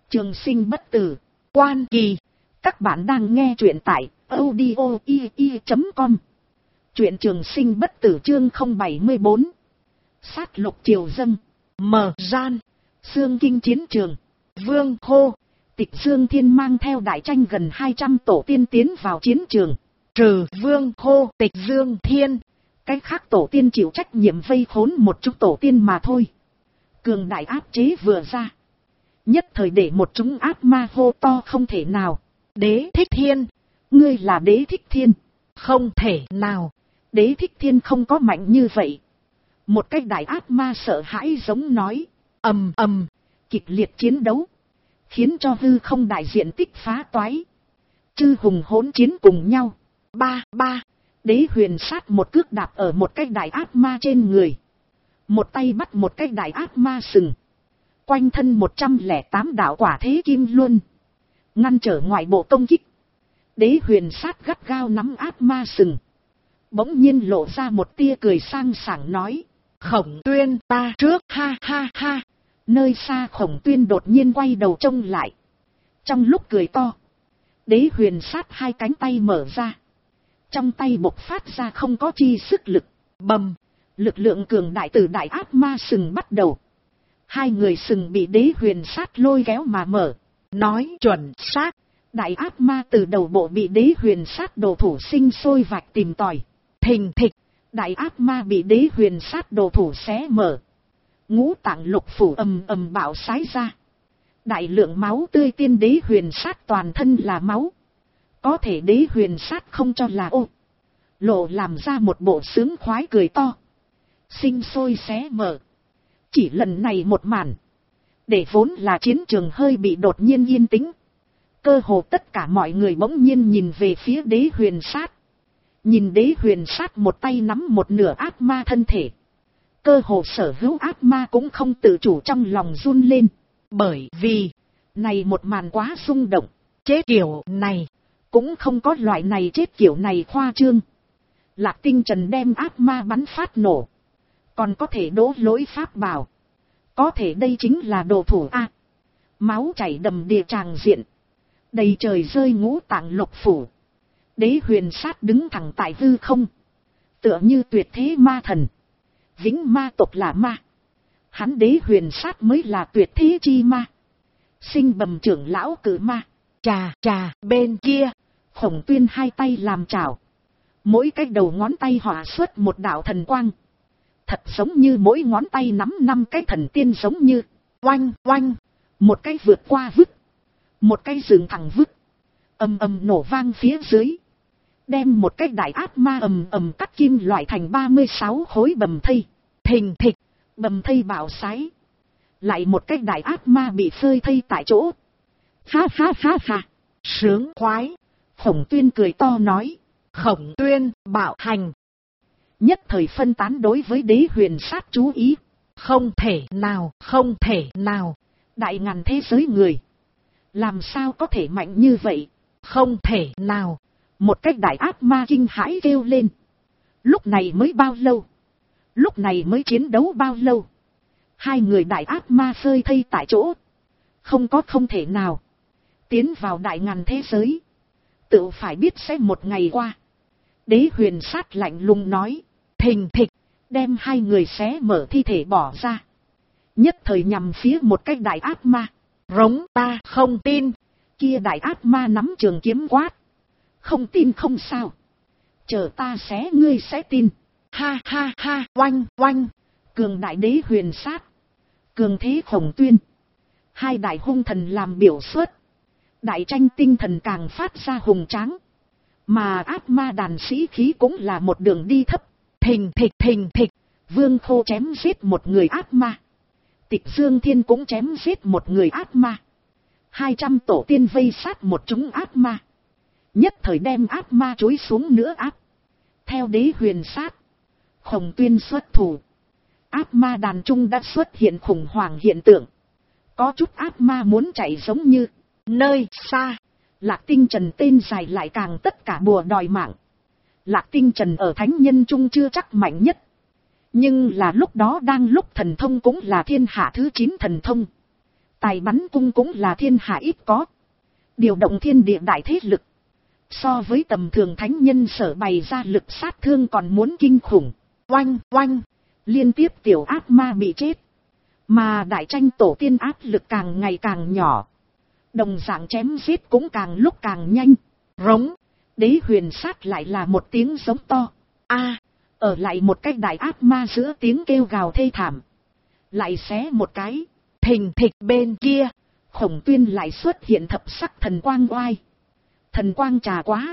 Trường sinh bất tử, Quan Kỳ. Các bạn đang nghe truyện tại audio.com. Truyện Trường sinh bất tử chương 074. Sát lục triều dâng, mở gian, xương kinh chiến trường, Vương Khô. Tịch Dương Thiên mang theo đại tranh gần 200 tổ tiên tiến vào chiến trường. Trừ Vương Khô, Tịch Dương Thiên, cái khác tổ tiên chịu trách nhiệm vây khốn một chút tổ tiên mà thôi. Cường đại áp chế vừa ra, nhất thời để một chúng ác ma hô to không thể nào. Đế Thích Thiên, ngươi là Đế Thích Thiên? Không thể nào, Đế Thích Thiên không có mạnh như vậy. Một cái đại ác ma sợ hãi giống nói. Ầm ầm, kịch liệt chiến đấu khiến cho hư không đại diện tích phá toái. Chư hùng hỗn chiến cùng nhau. Ba, Đế Huyền Sát một cước đạp ở một cái đại ác ma trên người, một tay bắt một cái đại ác ma sừng, quanh thân 108 đạo quả thế kim luân, ngăn trở ngoại bộ công kích. Đế Huyền Sát gắt gao nắm ác ma sừng, bỗng nhiên lộ ra một tia cười sang sảng nói. Khổng Tuyên ta trước, ha ha ha. Nơi xa Khổng Tuyên đột nhiên quay đầu trông lại. Trong lúc cười to, Đế Huyền Sát hai cánh tay mở ra, trong tay bộc phát ra không có chi sức lực. Bầm, lực lượng cường đại từ đại ác ma sừng bắt đầu. Hai người sừng bị Đế Huyền Sát lôi kéo mà mở. Nói chuẩn xác, đại ác ma từ đầu bộ bị Đế Huyền Sát đồ thủ sinh sôi vạch tìm tòi. Thình thịch, đại ác ma bị Đế Huyền Sát đồ thủ xé mở. Ngũ tạng lục phủ ầm ầm bạo sái ra. Đại lượng máu tươi tiên Đế Huyền Sát toàn thân là máu. Có thể Đế Huyền Sát không cho là ô. Lộ làm ra một bộ sướng khoái cười to. Sinh sôi xé mở. Chỉ lần này một màn, để vốn là chiến trường hơi bị đột nhiên yên tĩnh. Cơ hồ tất cả mọi người bỗng nhiên nhìn về phía Đế Huyền Sát. Nhìn Đế Huyền Sát một tay nắm một nửa ác ma thân thể. Cơ hồ sở hữu ác ma cũng không tự chủ trong lòng run lên. Bởi vì, này một màn quá rung động. Chết kiểu này, cũng không có loại này chết kiểu này khoa trương. Lạc Tinh Trần đem ác ma bắn phát nổ. Còn có thể đỗ lỗi pháp bảo. Có thể đây chính là đồ thủ A. Máu chảy đầm đìa tràng diện. Đầy trời rơi ngũ tạng lục phủ. Đế Huyền Sát đứng thẳng tại hư không. Tựa như tuyệt thế ma thần. Vĩnh ma tộc là ma. Hắn Đế Huyền Sát mới là tuyệt thế chi ma. Sinh bầm trưởng lão cử ma. Chà, bên kia, Khổng Tuyên hai tay làm chảo. Mỗi cái đầu ngón tay họa xuất một đạo thần quang. Thật giống như mỗi ngón tay nắm 5 cái thần tiên giống như. Oanh, oanh, một cái vượt qua vứt. Một cái dừng thẳng vứt. Ầm ầm nổ vang phía dưới. Đem một cái đại ác ma ầm ầm cắt kim loại thành 36 khối bầm thây. Thình thịch, bầm thây bạo sái. Lại một cái đại ác ma bị phơi thây tại chỗ. Ha ha ha ha, sướng khoái. Khổng Tuyên cười to nói. Khổng Tuyên bạo hành. Nhất thời phân tán đối với Đế Huyền Sát chú ý. Không thể nào, không thể nào. Đại ngàn thế giới người, làm sao có thể mạnh như vậy? Không thể nào. Một cách đại ác ma kinh hãi kêu lên. Lúc này mới bao lâu? Lúc này mới chiến đấu bao lâu? Hai người đại ác ma phơi thây tại chỗ. Không có không thể nào. Tiến vào đại ngàn thế giới, tự phải biết sẽ một ngày qua. Đế Huyền Sát lạnh lùng nói. Thình thịch, đem hai người xé mở thi thể bỏ ra. Nhất thời nhằm phía một cái đại ác ma. Rống ta không tin. Kia đại ác ma nắm trường kiếm quát. Không tin không sao. Chờ ta xé ngươi sẽ tin. Ha ha ha, oanh oanh. Cường đại Đế Huyền Sát, cường thế Khổng Tuyên, hai đại hung thần làm biểu xuất. Đại tranh tinh thần càng phát ra hùng tráng. Mà ác ma đàn sĩ khí cũng là một đường đi thấp. Thình thịch thình thịch. Vương Khô chém giết một người ác ma. Tịch Dương Thiên cũng chém giết một người ác ma. 200 tổ tiên vây sát một chúng ác ma. Nhất thời đem ác ma chối xuống nữa áp. Theo Đế Huyền Sát, Khổng Tuyên xuất thủ. Ác ma đàn trung đã xuất hiện khủng hoảng hiện tượng. Có chút ác ma muốn chạy giống như. Nơi xa, Lạc Tinh Trần tên dài lại càng tất cả bùa đòi mạng. Lạc Tinh Trần ở thánh nhân trung chưa chắc mạnh nhất. Nhưng là lúc đó đang lúc thần thông cũng là thiên hạ thứ 9 thần thông. Tài bắn cung cũng là thiên hạ ít có. Điều động thiên địa đại thế lực. So với tầm thường thánh nhân sở bày ra lực sát thương còn muốn kinh khủng. Oanh oanh. Liên tiếp tiểu ác ma bị chết. Mà đại tranh tổ tiên áp lực càng ngày càng nhỏ. Đồng dạng chém giết cũng càng lúc càng nhanh. Rống. Đế huyền sát lại là một tiếng giống to. A. Ở lại một cái đại ác ma giữa tiếng kêu gào thê thảm. Lại xé một cái. Thình thịch bên kia. Khổng Tuyên lại xuất hiện thập sắc thần quang oai. Thần quang trà quá.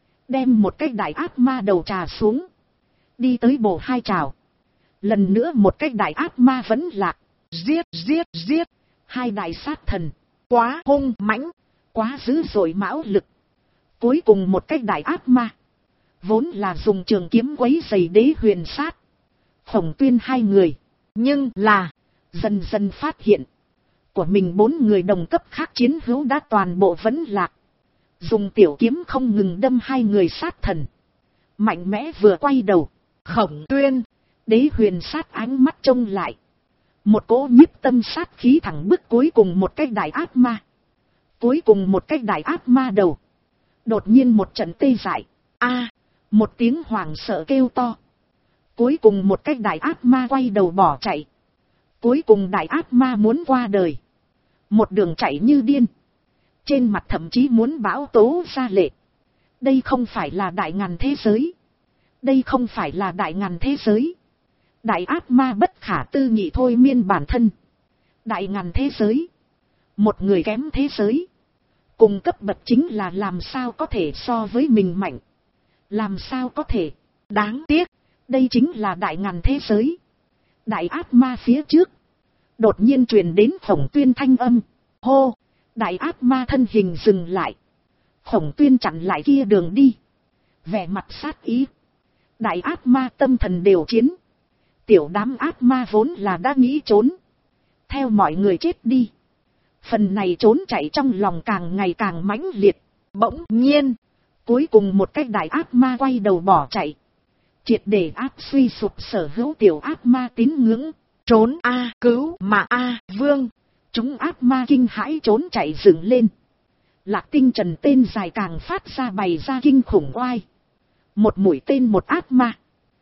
Đem một cái đại ác ma đầu trà xuống. Đi tới bộ hai trào. Lần nữa một cái đại ác ma vẫn lạc. Giết giết giết. Hai đại sát thần. Quá hung mãnh. Quá dữ dội mão lực. Cuối cùng một cái đại ác ma. Vốn là dùng trường kiếm quấy giày đế huyền sát. Khổng Tuyên hai người. Nhưng là. Dần dần phát hiện. Của mình 4 người đồng cấp khác chiến hữu đã toàn bộ vẫn lạc. Dùng tiểu kiếm không ngừng đâm hai người sát thần. Mạnh mẽ vừa quay đầu. Khổng Tuyên. Đế huyền sát ánh mắt trông lại. Một cỗ nhiếp tâm sát khí thẳng bức cuối cùng một cái đại ác ma. Cuối cùng một cái đại ác ma đầu. Đột nhiên một trận tê dại. A. Một tiếng hoảng sợ kêu to. Cuối cùng một cái đại ác ma quay đầu bỏ chạy. Cuối cùng đại ác ma muốn qua đời. Một đường chạy như điên. Trên mặt thậm chí muốn bão tố ra lệ. Đây không phải là đại ngàn thế giới. Đây không phải là đại ngàn thế giới. Đại ác ma bất khả tư nghị thôi miên bản thân. Đại ngàn thế giới. Một người kém thế giới. Cùng cấp bậc chính là làm sao có thể so với mình mạnh. Làm sao có thể. Đáng tiếc. Đây chính là đại ngàn thế giới. Đại ác ma phía trước. Đột nhiên truyền đến Khổng Tuyên thanh âm. Hô. Đại ác ma thân hình dừng lại. Khổng Tuyên chặn lại kia đường đi. Vẻ mặt sát ý. Đại ác ma tâm thần đều chiến. Tiểu đám ác ma vốn là đã nghĩ trốn. Theo mọi người chết đi. Phần này trốn chạy trong lòng càng ngày càng mãnh liệt. Bỗng nhiên. Cuối cùng một cái đại ác ma quay đầu bỏ chạy. Triệt để áp suy sụp sở hữu tiểu ác ma tín ngưỡng. Trốn a cứu mà a vương. Chúng ác ma kinh hãi trốn chạy dựng lên. Lạc Tinh Trần tên dài càng phát ra bày ra kinh khủng oai. Một mũi tên một ác ma.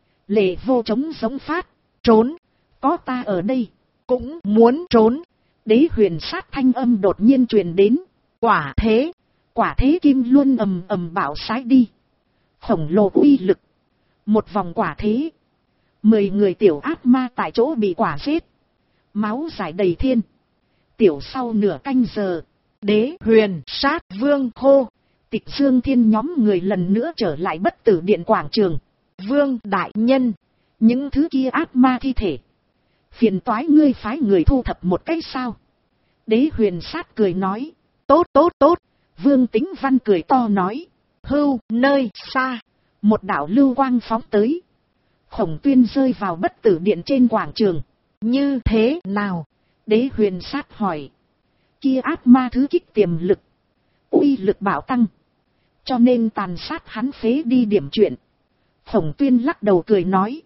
Lệ vô trống giống phát. Trốn. Có ta ở đây. Cũng muốn trốn. Đế huyền sát thanh âm đột nhiên truyền đến. Quả thế. Quả thế kim luôn ầm ầm bạo sái đi. Khổng lồ uy lực. Một vòng quả thế. 10 người tiểu ác ma tại chỗ bị quả giết. Máu giải đầy thiên. Tiểu sau nửa canh giờ. Đế huyền sát vương hô. Tịch Dương Thiên nhóm người lần nữa trở lại Bất Tử Điện quảng trường. Vương đại nhân. Những thứ kia ác ma thi thể. Phiền toái ngươi phái người thu thập một cái sao. Đế huyền sát cười nói. Tốt tốt tốt. Vương Tính Văn cười to nói. Hưu nơi xa. Một đạo lưu quang phóng tới. Khổng Tuyên rơi vào Bất Tử Điện trên quảng trường. Như thế nào? Đế huyền sát hỏi. Kia ác ma thứ kích tiềm lực. Uy lực bảo tăng. Cho nên tàn sát hắn phế đi điểm chuyện. Khổng Tuyên lắc đầu cười nói.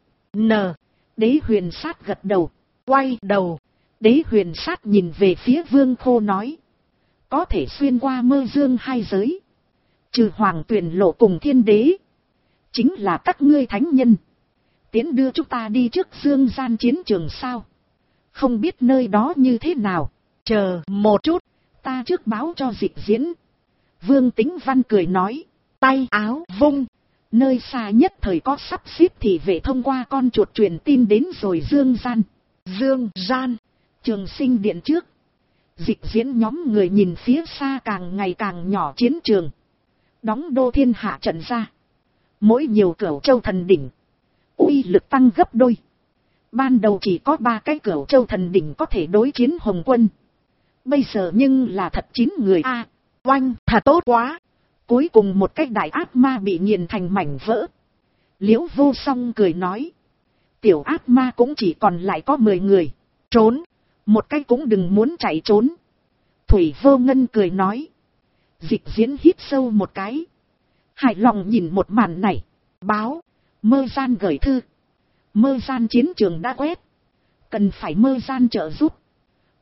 Đế huyền sát gật đầu. Quay đầu. Đế huyền sát nhìn về phía Vương Khô nói. Có thể xuyên qua mơ dương hai giới. Trừ Hoàng Tuyền Lộ cùng Thiên Đế. Chính là các ngươi thánh nhân. Tiến đưa chúng ta đi trước dương gian chiến trường sao. Không biết nơi đó như thế nào. Chờ một chút. Ta trước báo cho Dịch Diễn. Vương Tính Văn cười nói. Tay áo vung. Nơi xa nhất thời có sắp xếp thì vệ thông qua con chuột truyền tin đến rồi dương gian. Dương gian. Trường Sinh Điện trước. Dịch Diễn nhóm người nhìn phía xa càng ngày càng nhỏ chiến trường. Đóng đô thiên hạ trận ra. Mỗi nhiều Cửu Châu thần đỉnh. Uy lực tăng gấp đôi. Ban đầu chỉ có 3 cái Cửu Châu thần đỉnh có thể đối chiến Hồng Quân. Bây giờ nhưng là thật 9 người a. Oanh, thật tốt quá. Cuối cùng một cái đại ác ma bị nghiền thành mảnh vỡ. Liễu Vô Song cười nói. Tiểu ác ma cũng chỉ còn lại có 10 người. Trốn. Một cái cũng đừng muốn chạy trốn. Thủy Vô Ngân cười nói. Dịch Diễn hít sâu một cái. Hài lòng nhìn một màn này. Báo. Mơ gian gửi thư. Mơ gian chiến trường đã quét. Cần phải mơ gian trợ giúp.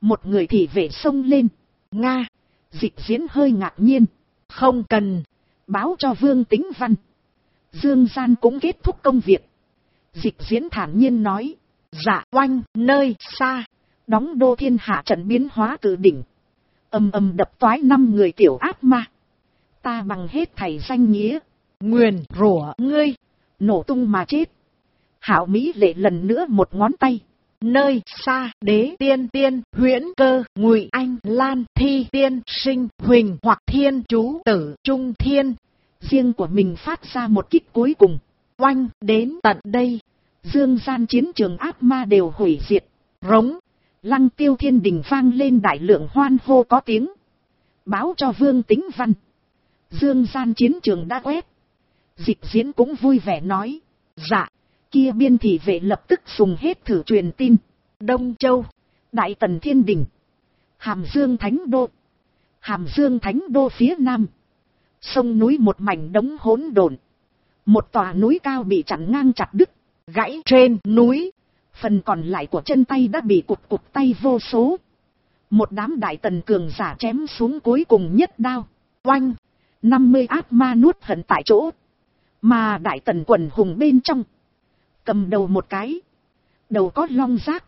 Một người thị vệ xông lên. Nga. Dịch diễn hơi ngạc nhiên. Không cần. Báo cho Vương Tĩnh Văn. Dương Gian cũng kết thúc công việc. Dịch diễn thản nhiên nói. Dạ oanh nơi xa. Đóng đô thiên hạ trận biến hóa từ đỉnh. Ầm ầm đập toái 5 người tiểu ác ma. Ta bằng hết thảy danh nghĩa. Nguyền rủa ngươi. Nổ tung mà chết. Hảo Mỹ Lệ lần nữa một ngón tay. Nơi xa Đế Tiên Tiên Huyễn Cơ Ngụy Anh Lan Thi Tiên Sinh Huỳnh hoặc Thiên Chú Tử Trung Thiên. Riêng của mình phát ra một kích cuối cùng. Oanh đến tận đây. Dương Gian chiến trường ác ma đều hủy diệt. Rống. Lăng Tiêu thiên đình vang lên đại lượng hoan hô có tiếng. Báo cho Vương Tĩnh Văn. Dương Gian chiến trường đã quét. Dịch diễn cũng vui vẻ nói. Dạ. Kia biên thị vệ lập tức dùng hết thử truyền tin. Đông Châu. Đại Tần Thiên Đình. Hàm Dương Thánh Đô. Hàm Dương Thánh Đô phía nam. Sông núi một mảnh đống hỗn độn. Một tòa núi cao bị chặn ngang chặt đứt. Gãy trên núi. Phần còn lại của chân tay đã bị cụt tay vô số. Một đám Đại Tần cường giả chém xuống cuối cùng nhất đao. Oanh. 50 ác ma nuốt hận tại chỗ. Mà Đại Tần quần hùng bên trong. Cầm đầu một cái. Đầu có long giác.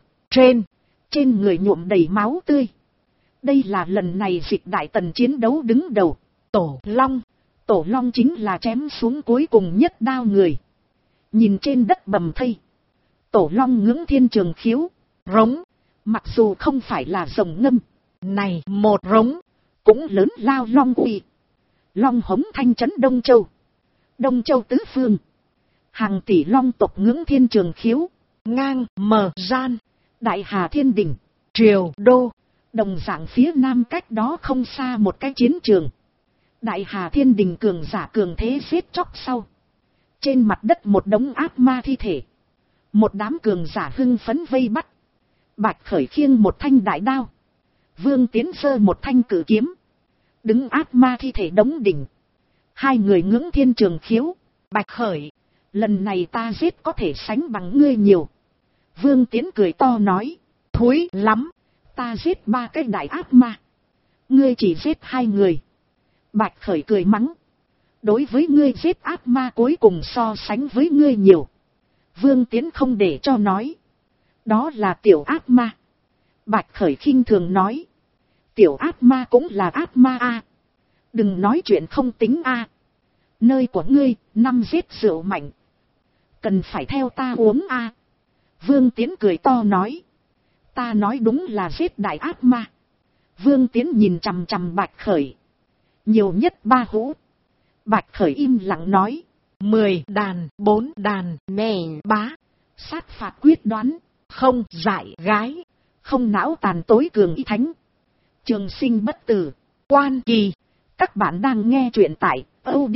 Trên người nhuộm đầy máu tươi. Đây là lần này dịch Đại Tần chiến đấu đứng đầu. Tổ Long chính là chém xuống cuối cùng nhất đao người. Nhìn trên đất bầm thây. Tổ Long ngưỡng thiên trường khiếu. Rống. Mặc dù không phải là rồng ngâm. Này một rống. Cũng lớn lao long uy. Long hống thanh trấn Đông Châu. Đông Châu tứ phương. Hàng tỷ long tộc ngưỡng thiên trường khiếu. Ngang mờ gian. Đại Hà Thiên Đình. Triều Đô. Đồng dạng phía nam cách đó không xa một cái chiến trường. Đại Hà Thiên Đình cường giả cường thế giết chóc sau. Trên mặt đất một đống ác ma thi thể. Một đám cường giả hưng phấn vây bắt. Bạch Khởi khiêng một thanh đại đao. Vương Tiến giơ một thanh cử kiếm. Đứng ác ma thi thể đống đỉnh. Hai người ngưỡng thiên trường khiếu. Bạch Khởi. Lần này ta giết có thể sánh bằng ngươi nhiều. Vương Tiến cười to nói. Thối lắm. Ta giết 3 cái đại ác ma. Ngươi chỉ giết 2 người. Bạch Khởi cười mắng. Đối với ngươi giết ác ma cuối cùng so sánh với ngươi nhiều. Vương Tiến không để cho nói. Đó là tiểu ác ma. Bạch Khởi khinh thường nói. Tiểu ác ma cũng là ác ma a. Đừng nói chuyện không tính a. Nơi của ngươi, 5 giết rượu mạnh. Cần phải theo ta uống a. Vương Tiến cười to nói. Ta nói đúng là giết đại ác ma. Vương Tiến nhìn chằm chằm Bạch Khởi. Nhiều nhất 3 hũ. Bạch Khởi im lặng nói. 10 đàn, 4 đàn, nền bá. Sát phạt quyết đoán. Không dại gái. Không não tàn tối cường y thánh. Trường sinh bất tử. Quan kỳ. Các bạn đang nghe truyện tại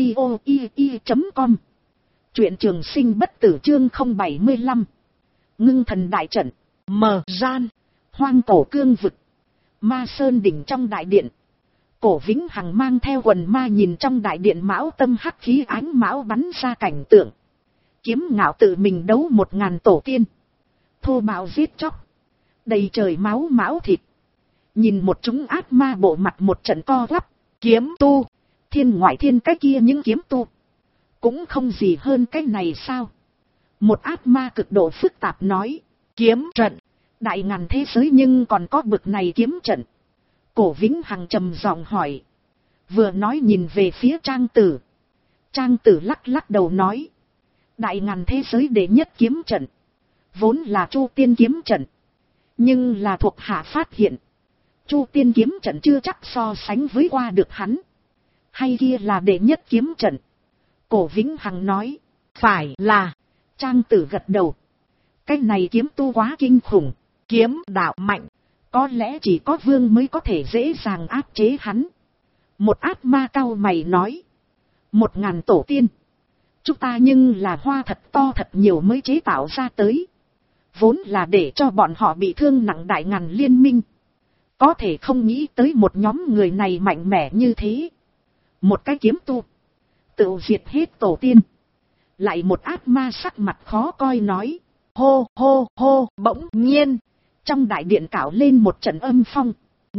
audio.com. Truyện trường sinh bất tử chương 075. Ngưng thần đại trận. Mờ gian. Hoang cổ cương vực. Ma Sơn đỉnh trong đại điện. Cổ Vĩnh Hằng mang theo quần ma nhìn trong đại điện mão tâm hắc khí ánh mão bắn ra cảnh tượng. Kiếm ngạo tự mình đấu 1000 tổ tiên. Thô bạo giết chóc. Đầy trời máu mão thịt. Nhìn một chúng ác ma bộ mặt một trận co quắp. Kiếm tu. Thiên ngoại thiên cái kia những kiếm tu. Cũng không gì hơn cái này sao. Một ác ma cực độ phức tạp nói. Kiếm trận. Đại ngàn thế giới nhưng còn có bực này kiếm trận. Cổ Vĩnh Hằng trầm giọng hỏi. Vừa nói nhìn về phía Trang Tử. Trang Tử lắc lắc đầu nói. Đại ngàn thế giới đệ nhất kiếm trận. Vốn là Chu Tiên kiếm trận. Nhưng là thuộc hạ phát hiện. Chu Tiên kiếm trận chưa chắc so sánh với qua được hắn. Hay kia là đệ nhất kiếm trận. Cổ Vĩnh Hằng nói. Phải là. Trang Tử gật đầu. Cái này kiếm tu quá kinh khủng. Kiếm đạo mạnh. Có lẽ chỉ có vương mới có thể dễ dàng áp chế hắn. Một ác ma cao mày nói. 1000 tổ tiên. Chúng ta nhưng là hoa thật to thật nhiều mới chế tạo ra tới. Vốn là để cho bọn họ bị thương nặng đại ngàn liên minh. Có thể không nghĩ tới một nhóm người này mạnh mẽ như thế. Một cái kiếm tu. Tự diệt hết tổ tiên. Lại một ác ma sắc mặt khó coi nói. Hô hô hô bỗng nhiên. Trong đại điện cạo lên một trận âm phong.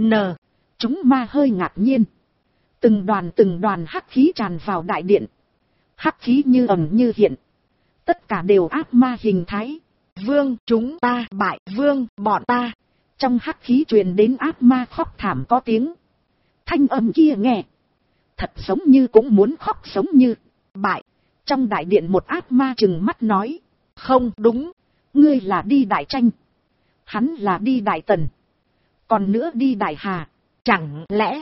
Chúng ma hơi ngạc nhiên. Từng đoàn hắc khí tràn vào đại điện. Hắc khí như ẩn như hiện. Tất cả đều ác ma hình thái. Vương, chúng ta bại, vương, bọn ta. Trong hắc khí truyền đến ác ma khóc thảm có tiếng. Thanh âm kia nghe. Thật giống như cũng muốn khóc giống như. Bại. Trong đại điện một ác ma trừng mắt nói. Không đúng. Ngươi là đi Đại Tranh. Hắn là đi Đại Tần. Còn nữa đi Đại Hà. Chẳng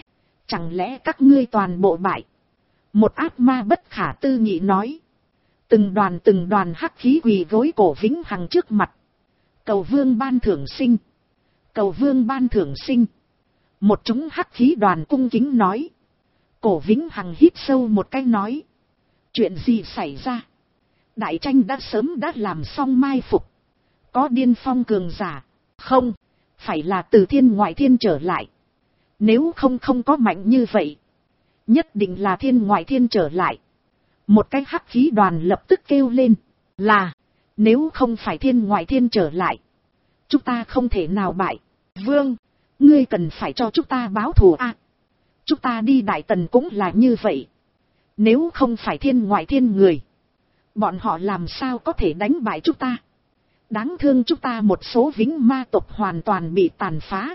lẽ các ngươi toàn bộ bại. Một ác ma bất khả tư nghị nói. Từng đoàn hắc khí quỳ gối Cổ Vĩnh Hằng trước mặt. Cầu vương ban thưởng sinh. Cầu vương ban thưởng sinh. Một chúng hắc khí đoàn cung kính nói. Cổ Vĩnh Hằng hít sâu một cái nói. Chuyện gì xảy ra? Đại Tranh đã sớm đã làm xong mai phục. Có điên phong cường giả. Không, phải là từ thiên ngoại thiên trở lại. Nếu không có mạnh như vậy. Nhất định là thiên ngoại thiên trở lại. Một cái hắc khí đoàn lập tức kêu lên. Là, nếu không phải thiên ngoại thiên trở lại. Chúng ta không thể nào bại. Vương, ngươi cần phải cho chúng ta báo thù a. Chúng ta đi Đại Tần cũng là như vậy. Nếu không phải thiên ngoại thiên người. Bọn họ làm sao có thể đánh bại chúng ta. Đáng thương chúng ta một số vĩnh ma tộc hoàn toàn bị tàn phá.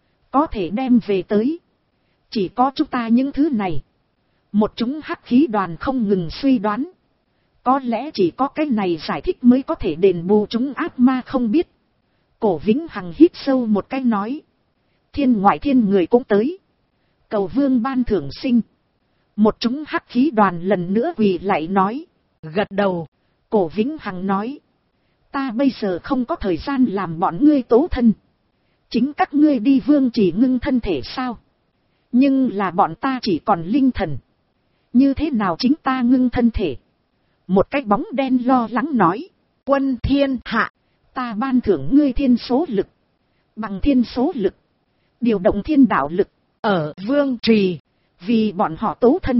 Có thể đem về tới. Chỉ có chúng ta những thứ này. Một chúng hắc khí đoàn không ngừng suy đoán. Có lẽ chỉ có cái này giải thích mới có thể đền bù chúng ác ma không biết. Cổ Vĩnh Hằng hít sâu một cái nói. Thiên ngoại thiên người cũng tới. Cầu vương ban thưởng sinh. Một chúng hắc khí đoàn lần nữa quỳ lại nói. Gật đầu. Cổ Vĩnh Hằng nói. Ta bây giờ không có thời gian làm bọn ngươi tố thân. Chính các ngươi đi vương chỉ ngưng thân thể sao. Nhưng là bọn ta chỉ còn linh thần. Như thế nào chính ta ngưng thân thể. Một cái bóng đen lo lắng nói. Quân thiên hạ. Ta ban thưởng ngươi thiên số lực. Bằng thiên số lực. Điều động thiên đạo lực. Ở vương trì. Vì bọn họ tố thân.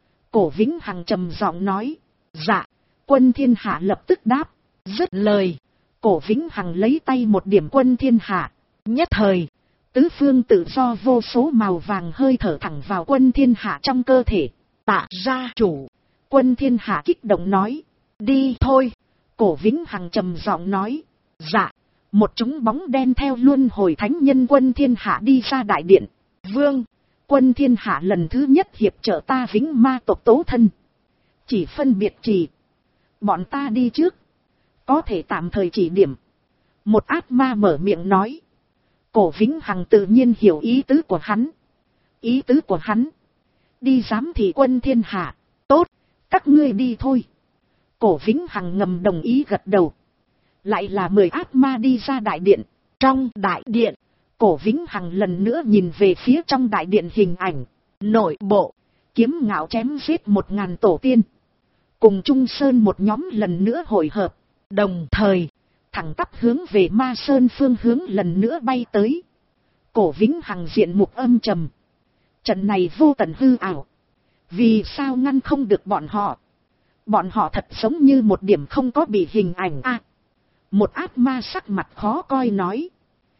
Cổ Vĩnh Hằng trầm giọng nói. Dạ. Quân thiên hạ lập tức đáp. Dứt lời. Cổ Vĩnh Hằng lấy tay một điểm quân thiên hạ. Nhất thời. Tứ phương tự do vô số màu vàng hơi thở thẳng vào quân thiên hạ trong cơ thể. Tạ gia chủ. Quân thiên hạ kích động nói. Đi thôi. Cổ Vĩnh Hằng trầm giọng nói. Dạ. Một chúng bóng đen theo luân hồi thánh nhân quân thiên hạ đi ra đại điện. Vương. Quân thiên hạ lần thứ nhất hiệp trợ ta vĩnh ma tộc tố thân. Chỉ phân biệt chỉ. Bọn ta đi trước. Có thể tạm thời chỉ điểm. Một ác ma mở miệng nói. Cổ Vĩnh Hằng tự nhiên hiểu ý tứ của hắn. Ý tứ của hắn. Đi giám thị quân thiên hạ. Tốt. Các ngươi đi thôi. Cổ Vĩnh Hằng ngầm đồng ý gật đầu. Lại là 10 ác ma đi ra đại điện. Trong đại điện. Cổ Vĩnh Hằng lần nữa nhìn về phía trong đại điện hình ảnh. Nội bộ. Kiếm ngạo chém giết 1000 tổ tiên. Cùng Trung Sơn một nhóm lần nữa hội hợp. Đồng thời. Thẳng tắp hướng về Ma Sơn phương hướng lần nữa bay tới. Cổ Vĩnh Hằng diện mục âm trầm. Trận này vô tận hư ảo. Vì sao ngăn không được bọn họ? Bọn họ thật giống như một điểm không có bị hình ảnh a. Một ác ma sắc mặt khó coi nói.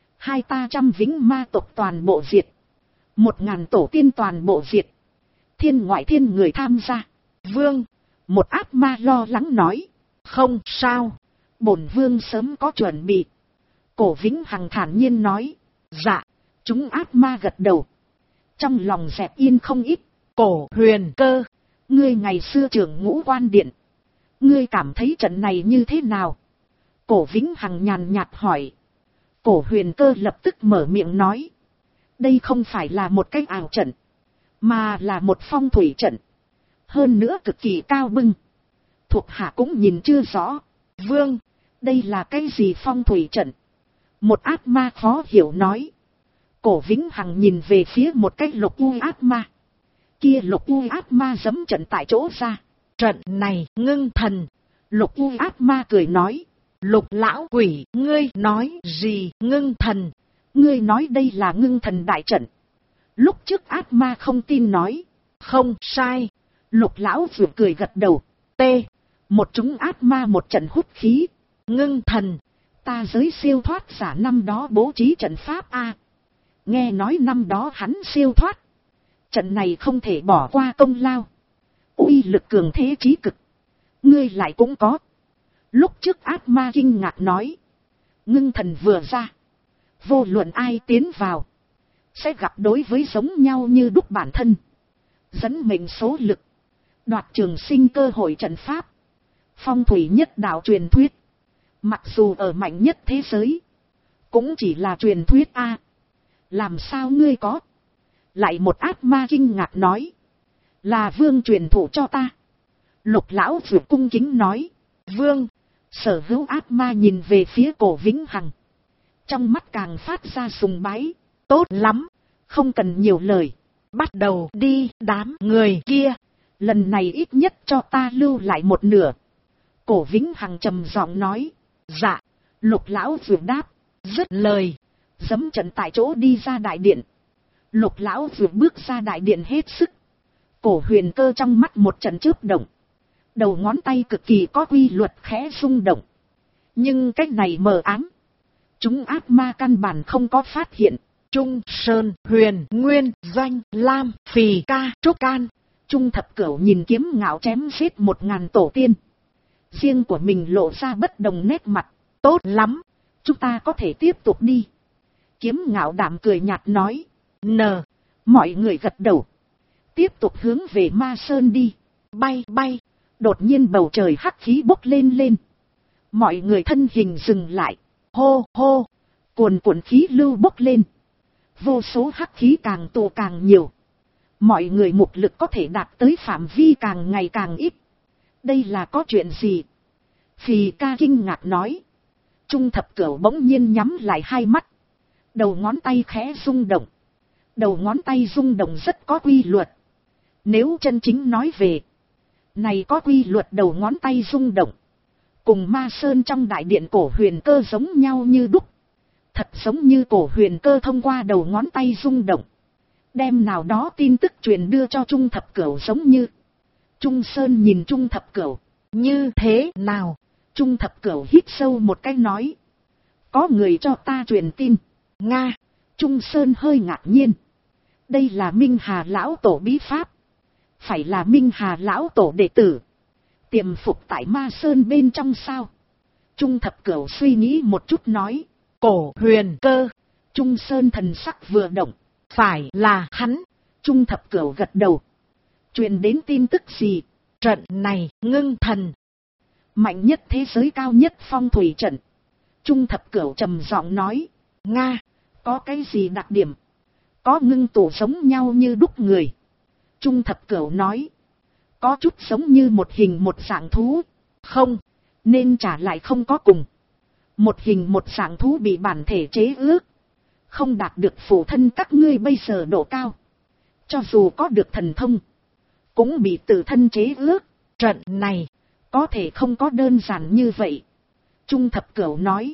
200 vĩnh ma tộc toàn bộ diệt. 1000 tổ tiên toàn bộ diệt. Thiên ngoại thiên người tham gia. Vương. Một ác ma lo lắng nói. Không sao. Bổn vương sớm có chuẩn bị. Cổ Vĩnh Hằng thản nhiên nói. Dạ. Chúng ác ma gật đầu. Trong lòng dẹp yên không ít. Cổ Huyền Cơ. Ngươi ngày xưa trưởng ngũ quan điện. Ngươi cảm thấy trận này như thế nào? Cổ Vĩnh Hằng nhàn nhạt hỏi. Cổ Huyền Cơ lập tức mở miệng nói. Đây không phải là một cái ảo trận. Mà là một phong thủy trận. Hơn nữa cực kỳ cao bưng. Thuộc hạ cũng nhìn chưa rõ. Vương. Đây là cái gì phong thủy trận? Một ác ma khó hiểu nói. Cổ Vĩnh Hằng nhìn về phía một cái lục u ác ma. Kia lục u ác ma giẫm trận tại chỗ ra. Trận này ngưng thần. Lục u ác ma cười nói. Lục lão quỷ, ngươi nói gì ngưng thần? Ngươi nói đây là ngưng thần đại trận. Lúc trước ác ma không tin nói. Không sai. Lục lão vừa cười gật đầu. T. Một chúng ác ma một trận hút khí. Ngưng thần. ta giới siêu thoát giả năm đó bố trí trận pháp a. Nghe nói năm đó hắn siêu thoát. Trận này không thể bỏ qua công lao. Uy lực cường thế chí cực. Ngươi lại cũng có. Lúc trước ác ma kinh ngạc nói. Ngưng thần vừa ra. Vô luận ai tiến vào. Sẽ gặp đối với giống nhau như đúc bản thân. Dẫn mệnh số lực. Đoạt trường sinh cơ hội trận pháp. Phong thủy nhất đạo truyền thuyết. Mặc dù ở mạnh nhất thế giới. Cũng chỉ là truyền thuyết a. Làm sao ngươi có? Lại một ác ma kinh ngạc nói. Là vương truyền thụ cho ta. Lục lão vừa cung kính nói. Vương. Sở hữu ác ma nhìn về phía Cổ Vĩnh Hằng. Trong mắt càng phát ra sùng bái. Tốt lắm. Không cần nhiều lời. Bắt đầu đi đám người kia. Lần này ít nhất cho ta lưu lại một nửa. Cổ Vĩnh Hằng trầm giọng nói. Dạ. Lục lão vừa đáp. Dứt lời. Dẫm trận tại chỗ đi ra đại điện. Lục lão vừa bước ra đại điện hết sức. Cổ Huyền Cơ trong mắt một trận chớp động. Đầu ngón tay cực kỳ có quy luật khẽ rung động. Nhưng cách này mờ ám. Chúng ác ma căn bản không có phát hiện. Trung, Sơn, Huyền, Nguyên, Doanh, Lam, Phì, Ca, Trúc Can. Trung Thập Cửu nhìn Kiếm Ngạo chém giết 1000 tổ tiên. Riêng của mình lộ ra bất đồng nét mặt. Tốt lắm. Chúng ta có thể tiếp tục đi. Kiếm Ngạo đạm cười nhạt nói. Mọi người gật đầu. Tiếp tục hướng về Ma Sơn đi. Bay bay. Đột nhiên bầu trời hắc khí bốc lên lên. Mọi người thân hình dừng lại. Hô hô. Cuồn cuộn khí lưu bốc lên. Vô số hắc khí càng tụ càng nhiều. Mọi người mục lực có thể đạt tới phạm vi càng ngày càng ít. Đây là có chuyện gì? Phì Ca kinh ngạc nói. Trung Thập Cửu bỗng nhiên nhắm lại hai mắt. Đầu ngón tay khẽ rung động. Đầu ngón tay rung động rất có quy luật. Nếu chân chính nói về. Này có quy luật đầu ngón tay rung động. Cùng Ma Sơn trong đại điện Cổ Huyền Cơ giống nhau như đúc. Thật giống như Cổ Huyền Cơ thông qua đầu ngón tay rung động. Đem nào đó tin tức truyền đưa cho Trung Thập Cửu giống như. Trung Sơn nhìn Trung Thập Cửu. Như thế nào? Trung Thập Cửu hít sâu một cái nói. Có người cho ta truyền tin. Nga. Trung Sơn hơi ngạc nhiên. Đây là Minh Hà Lão Tổ bí pháp. Phải là Minh Hà Lão Tổ đệ tử. Tiềm phục tại Ma Sơn bên trong sao? Trung Thập Cửu suy nghĩ một chút nói. Cổ Huyền Cơ. Trung Sơn thần sắc vừa động. Phải là hắn. Trung Thập Cửu gật đầu. Truyền đến tin tức gì? Trận này ngưng thần. Mạnh nhất thế giới cao nhất phong thủy trận. Trung Thập Cửu trầm giọng nói. Nga. Có cái gì đặc điểm? Có ngưng tụ giống nhau như đúc người. Trung Thập Cửu nói. Có chút giống như một hình một dạng thú. Không. Nên trả lại không có cùng. Một hình một dạng thú bị bản thể chế ước. Không đạt được phụ thân các ngươi bây giờ độ cao. Cho dù có được thần thông. Cũng bị tự thân chế ước. Trận này. Có thể không có đơn giản như vậy. Trung Thập Cửu nói.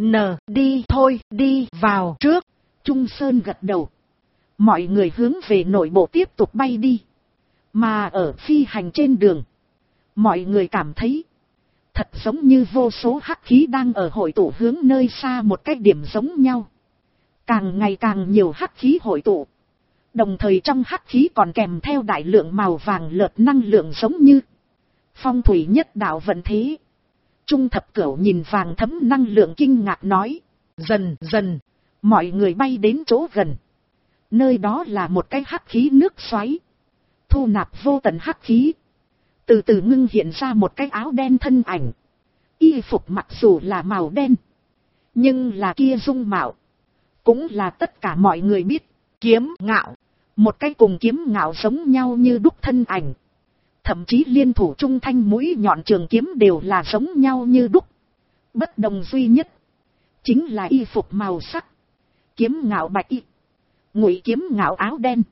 Đi thôi đi vào trước. Trung Sơn gật đầu. Mọi người hướng về nội bộ tiếp tục bay đi. Mà ở phi hành trên đường. Mọi người cảm thấy. Thật giống như vô số hắc khí đang ở hội tụ hướng nơi xa một cái điểm giống nhau. Càng ngày càng nhiều hắc khí hội tụ. Đồng thời trong hắc khí còn kèm theo đại lượng màu vàng lợt năng lượng giống như. Phong thủy nhất đạo vận thế. Trung Thập Cửu nhìn vàng thấm năng lượng kinh ngạc nói. Dần dần. Mọi người bay đến chỗ gần. Nơi đó là một cái hắc khí nước xoáy. Thu nạp vô tận hắc khí. Từ từ ngưng hiện ra một cái áo đen thân ảnh. Y phục mặc dù là màu đen. Nhưng là kia dung mạo. Cũng là tất cả mọi người biết. Kiếm Ngạo. Một cái cùng Kiếm Ngạo giống nhau như đúc thân ảnh. Thậm chí liên thủ trung thanh mũi nhọn trường kiếm đều là giống nhau như đúc. Bất đồng duy nhất. Chính là y phục màu sắc. Kiếm Ngạo bạch y. Ngụy Kiếm Ngạo áo đen.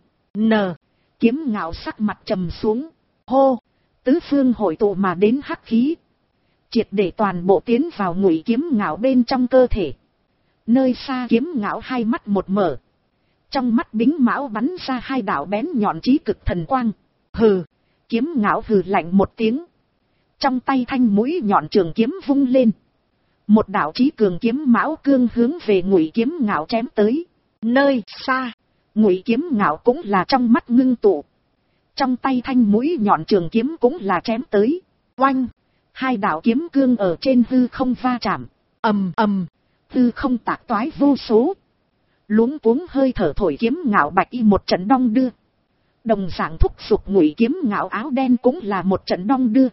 Kiếm Ngạo sắc mặt trầm xuống. Hô. Tứ phương hội tụ mà đến hắc khí. Triệt để toàn bộ tiến vào Ngụy Kiếm Ngạo bên trong cơ thể. Nơi xa Kiếm Ngạo hai mắt một mở. Trong mắt bính mão bắn ra hai đạo bén nhọn chí cực thần quang. Hừ. Kiếm Ngạo hừ lạnh một tiếng. Trong tay thanh mũi nhọn trường kiếm vung lên. Một đạo chí cường kiếm mão cương hướng về Ngụy Kiếm Ngạo chém tới. Nơi xa, Ngụy Kiếm Ngạo cũng là trong mắt ngưng tụ. Trong tay thanh mũi nhọn trường kiếm cũng là chém tới. Oanh! Hai đạo kiếm cương ở trên hư không va chạm. Ầm ầm! Hư không tạc toái vô số. Luống cuống hơi thở thổi Kiếm Ngạo bạch y một trận đong đưa. Đồng dạng thúc giục Ngụy Kiếm Ngạo áo đen cũng là một trận đong đưa.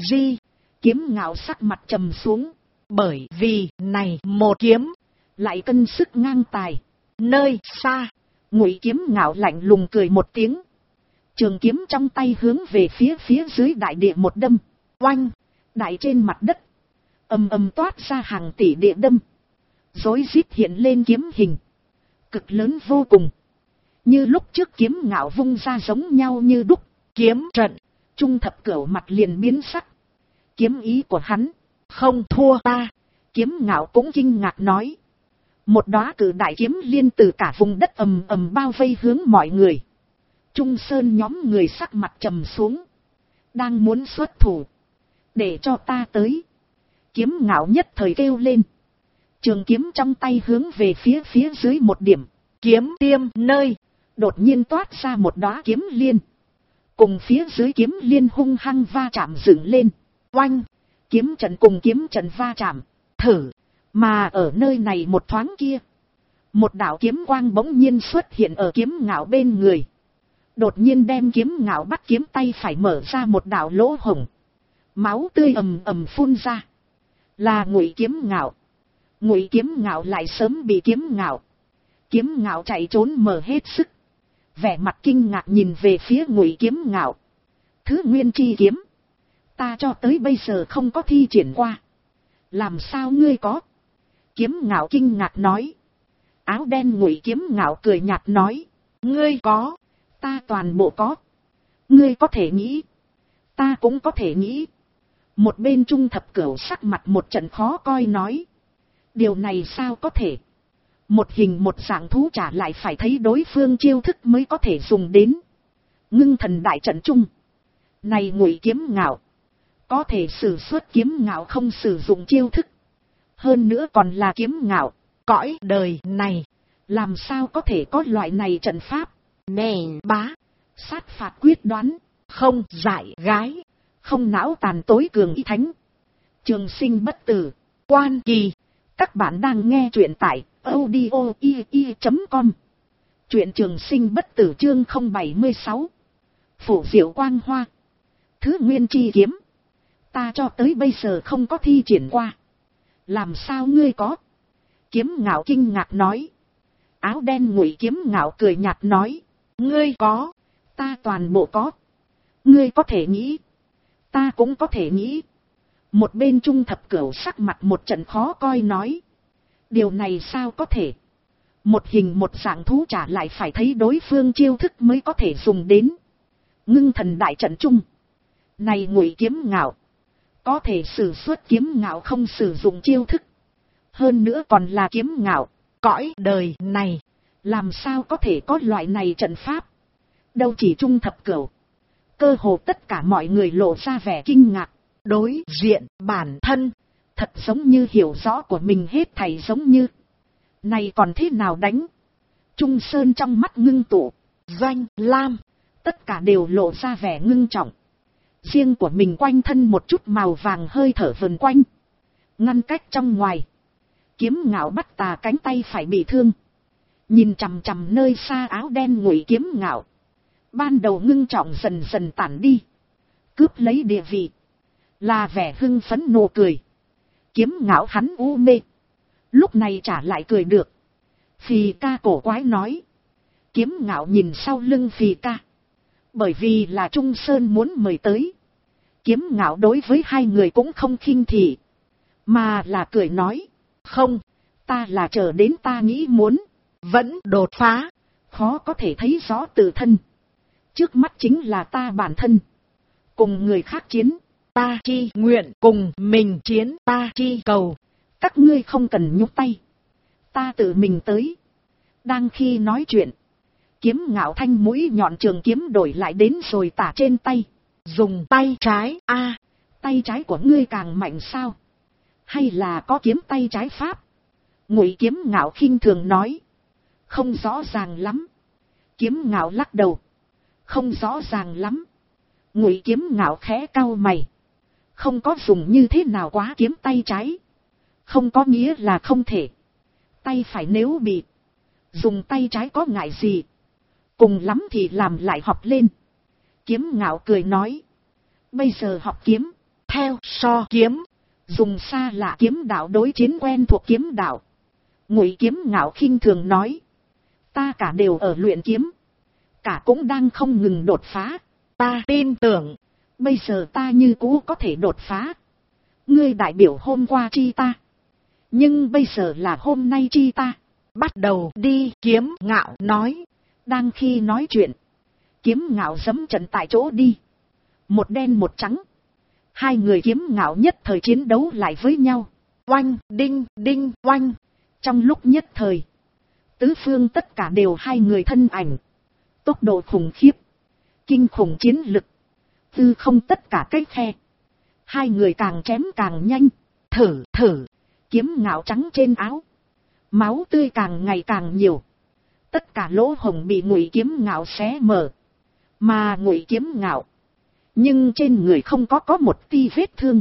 Kiếm Ngạo sắc mặt trầm xuống. Bởi vì này một kiếm lại cân sức ngang tài. Nơi xa, Ngụy Kiếm Ngạo lạnh lùng cười một tiếng. Trường kiếm trong tay hướng về phía dưới đại địa một đâm. Oanh! Đại trên mặt đất ầm ầm toát ra hàng tỷ địa đâm. Rối rít hiện lên kiếm hình. Cực lớn vô cùng. Như lúc trước Kiếm Ngạo vung ra giống nhau như đúc. Kiếm trận, Trung Thập Cửu mặt liền biến sắc. Kiếm ý của hắn không thua ta. Kiếm Ngạo cũng kinh ngạc nói. Một đóa cử đại kiếm liên từ cả vùng đất ầm ầm bao vây hướng mọi người. Trung Sơn nhóm người sắc mặt trầm xuống. Đang muốn xuất thủ. Để cho ta tới. Kiếm Ngạo nhất thời kêu lên. Trường kiếm trong tay hướng về phía dưới một điểm. Kiếm tiêm nơi. Đột nhiên toát ra một đóa kiếm liên. Cùng phía dưới kiếm liên hung hăng va chạm dựng lên. Oanh! Kiếm trận cùng kiếm trận va chạm. Thử! Mà ở nơi này một thoáng kia. Một đạo kiếm quang bỗng nhiên xuất hiện ở Kiếm Ngạo bên người. Đột nhiên đem Kiếm Ngạo bắt kiếm tay phải mở ra một đạo lỗ hổng. Máu tươi ầm ầm phun ra. Là Ngụy Kiếm Ngạo. Ngụy Kiếm Ngạo lại sớm bị Kiếm Ngạo. Kiếm Ngạo chạy trốn mở hết sức. Vẻ mặt kinh ngạc nhìn về phía Ngụy Kiếm Ngạo. Thứ nguyên chi kiếm. Ta cho tới bây giờ không có thi triển qua. Làm sao ngươi có? Kiếm Ngạo kinh ngạc nói. Áo đen Ngụy Kiếm Ngạo cười nhạt nói. Ngươi có. Ta toàn bộ có. Ngươi có thể nghĩ. Ta cũng có thể nghĩ. Một bên Trung Thập Cửu sắc mặt một trận khó coi nói. Điều này sao có thể? Một hình một dạng thú trả lại phải thấy đối phương chiêu thức mới có thể dùng đến. Ngưng thần đại trận chung. Này Ngụy Kiếm Ngạo. Có thể sử xuất Kiếm Ngạo không sử dụng chiêu thức. Hơn nữa còn là Kiếm Ngạo. Cõi đời này. Làm sao có thể có loại này trận pháp? Nè bá. Sát phạt quyết đoán. Không dại gái. Không não tàn tối cường y thánh. Trường sinh bất tử. Quan kỳ. Các bạn đang nghe truyện tại audio.com. Truyện Trường Sinh bất tử chương 076. Phủ diệu quang hoa. Thứ nguyên chi kiếm. Ta cho tới bây giờ không có thi triển qua. Làm sao ngươi có? Kiếm Ngạo kinh ngạc nói. Áo đen Ngụy Kiếm Ngạo cười nhạt nói. Ngươi có. Ta toàn bộ có. Ngươi có thể nghĩ. Ta cũng có thể nghĩ. Một bên Trung Thập Cửu sắc mặt một trận khó coi nói. Điều này sao có thể? Một hình một dạng thú trả lại phải thấy đối phương chiêu thức mới có thể dùng đến. Ngưng thần đại trận chung. Này Ngụy Kiếm Ngạo. Có thể sử xuất Kiếm Ngạo không sử dụng chiêu thức. Hơn nữa còn là Kiếm Ngạo. Cõi đời này. Làm sao có thể có loại này trận pháp? Đâu chỉ Trung Thập Cửu. Cơ hồ tất cả mọi người lộ ra vẻ kinh ngạc. Đối diện bản thân. Thật giống như hiểu rõ của mình hết thảy giống như. Này còn thế nào đánh? Trung Sơn trong mắt ngưng tụ. Doanh, Lam. Tất cả đều lộ ra vẻ ngưng trọng. Riêng của mình quanh thân một chút màu vàng hơi thở vần quanh. Ngăn cách trong ngoài. Kiếm Ngạo bắt tà cánh tay phải bị thương. Nhìn chằm chằm nơi xa áo đen Ngụy Kiếm Ngạo. Ban đầu ngưng trọng dần dần tản đi. Cướp lấy địa vị. Là vẻ hưng phấn nụ cười. Kiếm Ngạo hắn u mê. Lúc này trả lại cười được. Phì ca cổ quái nói. Kiếm Ngạo nhìn sau lưng Phì ca. Bởi vì là Trung Sơn muốn mời tới. Kiếm Ngạo đối với hai người cũng không khinh thị. Mà là cười nói. Không, ta là chờ đến ta nghĩ muốn. Vẫn đột phá. Khó có thể thấy rõ tự thân. Trước mắt chính là ta bản thân. Cùng người khác chiến. Ta chi nguyện cùng mình chiến. Ta chi cầu. Các ngươi không cần nhúc tay. Ta tự mình tới. Đang khi nói chuyện. Kiếm Ngạo thanh mũi nhọn trường kiếm đổi lại đến rồi tả trên tay. Dùng tay trái. Tay trái của ngươi càng mạnh sao? Hay là có kiếm tay trái pháp? Ngụy Kiếm Ngạo khinh thường nói. Không rõ ràng lắm. Kiếm Ngạo lắc đầu. Không rõ ràng lắm. Ngụy Kiếm Ngạo khẽ cau mày. Không có dùng như thế nào quá kiếm tay trái. Không có nghĩa là không thể. Tay phải nếu bị dùng tay trái có ngại gì. Cùng lắm thì làm lại học lên. Kiếm Ngạo cười nói. Bây giờ học kiếm. Theo so kiếm. Dùng xa lạ kiếm đạo đối chiến quen thuộc kiếm đạo. Ngụy Kiếm Ngạo khinh thường nói. Ta cả đều ở luyện kiếm. Cả cũng đang không ngừng đột phá. Ta tin tưởng. Bây giờ ta như cũ có thể đột phá. Ngươi đại biểu hôm qua chi ta. Nhưng bây giờ là hôm nay chi ta. Bắt đầu đi. Kiếm Ngạo nói. Đang khi nói chuyện. Kiếm Ngạo giẫm trận tại chỗ đi. Một đen một trắng. Hai người Kiếm Ngạo nhất thời chiến đấu lại với nhau. Oanh, đinh, đinh, oanh. Trong lúc nhất thời. Tứ phương tất cả đều hai người thân ảnh. Tốc độ khủng khiếp. Kinh khủng chiến lực. Tư không tất cả cách khe. Hai người càng chém càng nhanh. Thử, thử. Kiếm Ngạo trắng trên áo. Máu tươi càng ngày càng nhiều. Tất cả lỗ hổng bị Ngụy Kiếm Ngạo xé mở. Mà Ngụy Kiếm Ngạo. Nhưng trên người không có một ti vết thương.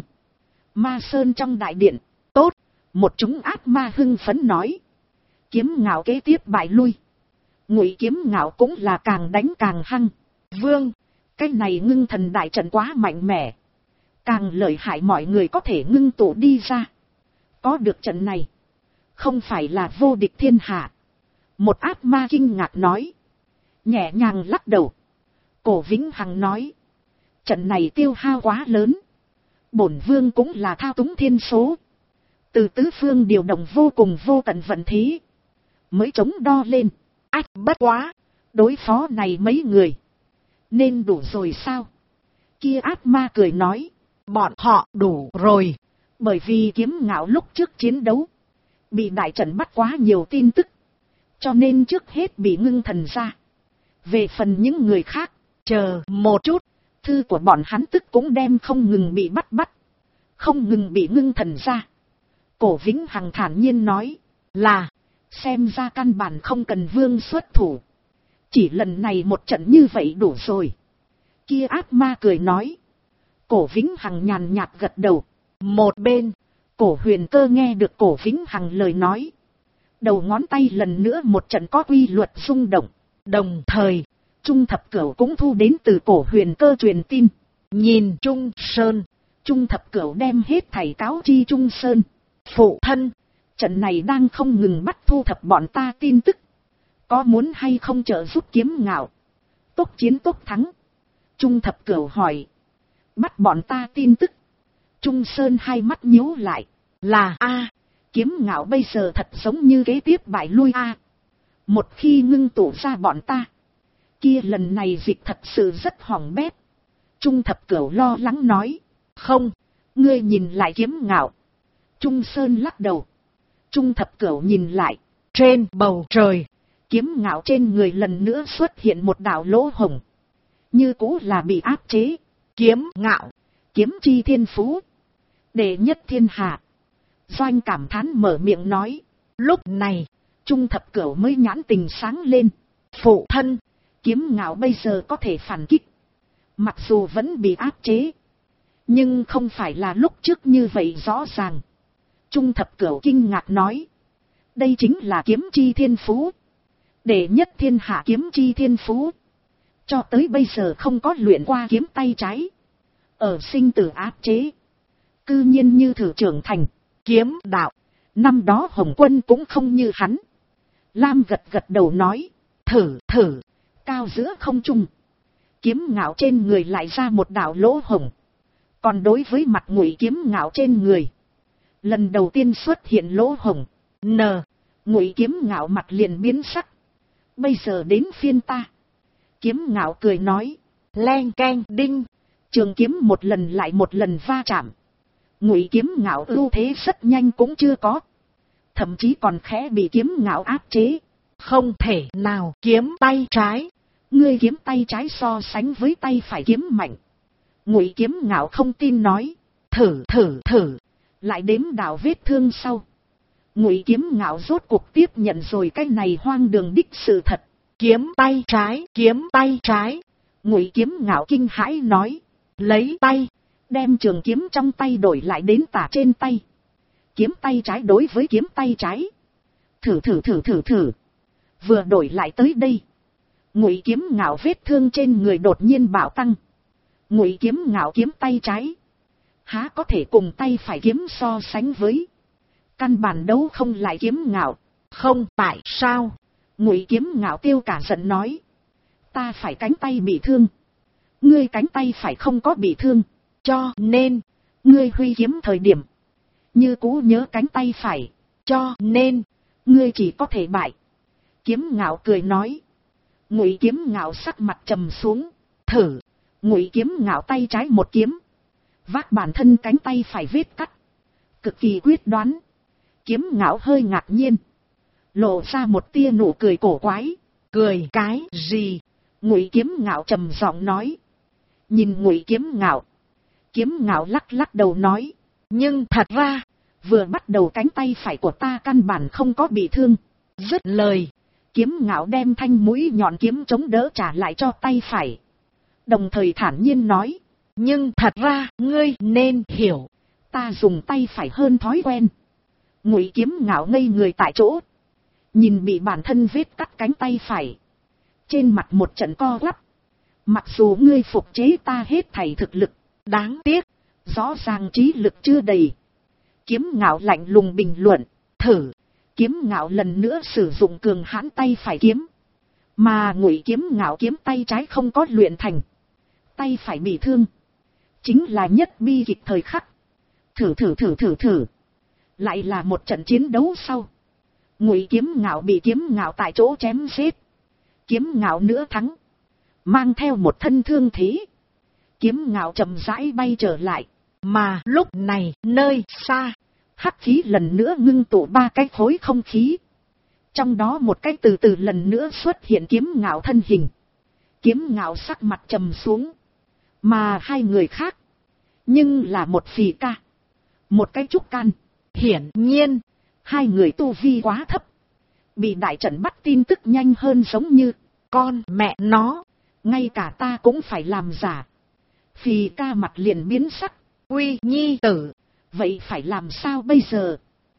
Ma Sơn trong đại điện. Tốt. Một chúng ác ma hưng phấn nói. Kiếm Ngạo kế tiếp bại lui. Ngụy Kiếm Ngạo cũng là càng đánh càng hăng. Vương. Cái này ngưng thần đại trận quá mạnh mẽ. Càng lợi hại mọi người có thể ngưng tụ đi ra. Có được trận này. Không phải là vô địch thiên hạ. Một ác ma kinh ngạc nói. Nhẹ nhàng lắc đầu. Cổ Vĩnh Hằng nói. Trận này tiêu hao quá lớn. Bổn vương cũng là thao túng thiên số. Từ tứ phương điều động vô cùng vô tận vận thế. Mới chống đo lên. Ách bất quá. Đối phó này mấy người. Nên đủ rồi sao? Kia ác ma cười nói. Bọn họ đủ rồi. Bởi vì Kiếm Ngạo lúc trước chiến đấu. Bị đại trận bắt quá nhiều tin tức. Cho nên trước hết bị ngưng thần ra. Về phần những người khác. Chờ một chút. Thư của bọn hắn tức cũng đem không ngừng bị bắt. Không ngừng bị ngưng thần ra. Cổ Vĩnh Hằng thản nhiên nói. Là. Xem ra căn bản không cần vương xuất thủ. Chỉ lần này một trận như vậy đủ rồi. Kia ác ma cười nói. Cổ Vĩnh Hằng nhàn nhạt gật đầu. Một bên. Cổ Huyền Cơ nghe được Cổ Vĩnh Hằng lời nói. Đầu ngón tay lần nữa một trận có quy luật rung động. Đồng thời. Trung Thập Cửu cũng thu đến từ Cổ Huyền Cơ truyền tin. Nhìn Trung Sơn. Trung Thập Cửu đem hết thảy cáo chi Trung Sơn. Phụ thân. Trận này đang không ngừng bắt thu thập bọn ta tin tức. Có muốn hay không trợ giúp Kiếm Ngạo? Tốc chiến tốc thắng. Trung Thập Cửu hỏi. Bắt bọn ta tin tức. Trung Sơn hai mắt nhíu lại. Là A. Kiếm Ngạo bây giờ thật giống như kế tiếp bại lui A. Một khi ngưng tụ ra bọn ta. Kia lần này dịch thật sự rất hỏng bét. Trung Thập Cửu lo lắng nói. Không. Ngươi nhìn lại Kiếm Ngạo. Trung Sơn lắc đầu. Trung Thập Cửu nhìn lại. Trên bầu trời. Kiếm Ngạo trên người lần nữa xuất hiện một đạo lỗ hổng. Như cũ là bị áp chế. Kiếm Ngạo. Kiếm chi thiên phú. Đệ nhất thiên hạ. Doanh cảm thán mở miệng nói. Lúc này. Trung Thập Cửu mới nhãn tình sáng lên. Phụ thân. Kiếm Ngạo bây giờ có thể phản kích. Mặc dù vẫn bị áp chế. Nhưng không phải là lúc trước như vậy rõ ràng. Trung Thập Cửu kinh ngạc nói. Đây chính là kiếm chi thiên phú. Đệ nhất thiên hạ kiếm chi thiên phú. Cho tới bây giờ không có luyện qua kiếm tay trái. Ở sinh tử áp chế. Cư nhiên như thử trưởng thành. Kiếm đạo. Năm đó Hồng Quân cũng không như hắn. Lam gật gật đầu nói. Thử. Cao giữa không trung. Kiếm Ngạo trên người lại ra một đạo lỗ hổng. Còn đối với mặt Ngụy Kiếm Ngạo trên người. Lần đầu tiên xuất hiện lỗ hổng. Ngụy Kiếm Ngạo mặt liền biến sắc. Bây giờ đến phiên ta. Kiếm Ngạo cười nói. Leng keng đinh. Trường kiếm một lần lại một lần va chạm. Ngụy Kiếm Ngạo ưu thế rất nhanh cũng chưa có. Thậm chí còn khẽ bị Kiếm Ngạo áp chế. Không thể nào kiếm tay trái. Ngươi kiếm tay trái so sánh với tay phải kiếm mạnh. Ngụy Kiếm Ngạo không tin nói. Thử. Lại đếm đảo vết thương sau. Ngụy Kiếm Ngạo rốt cuộc tiếp nhận rồi cái này hoang đường đích sự thật. Kiếm tay trái, kiếm tay trái. Ngụy Kiếm Ngạo kinh hãi nói. Lấy tay, đem trường kiếm trong tay đổi lại đến tả trên tay. Kiếm tay trái đối với kiếm tay trái. Thử. Vừa đổi lại tới đây. Ngụy Kiếm Ngạo vết thương trên người đột nhiên bạo tăng. Ngụy Kiếm Ngạo kiếm tay trái. Há có thể cùng tay phải kiếm so sánh với. Căn bản đấu không lại Kiếm Ngạo. Không tại sao? Ngụy Kiếm Ngạo tiêu cả giận nói. Ta phải cánh tay bị thương. Ngươi cánh tay phải không có bị thương. Cho nên, ngươi huy kiếm thời điểm. Như cũ nhớ cánh tay phải. Cho nên, ngươi chỉ có thể bại. Kiếm Ngạo cười nói. Ngụy Kiếm Ngạo sắc mặt trầm xuống. Thử. Ngụy Kiếm Ngạo tay trái một kiếm. Vác bản thân cánh tay phải vết cắt. Cực kỳ quyết đoán. Kiếm Ngạo hơi ngạc nhiên. Lộ ra một tia nụ cười cổ quái. Cười cái gì? Ngụy Kiếm Ngạo trầm giọng nói. Nhìn Ngụy Kiếm Ngạo. Kiếm Ngạo lắc lắc đầu nói. Nhưng thật ra, vừa bắt đầu cánh tay phải của ta căn bản không có bị thương. Dứt lời. Kiếm Ngạo đem thanh mũi nhọn kiếm chống đỡ trả lại cho tay phải. Đồng thời thản nhiên nói. Nhưng thật ra, ngươi nên hiểu. Ta dùng tay phải hơn thói quen. Ngụy Kiếm Ngạo ngây người tại chỗ. Nhìn bị bản thân vết cắt cánh tay phải. Trên mặt một trận co quắp. Mặc dù ngươi phục chế ta hết thảy thực lực. Đáng tiếc. Rõ ràng trí lực chưa đầy. Kiếm Ngạo lạnh lùng bình luận. Thử. Kiếm Ngạo lần nữa sử dụng cường hãn tay phải kiếm. Mà Ngụy Kiếm Ngạo kiếm tay trái không có luyện thành. Tay phải bị thương. Chính là nhất bi kịch thời khắc. Thử. Lại là một trận chiến đấu sau. Ngụy Kiếm Ngạo bị Kiếm Ngạo tại chỗ chém giết. Kiếm Ngạo nữa thắng. Mang theo một thân thương thế. Kiếm Ngạo chậm rãi bay trở lại. Mà lúc này nơi xa. Hắc khí lần nữa ngưng tụ ba cái khối không khí. Trong đó một cái từ từ lần nữa xuất hiện Kiếm Ngạo thân hình. Kiếm Ngạo sắc mặt trầm xuống. Mà hai người khác. Nhưng là một phì ca. Một cái trúc can. Hiển nhiên. Hai người tu vi quá thấp. Bị đại trận bắt tin tức nhanh hơn giống như. Con mẹ nó. Ngay cả ta cũng phải làm giả. Phì ca mặt liền biến sắc. Uy nhi tử. Vậy phải làm sao bây giờ?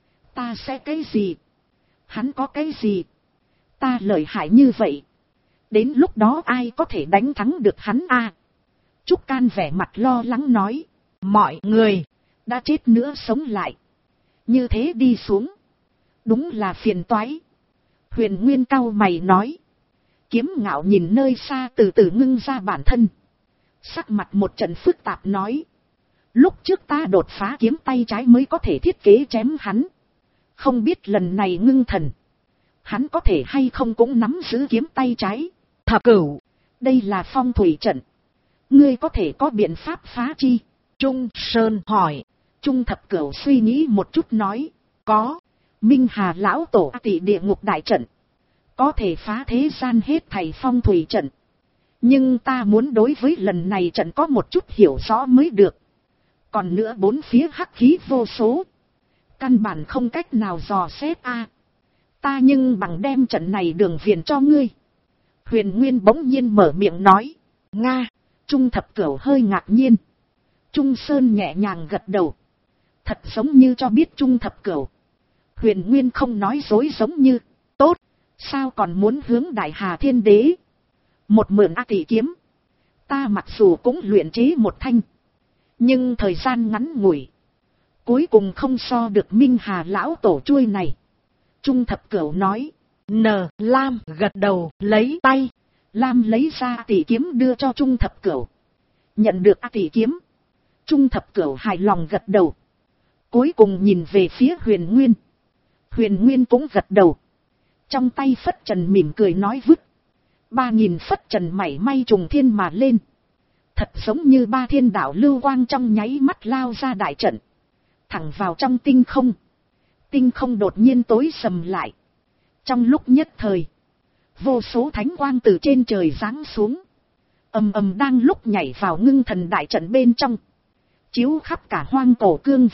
Ta sẽ cái gì? Hắn có cái gì? Ta lợi hại như vậy. Đến lúc đó ai có thể đánh thắng được hắn à? Trúc Can vẻ mặt lo lắng nói. Mọi người. Đã chết nữa sống lại. Như thế đi xuống. Đúng là phiền toái. Huyền Nguyên cau mày nói. Kiếm Ngạo nhìn nơi xa từ từ ngưng ra bản thân. Sắc mặt một trận phức tạp nói. Lúc trước ta đột phá kiếm tay trái mới có thể thiết kế chém hắn. Không biết lần này ngưng thần. Hắn có thể hay không cũng nắm giữ kiếm tay trái. Thập Cửu. Đây là phong thủy trận. Ngươi có thể có biện pháp phá chi? Trung Sơn hỏi. Trung Thập Cửu suy nghĩ một chút nói. Có. Minh Hà lão tổ tỷ địa ngục đại trận. Có thể phá thế gian hết thảy phong thủy trận. Nhưng ta muốn đối với lần này trận có một chút hiểu rõ mới được. Còn nữa bốn phía hắc khí vô số. Căn bản không cách nào dò xét a. Ta nhưng bằng đem trận này đường viền cho ngươi. Huyền Nguyên bỗng nhiên mở miệng nói. Nga. Trung Thập Cửu hơi ngạc nhiên. Trung Sơn nhẹ nhàng gật đầu. Thật giống như cho biết Trung Thập Cửu. Huyền Nguyên không nói dối giống như. Tốt. Sao còn muốn hướng Đại Hà Thiên Đế? Một mượn A tỷ kiếm. Ta mặc dù cũng luyện chế một thanh. Nhưng thời gian ngắn ngủi. Cuối cùng không so được Minh Hà lão tổ chuôi này. Trung Thập Cửu nói. Lam gật đầu lấy tay. Lam lấy ra tỷ kiếm đưa cho Trung Thập Cửu. Nhận được tỷ kiếm. Trung Thập Cửu hài lòng gật đầu. Cuối cùng nhìn về phía Huyền Nguyên. Huyền Nguyên cũng gật đầu. Trong tay phất trần mỉm cười nói vứt. 3000 phất trần mảy may trùng thiên mà lên. Thật giống như ba thiên đạo lưu quang trong nháy mắt lao ra đại trận. Thẳng vào trong tinh không. Tinh không đột nhiên tối sầm lại. Trong lúc nhất thời. Vô số thánh quang từ trên trời giáng xuống. Ầm ầm đang lúc nhảy vào ngưng thần đại trận bên trong. Chiếu khắp cả hoang cổ cương vực.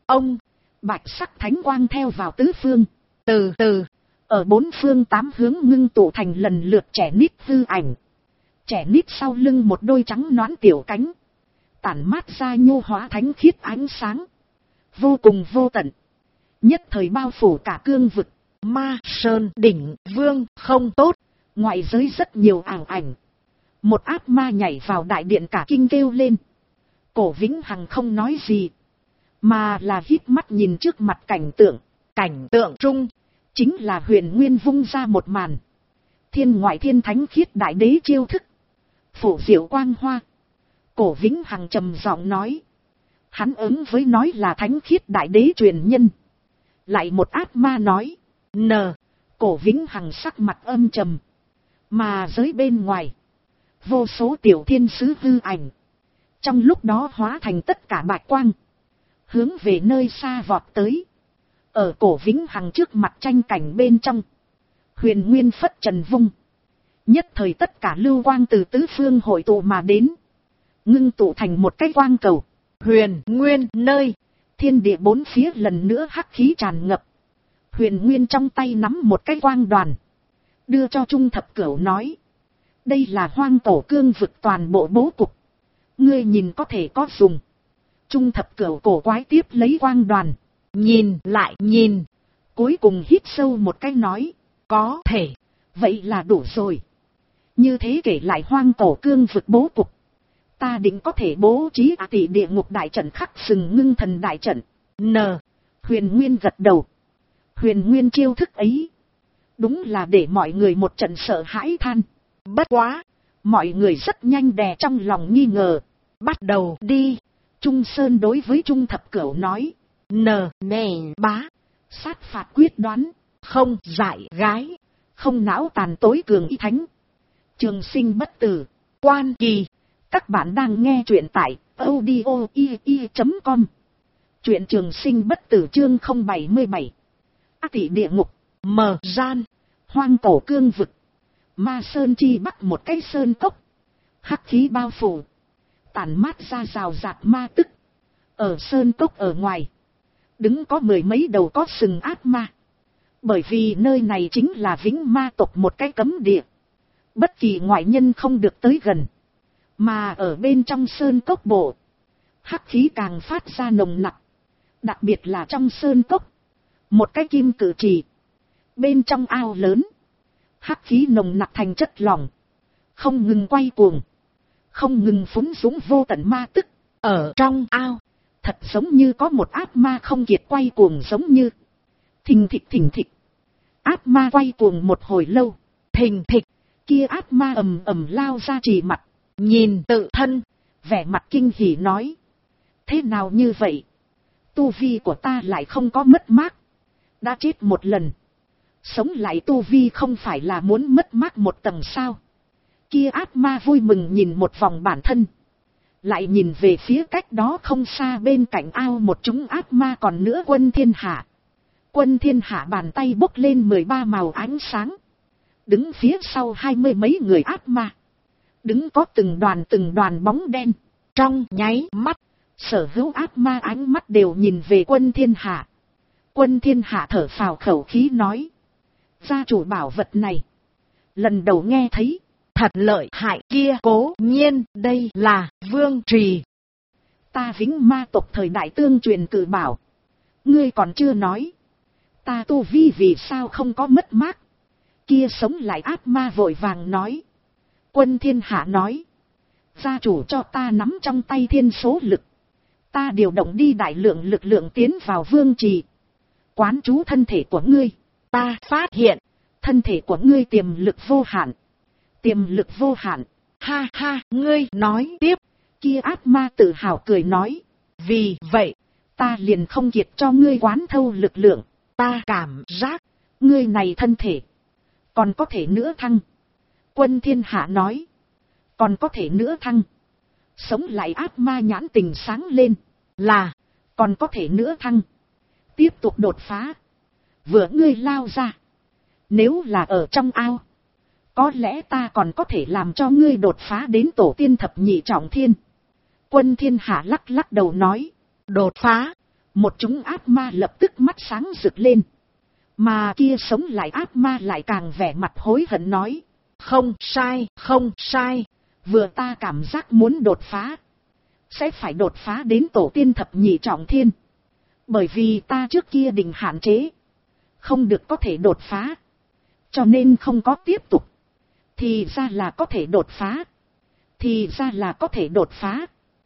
ông, bạch sắc thánh quang theo vào tứ phương, từ từ, ở bốn phương tám hướng ngưng tụ thành lần lượt trẻ nít hư ảnh. Trẻ nít sau lưng một đôi trắng nõn tiểu cánh, tản mát ra nhu hóa thánh khiết ánh sáng, vô cùng vô tận, nhất thời bao phủ cả cương vực. Ma sơn đỉnh vương không tốt, ngoại giới rất nhiều ảo ảnh. Một ác ma nhảy vào đại điện cả kinh kêu lên. Cổ Vĩnh Hằng không nói gì, mà là hít mắt nhìn trước mặt cảnh tượng. Cảnh tượng trung, chính là Huyền Nguyên vung ra một màn. Thiên ngoại thiên thánh khiết đại đế chiêu thức, phổ diệu quang hoa. Cổ Vĩnh Hằng trầm giọng nói. Hắn ứng với nói là thánh khiết đại đế truyền nhân. Lại một ác ma nói. Cổ Vĩnh Hằng sắc mặt âm trầm. Mà giới bên ngoài, vô số tiểu thiên sứ hư ảnh, trong lúc đó hóa thành tất cả bạch quang, hướng về nơi xa vọt tới. Ở Cổ Vĩnh Hằng trước mặt tranh cảnh bên trong, Huyền Nguyên phất trần vung, nhất thời tất cả lưu quang từ tứ phương hội tụ mà đến, ngưng tụ thành một cái quang cầu. Huyền Nguyên nơi, thiên địa bốn phía lần nữa hắc khí tràn ngập. Huyền Nguyên trong tay nắm một cái quang đoàn, đưa cho Trung Thập Cửu nói. Đây là hoang tổ cương vực toàn bộ bố cục, ngươi nhìn có thể có dùng. Trung Thập Cửu cổ quái tiếp lấy quang đoàn, nhìn lại nhìn, cuối cùng hít sâu một cái nói. Có thể, vậy là đủ rồi. Như thế kể lại hoang tổ cương vực bố cục, ta định có thể bố trí tỷ địa ngục đại trận khắc sừng ngưng thần đại trận. Huyền Nguyên gật đầu. Huyền Nguyên chiêu thức ấy, đúng là để mọi người một trận sợ hãi than. Bất quá, mọi người rất nhanh đè trong lòng nghi ngờ. Bắt đầu đi. Trung Sơn đối với Trung Thập Cửu nói. Bá. Sát phạt quyết đoán, không dại gái, không não tàn tối cường y thánh, trường sinh bất tử, quan kỳ. Các bạn đang nghe truyện tại audio.com. Truyện trường sinh bất tử chương 077. Tỷ địa ngục, mờ gian, hoang cổ cương vực, ma sơn chi bắc một cái sơn cốc, hắc khí bao phủ, tản mát ra rào rạt ma tức. Ở sơn cốc ở ngoài, đứng có mười mấy đầu có sừng ác ma. Bởi vì nơi này chính là Vĩnh Ma tộc một cái cấm địa, bất kỳ ngoại nhân không được tới gần. Mà ở bên trong sơn cốc bộ, hắc khí càng phát ra nồng nặc. Đặc biệt là trong sơn cốc, một cái kim cử trì, bên trong ao lớn, hắc khí nồng nặc thành chất lỏng, không ngừng quay cuồng, không ngừng phúng dũng vô tận ma tức. Ở trong ao, thật giống như có một ác ma không kiệt quay cuồng, giống như thình thịch. Ác ma quay cuồng một hồi lâu, thình thịch, kia ác ma ầm ầm lao ra trì mặt, nhìn tự thân, vẻ mặt kinh hỉ nói. Thế nào như vậy? Tu vi của ta lại không có mất mát. Đã chết một lần, sống lại tu vi không phải là muốn mất mát một tầng sao? Kia ác ma vui mừng nhìn một vòng bản thân, lại nhìn về phía cách đó không xa bên cạnh ao một chúng ác ma còn nữa. Quân Thiên Hạ. Quân Thiên Hạ bàn tay bốc lên 13 màu ánh sáng, đứng phía sau 20 mấy người ác ma, đứng có từng đoàn bóng đen. Trong nháy mắt, sở hữu ác ma ánh mắt đều nhìn về Quân Thiên Hạ. Quân Thiên Hạ thở phào khẩu khí nói. Gia chủ bảo vật này, lần đầu nghe thấy, thật lợi hại. Kia cố nhiên đây là vương trì, ta Vĩnh Ma tộc thời đại tương truyền cử bảo. Ngươi còn chưa nói, ta tu vi vì sao không có mất mát? Kia sống lại ác ma vội vàng nói. Quân Thiên Hạ nói. Gia chủ cho ta nắm trong tay thiên số lực, ta điều động đi đại lượng lực lượng tiến vào vương trì, quán trú thân thể của ngươi. Ta phát hiện, thân thể của ngươi tiềm lực vô hạn. Tiềm lực vô hạn. Ha ha, ngươi nói tiếp. Kia ác ma tự hào cười nói. Vì vậy, ta liền không kiệt cho ngươi quán thâu lực lượng. Ta cảm giác, ngươi này thân thể, còn có thể nữa thăng. Quân Thiên Hạ nói. Còn có thể nữa thăng. Sống lại ác ma nhãn tình sáng lên. Là, còn có thể nữa thăng. Tiếp tục đột phá. Vừa ngươi lao ra, nếu là ở trong ao, có lẽ ta còn có thể làm cho ngươi đột phá đến tổ tiên thập nhị trọng thiên. Quân Thiên Hạ lắc lắc đầu nói. Đột phá? Một chúng ác ma lập tức mắt sáng rực lên. Mà kia sống lại ác ma lại càng vẻ mặt hối hận nói. Không sai, không sai. Vừa ta cảm giác muốn đột phá. Sẽ phải đột phá đến tổ tiên thập nhị trọng thiên. Bởi vì ta trước kia định hạn chế. Không được có thể đột phá. Cho nên không có tiếp tục. Thì ra là có thể đột phá. Thì ra là có thể đột phá.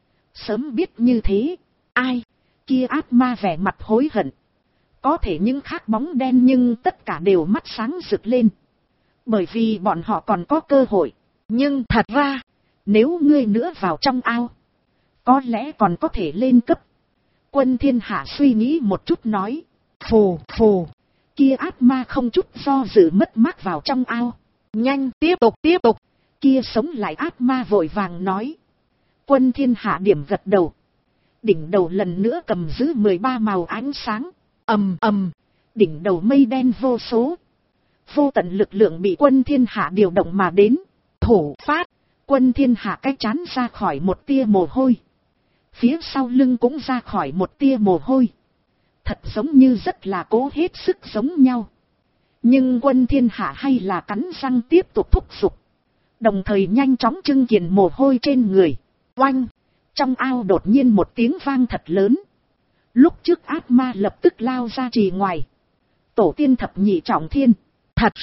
Sớm biết như thế. Ai? Kia ác ma vẻ mặt hối hận. Có thể những khác bóng đen nhưng tất cả đều mắt sáng rực lên. Bởi vì bọn họ còn có cơ hội. Nhưng thật ra, nếu ngươi nữa vào trong ao, có lẽ còn có thể lên cấp. Quân thiên hạ suy nghĩ một chút nói. Phù, phù. Kia ác ma không chút do dự mất mát vào trong ao. Nhanh, tiếp tục, tiếp tục. Kia sống lại ác ma vội vàng nói. Quân thiên hạ điểm gật đầu. Đỉnh đầu lần nữa cầm giữ 13 màu ánh sáng. Ầm ầm. Đỉnh đầu mây đen vô số. Vô tận lực lượng bị quân thiên hạ điều động mà đến. Thổ phát. Quân thiên hạ cái chán ra khỏi một tia mồ hôi. Phía sau lưng cũng ra khỏi một tia mồ hôi. Thật giống như rất là cố hết sức giống nhau. Nhưng quân thiên hạ hay là cắn răng tiếp tục thúc giục. Đồng thời nhanh chóng trưng kiền mồ hôi trên người. Oanh! Trong ao đột nhiên một tiếng vang thật lớn. Lúc trước ác ma lập tức lao ra trì ngoài. Tổ tiên thập nhị trọng thiên. Thật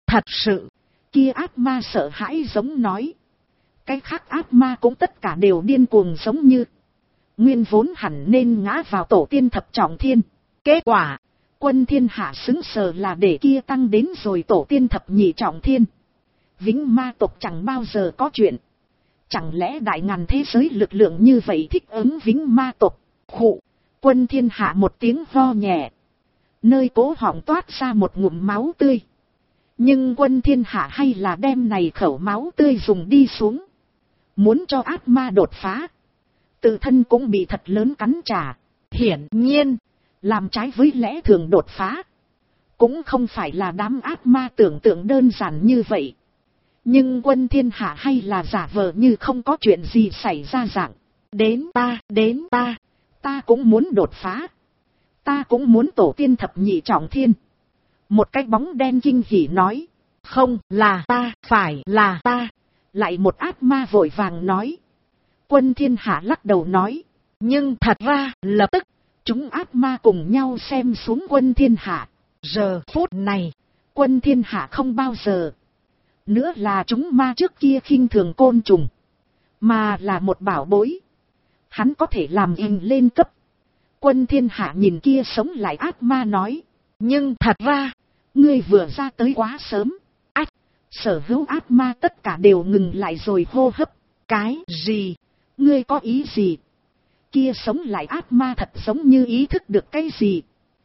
sự. Kia ác ma sợ hãi giống nói. Cái khác ác ma cũng tất cả đều điên cuồng giống như. Nguyên vốn hẳn nên ngã vào tổ tiên thập trọng thiên. Kết quả, quân thiên hạ xứng sờ là để kia tăng đến rồi tổ tiên thập nhị trọng thiên. Vĩnh ma tộc chẳng bao giờ có chuyện. Chẳng lẽ đại ngàn thế giới lực lượng như vậy thích ứng vĩnh ma tộc? Khụ, quân thiên hạ một tiếng ho nhẹ. Nơi cố họng toát ra một ngụm máu tươi. Nhưng quân thiên hạ hay là đem này khẩu máu tươi dùng đi xuống. Muốn cho ác ma đột phá. Tự thân cũng bị thật lớn cắn trả. Hiển nhiên, làm trái với lẽ thường đột phá. Cũng không phải là đám ác ma tưởng tượng đơn giản như vậy. Nhưng quân thiên hạ hay là giả vờ như không có chuyện gì xảy ra dạng. Đến ta cũng muốn đột phá. Ta cũng muốn tổ tiên thập nhị trọng thiên. Một cái bóng đen kinh hỉ nói. Không là ta, phải là ta. Lại một ác ma vội vàng nói. Quân thiên hạ lắc đầu nói. Nhưng thật ra, lập tức, chúng ác ma cùng nhau xem xuống quân thiên hạ. Giờ phút này, quân thiên hạ không bao giờ. Nữa là chúng ma trước kia khinh thường côn trùng. Mà là một bảo bối. Hắn có thể làm hình lên cấp. Quân thiên hạ nhìn kia sống lại ác ma nói. Nhưng thật ra, ngươi vừa ra tới quá sớm. Ách, sở hữu ác ma tất cả đều ngừng lại rồi hô hấp. Cái gì? Ngươi có ý gì? Kia sống lại ác ma thật giống như ý thức được cái gì.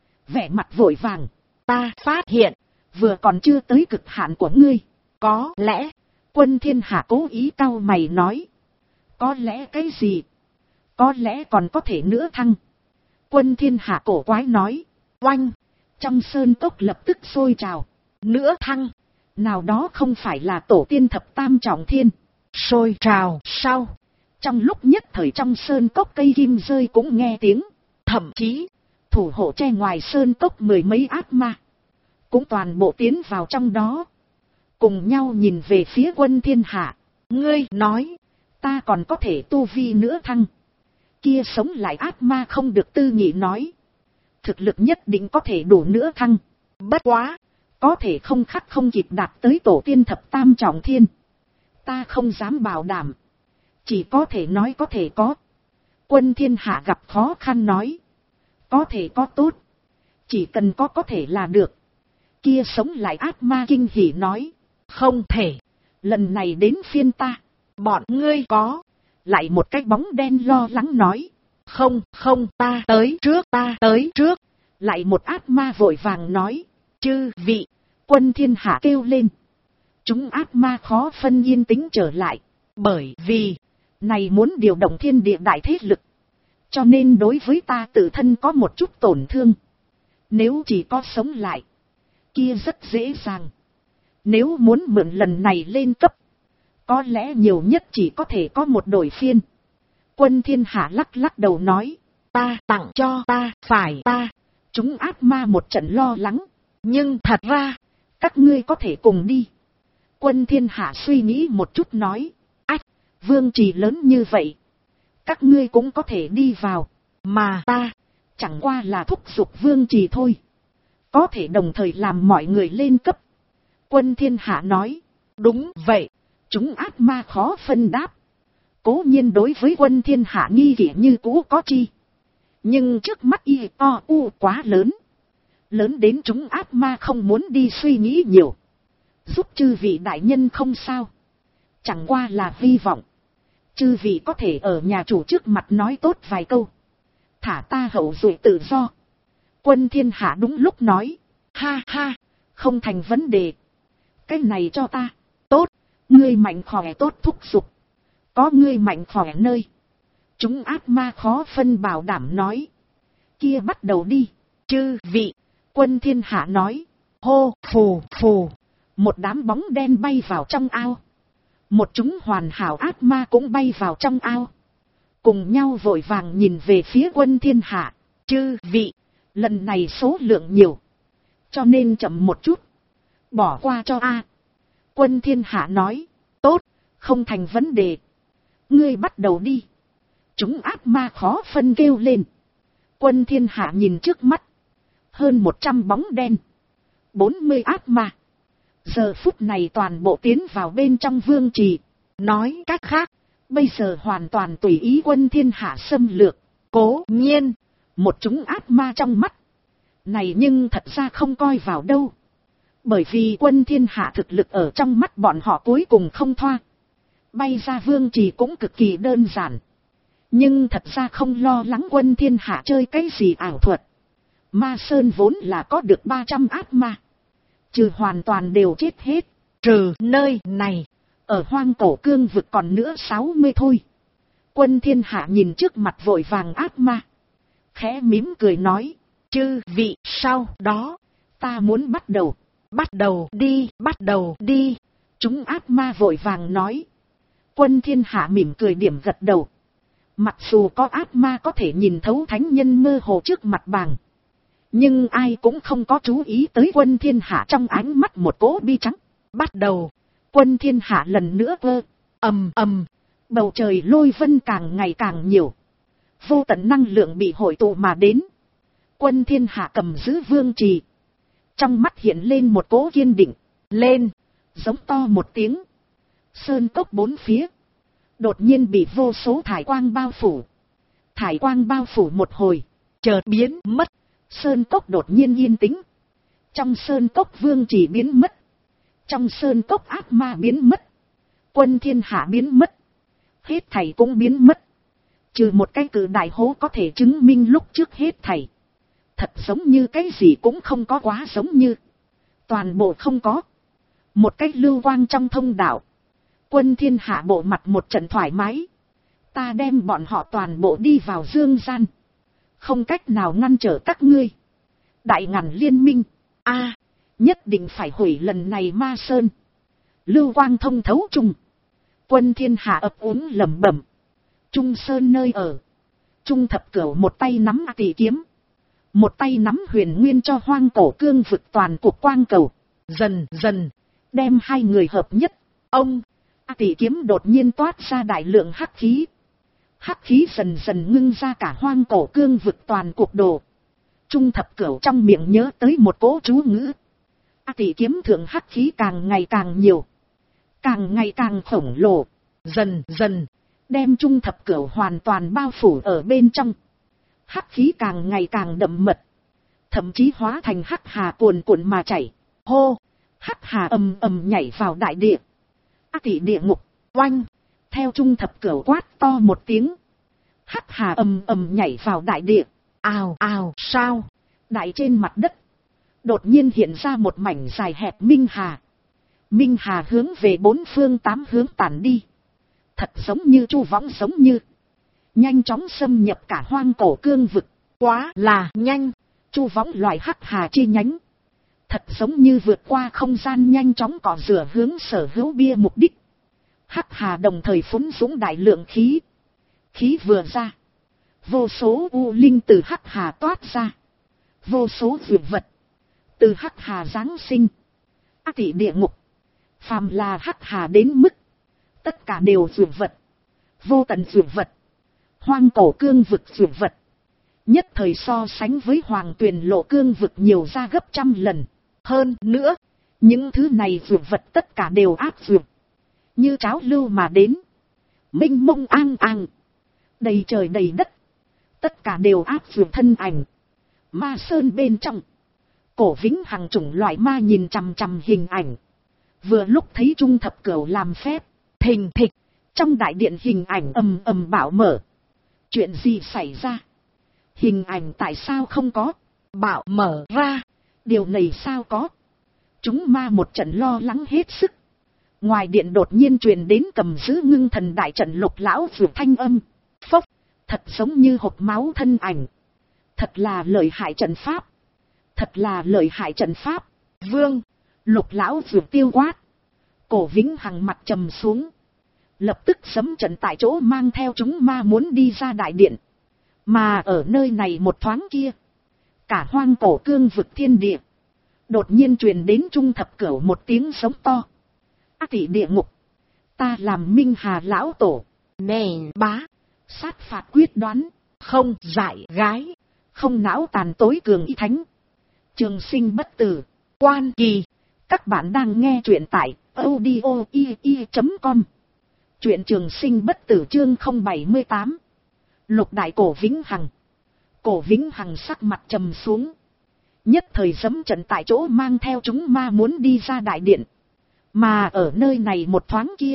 Vẻ mặt vội vàng. Ta phát hiện, vừa còn chưa tới cực hạn của ngươi. Có lẽ, quân thiên hạ cố ý cau mày nói. Có lẽ cái gì? Có lẽ còn có thể nữa thăng. Quân thiên hạ cổ quái nói. Oanh! Trong sơn cốc lập tức sôi trào. Nữa thăng! Nào đó không phải là tổ tiên thập tam trọng thiên. Sôi trào sao? Trong lúc nhất thời trong sơn cốc cây kim rơi cũng nghe tiếng. Thậm chí, thủ hộ che ngoài sơn cốc mười mấy ác ma. Cũng toàn bộ tiến vào trong đó. Cùng nhau nhìn về phía quân thiên hạ. Ngươi nói, ta còn có thể tu vi nữa thăng. Kia sống lại ác ma không được tư nghị nói. Thực lực nhất định có thể đủ nữa thăng. Bất quá, có thể không khắc không kịp đạt tới tổ tiên thập tam trọng thiên. Ta không dám bảo đảm. Chỉ có thể nói có thể có. Quân thiên hạ gặp khó khăn nói. Có thể có tốt. Chỉ cần có thể là được. Kia sống lại ác ma kinh hỉ nói. Không thể. Lần này đến phiên ta. Bọn ngươi có. Lại một cái bóng đen lo lắng nói. Không ta tới trước. Lại một ác ma vội vàng nói. Chư vị. Quân thiên hạ kêu lên. Chúng ác ma khó phân yên tĩnh trở lại. Bởi vì, này muốn điều động thiên địa đại thế lực. Cho nên đối với ta tự thân có một chút tổn thương. Nếu chỉ có sống lại, kia rất dễ dàng. Nếu muốn mượn lần này lên cấp, có lẽ nhiều nhất chỉ có thể có một đổi phiên. Quân thiên hạ lắc lắc đầu nói. ta tặng cho ta, phải ta. Chúng ác ma một trận lo lắng. Nhưng thật ra, các ngươi có thể cùng đi. Quân Thiên Hạ suy nghĩ một chút nói. Ách, vương trì lớn như vậy. Các ngươi cũng có thể đi vào. mà ta, chẳng qua là thúc giục vương trì thôi. Có thể đồng thời làm mọi người lên cấp. Quân Thiên Hạ nói. đúng vậy. Chúng ác ma khó phân đáp. Cố nhiên đối với Quân Thiên Hạ nghi kỷ như cũ có chi. Nhưng trước mắt IOU quá lớn. Lớn đến chúng ác ma không muốn đi suy nghĩ nhiều. Giúp chư vị đại nhân không sao. Chẳng qua là hy vọng. Chư vị có thể ở nhà chủ trước mặt nói tốt vài câu. Thả ta hậu duệ tự do. Quân Thiên Hạ đúng lúc nói. Ha ha, không thành vấn đề. Cái này cho ta. Tốt, ngươi mạnh khỏe tốt thúc giục. Có ngươi mạnh khỏe nơi. Chúng ác ma khó phân bảo đảm nói. Kia bắt đầu đi. Chư vị. Quân Thiên Hạ nói. Hô, phù, phù. Một đám bóng đen bay vào trong ao. Một chúng hoàn hảo ác ma cũng bay vào trong ao. Cùng nhau vội vàng nhìn về phía Quân Thiên Hạ. Chư vị, lần này số lượng nhiều. Cho nên chậm một chút. Bỏ qua cho a. Quân Thiên Hạ nói. Tốt, không thành vấn đề. Ngươi bắt đầu đi. Chúng ác ma khó phân kêu lên. Quân Thiên Hạ nhìn trước mắt. Hơn 100 bóng đen. 40 ác ma. Giờ phút này toàn bộ tiến vào bên trong vương trì. Nói cách khác, bây giờ hoàn toàn tùy ý Quân Thiên Hạ xâm lược. Cố nhiên, một chúng ác ma trong mắt. Này nhưng thật ra không coi vào đâu. Bởi vì Quân Thiên Hạ thực lực ở trong mắt bọn họ cuối cùng không thoa. Bay ra vương trì cũng cực kỳ đơn giản. Nhưng thật ra không lo lắng Quân Thiên Hạ chơi cái gì ảo thuật. Ma Sơn vốn là có được 300 ác ma. Trừ hoàn toàn đều chết hết. Trừ nơi này. Ở hoang cổ cương vực còn nữa 60 thôi. Quân Thiên Hạ nhìn trước mặt vội vàng ác ma. Khẽ mím cười nói. Chư vị sau đó. Ta muốn bắt đầu. Bắt đầu đi, bắt đầu đi. Chúng ác ma vội vàng nói. Quân Thiên Hạ mỉm cười điểm gật đầu. Mặc dù có ác ma có thể nhìn thấu thánh nhân mơ hồ trước mặt bàng. Nhưng ai cũng không có chú ý tới Quân Thiên Hạ trong ánh mắt một cỗ bi trắng. Bắt đầu. Quân Thiên Hạ lần nữa vơ. Ầm ầm. Bầu trời lôi vân càng ngày càng nhiều. Vô tận năng lượng bị hội tụ mà đến. Quân Thiên Hạ cầm giữ vương trì. Trong mắt hiện lên một cỗ kiên định. Lên. Giống to một tiếng. Sơn cốc bốn phía. Đột nhiên bị vô số thải quang bao phủ. Thải quang bao phủ một hồi. Chợt biến mất. Sơn cốc đột nhiên yên tĩnh. Trong sơn cốc vương trì biến mất. Trong sơn cốc ác ma biến mất. Quân Thiên Hạ biến mất. Hết thảy cũng biến mất. Trừ một cái cự đại hố có thể chứng minh lúc trước hết thảy. Thật giống như cái gì cũng không có quá giống như. Toàn bộ không có. Một cái lưu quang trong thông đạo. Quân Thiên Hạ bộ mặt một trận thoải mái. Ta đem bọn họ toàn bộ đi vào dương gian. Không cách nào ngăn trở các ngươi. Đại ngàn liên minh. Nhất định phải hủy lần này Ma Sơn. Lưu quang thông thấu trung. Quân Thiên Hạ ấp úng lẩm bẩm. Trung Sơn nơi ở. Trung Thập Cửu một tay nắm tỷ kiếm. Một tay nắm huyền nguyên cho hoang cổ cương vực toàn cục quang cầu. Dần dần. Đem hai người hợp nhất. Ông. Tỷ kiếm đột nhiên toát ra đại lượng hắc khí. Hắc khí dần dần ngưng ra cả hoang cổ cương vực toàn cục đồ. Trung Thập Cửu trong miệng nhớ tới một cỗ chú ngữ. Tỷ kiếm thượng hắc khí càng ngày càng nhiều. Càng ngày càng khổng lồ. Dần dần. Đem Trung Thập Cửu hoàn toàn bao phủ ở bên trong. Hắc khí càng ngày càng đậm mật. Thậm chí hóa thành hắc hà cuồn cuộn mà chảy. Hô. Hắc hà ầm ầm nhảy vào đại địa. Tỷ địa ngục. Oanh. Theo Trung Thập Cửu quát to một tiếng. Hắc hà ầm ầm nhảy vào đại địa. Ào ào sao. Đại trên mặt đất. Đột nhiên hiện ra một mảnh dài hẹp minh hà. Minh hà hướng về bốn phương tám hướng tản đi. Thật giống như chu võng giống như. Nhanh chóng xâm nhập cả hoang cổ cương vực. Quá là nhanh. Chu võng loại hắc hà chi nhánh. Thật giống như vượt qua không gian nhanh chóng cọ rửa hướng sở hữu bia mục đích. Hắc hà đồng thời phún dũng đại lượng khí. Khí vừa ra. Vô số u linh từ hắc hà toát ra. Vô số dược vật từ hắc hà giáng sinh. Ác tị địa ngục. Phàm là hắc hà đến mức. Tất cả đều dược vật. Vô tận dược vật. Hoang cổ cương vực dược vật. Nhất thời so sánh với hoàng tuyền lộ cương vực nhiều ra gấp trăm lần. Hơn nữa, những thứ này dược vật tất cả đều áp dược. Như cháo lưu mà đến. Minh mông an an. Đầy trời đầy đất. Tất cả đều áp dược thân ảnh. Ma sơn bên trong. Cổ Vĩnh Hằng chủng loại ma nhìn chằm chằm hình ảnh. Vừa lúc thấy Trung Thập Cửu làm phép. Thình thịch. Trong đại điện hình ảnh ầm ầm bạo mở. Chuyện gì xảy ra? Hình ảnh tại sao không có? Bạo mở ra. Điều này sao có? Chúng ma một trận lo lắng hết sức. Ngoài điện đột nhiên truyền đến cầm giữ ngưng thần đại trận Lục lão vượt thanh âm. Phốc. Thật giống như hộp máu thân ảnh. Thật là lợi hại trận pháp. Thật là lợi hại trận pháp. Vương. Lục lão vượt tiêu quát. Cổ Vĩnh Hằng mặt trầm xuống. Lập tức sấm trận tại chỗ mang theo chúng ma muốn đi ra đại điện. Mà ở nơi này một thoáng kia. Cả hoang cổ cương vực thiên địa. Đột nhiên truyền đến Trung Thập Cửu một tiếng sống to. Ác tị địa ngục. Ta làm Minh Hà lão tổ. Nè bá. Sát phạt quyết đoán. Không dại gái. Không não tàn tối cường y thánh. Trường sinh bất tử. Quan kỳ. Các bạn đang nghe truyện tại audio.com. Truyện trường sinh bất tử chương 078. Lục đại cổ Vĩnh Hằng. Cổ Vĩnh Hằng sắc mặt trầm xuống. Nhất thời giẫm trận tại chỗ mang theo chúng ma muốn đi ra đại điện. Mà ở nơi này một thoáng kia.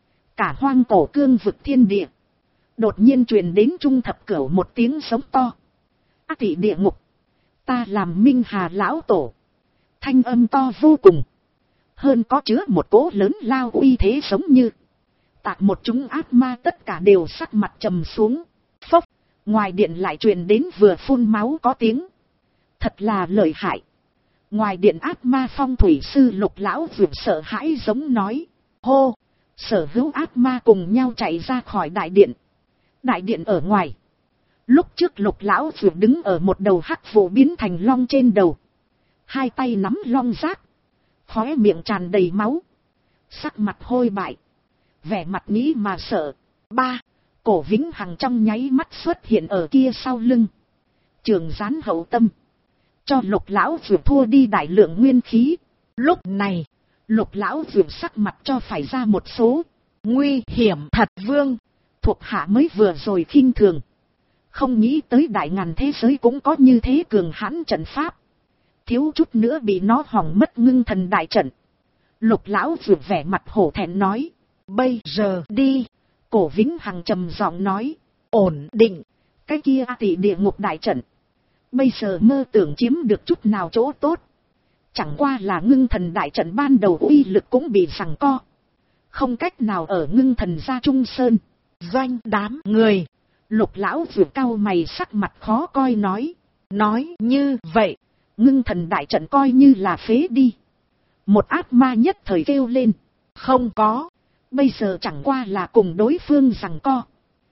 Cả hoang cổ cương vực thiên địa. Đột nhiên truyền đến Trung Thập Cửu một tiếng sống to. Ác tị địa ngục. Ta làm Minh Hà lão tổ. Thanh âm to vô cùng. Hơn có chứa một cỗ lớn lao uy thế giống như. Tạc một chúng ác ma tất cả đều sắc mặt trầm xuống. Phốc. Ngoài điện lại truyền đến vừa phun máu có tiếng. Thật là lợi hại. Ngoài điện ác ma phong thủy sư Lục lão vượt sợ hãi giống nói. Hô. Sở hữu ác ma cùng nhau chạy ra khỏi đại điện. Đại điện ở ngoài. Lúc trước Lục lão vượt đứng ở một đầu hắc vụ biến thành long trên đầu. Hai tay nắm long giác. Khóe miệng tràn đầy máu. Sắc mặt hôi bại. Vẻ mặt nghĩ mà sợ. Ba. Cổ Vĩnh Hằng trong nháy mắt xuất hiện ở kia sau lưng. Trường gián hậu tâm. Cho Lục lão vượt thua đi đại lượng nguyên khí. Lúc này. Lục lão vượt sắc mặt cho phải ra một số. Nguy hiểm thật Vương. Thuộc hạ mới vừa rồi khinh thường. Không nghĩ tới đại ngàn thế giới cũng có như thế cường hãn trận pháp. Thiếu chút nữa bị nó hỏng mất ngưng thần đại trận. Lục lão vượt vẻ mặt hổ thẹn nói. Bây giờ đi. Cổ Vĩnh Hằng trầm giọng nói. Ổn định. Cái kia tị địa ngục đại trận. Bây giờ mơ tưởng chiếm được chút nào chỗ tốt. Chẳng qua là ngưng thần đại trận ban đầu uy lực cũng bị giằng co. Không cách nào ở ngưng thần gia Trung Sơn. Doanh đám người. Lục lão vượt cau mày sắc mặt khó coi nói. Nói như vậy. Ngưng thần đại trận coi như là phế đi. Một ác ma nhất thời kêu lên. Không có. Bây giờ chẳng qua là cùng đối phương giằng co.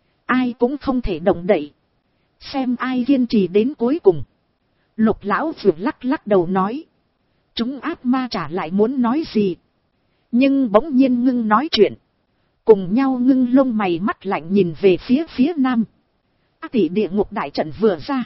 Ai cũng không thể động đậy. Xem ai kiên trì đến cuối cùng. Lục lão vượt lắc lắc đầu nói. Chúng ác ma trả lại muốn nói gì. Nhưng bỗng nhiên ngưng nói chuyện. Cùng nhau ngưng lông mày mắt lạnh nhìn về phía nam. Ác tị địa ngục đại trận vừa ra.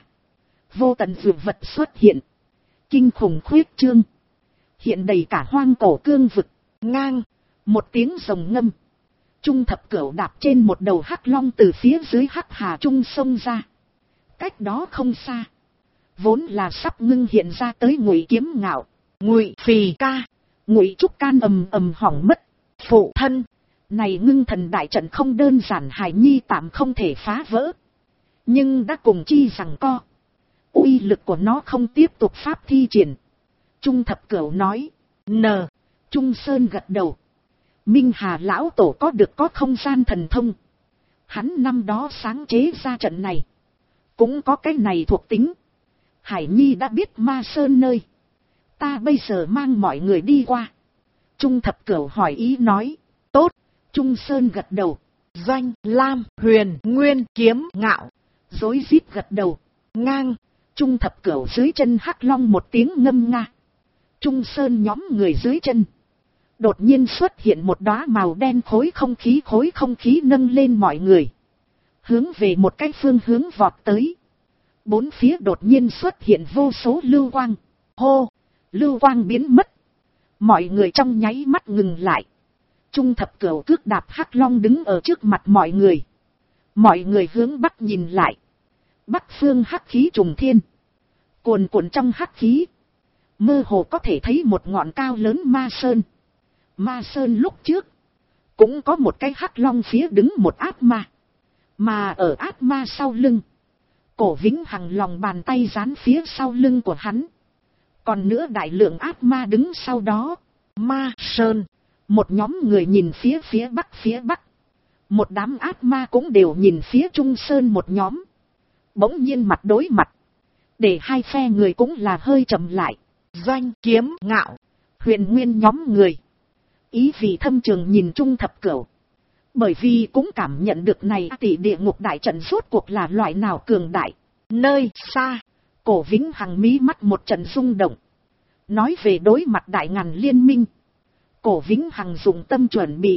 Vô tận dược vật xuất hiện. Kinh khủng khuyết trương. Hiện đầy cả hoang cổ cương vực. Ngang. Một tiếng rồng ngâm. Trung Thập Cửu đạp trên một đầu hắc long từ phía dưới hắc hà trung sông ra. Cách đó không xa. Vốn là sắp ngưng hiện ra tới Ngụy Kiếm Ngạo. Ngụy Phì Ca. Ngụy Trúc Can ầm ầm hỏng mất. Phụ thân. Này ngưng thần đại trận không đơn giản hài nhi tạm không thể phá vỡ. Nhưng đã cùng chi rằng co. Uy lực của nó không tiếp tục pháp thi triển. Trung Thập Cửu nói. Trung Sơn gật đầu. Minh Hà lão tổ có được có không gian thần thông. Hắn năm đó sáng chế ra trận này. Cũng có cái này thuộc tính. Hải Nhi đã biết Ma Sơn nơi. Ta bây giờ mang mọi người đi qua. Trung Thập Cửu hỏi ý nói. Tốt. Trung Sơn gật đầu. Doanh, Lam, Huyền, Nguyên, Kiếm, Ngạo. rối rít gật đầu. Ngang. Trung thập cửu dưới chân hắc long một tiếng ngâm nga. Trung sơn nhóm người dưới chân. Đột nhiên xuất hiện một đóa màu đen khối không khí nâng lên mọi người. Hướng về một cái phương hướng vọt tới. Bốn phía đột nhiên xuất hiện vô số lưu quang. Hô! Lưu quang biến mất. Mọi người trong nháy mắt ngừng lại. Trung thập cửu cước đạp hắc long đứng ở trước mặt mọi người. Mọi người hướng bắc nhìn lại. Bắc phương hắc khí trùng thiên. Cuồn cuộn trong hắc khí. Mơ hồ có thể thấy một ngọn cao lớn ma sơn. Ma sơn lúc trước. Cũng có một cái hắc long phía đứng một ác ma. Mà ở ác ma sau lưng. Cổ Vĩnh Hằng lòng bàn tay dán phía sau lưng của hắn. Còn nữa đại lượng ác ma đứng sau đó. Ma sơn. Một nhóm người nhìn phía bắc. Một đám ác ma cũng đều nhìn phía Trung Sơn một nhóm. Bỗng nhiên mặt đối mặt. Để hai phe người cũng là hơi chậm lại. Doanh, Kiếm, Ngạo, Huyền Nguyên nhóm người. Ý vị thâm trường nhìn Trung thập cửu. Bởi vì cũng cảm nhận được này tỷ địa ngục đại trận rốt cuộc là loại nào cường đại. nơi xa. Cổ Vĩnh Hằng mí mắt một trận rung động. Nói về đối mặt đại ngàn liên minh. Cổ Vĩnh Hằng dùng tâm chuẩn bị.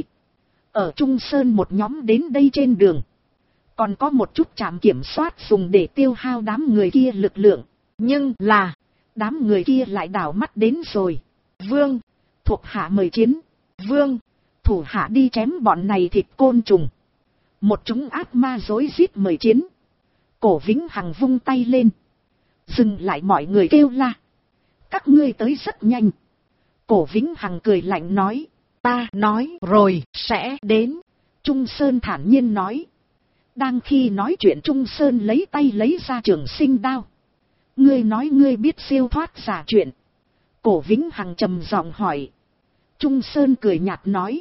Ở Trung Sơn một nhóm đến đây trên đường. Còn có một chút trạm kiểm soát dùng để tiêu hao đám người kia lực lượng. Nhưng là, đám người kia lại đảo mắt đến rồi. Vương, thuộc hạ mời chiến. Vương, thủ hạ đi chém bọn này thịt côn trùng. Một chúng ác ma rối rít mời chiến. Cổ Vĩnh Hằng vung tay lên. Dừng lại mọi người kêu la. Các ngươi tới rất nhanh. Cổ Vĩnh Hằng cười lạnh nói. ta nói rồi, sẽ đến. Trung Sơn thản nhiên nói. Đang khi nói chuyện Trung Sơn lấy tay lấy ra trường sinh đao. Ngươi nói ngươi biết siêu thoát giả chuyện. Cổ Vĩnh Hằng trầm giọng hỏi. Trung Sơn cười nhạt nói.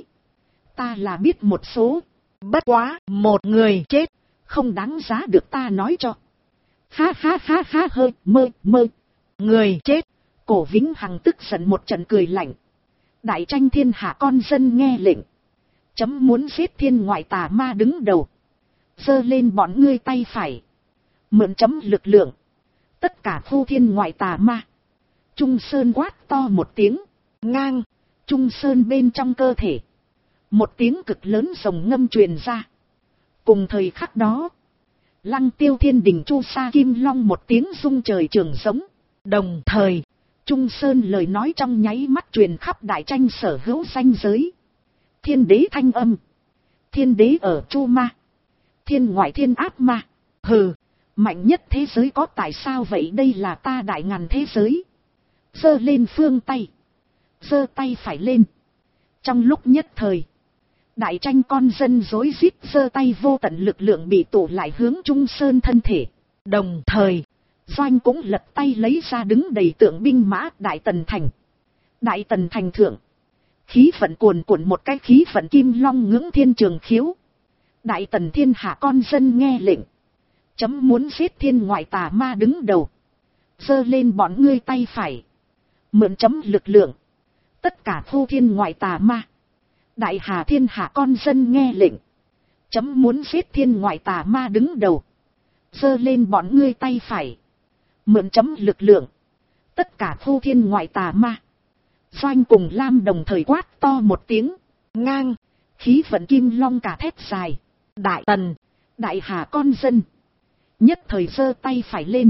Ta là biết một số. Bất quá, một người chết. Không đáng giá được ta nói cho. Ha ha ha ha hơi mơ. Người chết. Cổ Vĩnh Hằng tức giận một trận cười lạnh. Đại tranh thiên hạ con dân nghe lệnh. Chấm muốn giết thiên ngoại tà ma đứng đầu. Giơ lên bọn ngươi tay phải. Mượn chấm lực lượng. Tất cả phu thiên ngoại tà ma. Trung Sơn quát to một tiếng. Ngang. Trung Sơn bên trong cơ thể. Một tiếng cực lớn rồng ngâm truyền ra. Cùng thời khắc đó. Lăng Tiêu Thiên Đình Chu Sa Kim Long một tiếng rung trời trường giống. Đồng thời. Trung Sơn lời nói trong nháy mắt truyền khắp đại tranh sở hữu danh giới. Thiên đế thanh âm. Thiên đế ở Chu Ma. Thiên ngoại thiên ác ma. Hừ. Mạnh nhất thế giới có tại sao vậy, đây là ta đại ngàn thế giới. Giơ lên phương tay. Giơ tay phải lên. Trong lúc nhất thời. Đại tranh con dân rối rít giơ tay, vô tận lực lượng bị tụ lại hướng Trung Sơn thân thể. Đồng thời. Doanh cũng lật tay lấy ra đứng đầy tượng binh mã Đại Tần Thành. Đại Tần Thành thượng. Khí vận cuồn cuộn một cái khí vận kim long ngưỡng thiên trường khiếu. Đại Tần thiên hạ con dân nghe lệnh. Chấm muốn giết thiên ngoại tà ma đứng đầu. Giơ lên bọn ngươi tay phải. Mượn chấm lực lượng. Tất cả phu thiên ngoại tà ma. Đại hà thiên hạ con dân nghe lệnh. Chấm muốn giết thiên ngoại tà ma đứng đầu. Giơ lên bọn ngươi tay phải. Mượn chấm lực lượng. Tất cả phu thiên ngoại tà ma. Doanh cùng Lam đồng thời quát to một tiếng. Ngang. Khí vận kim long cả thét dài. Đại Tần. Đại hà con dân. Nhất thời giơ tay phải lên.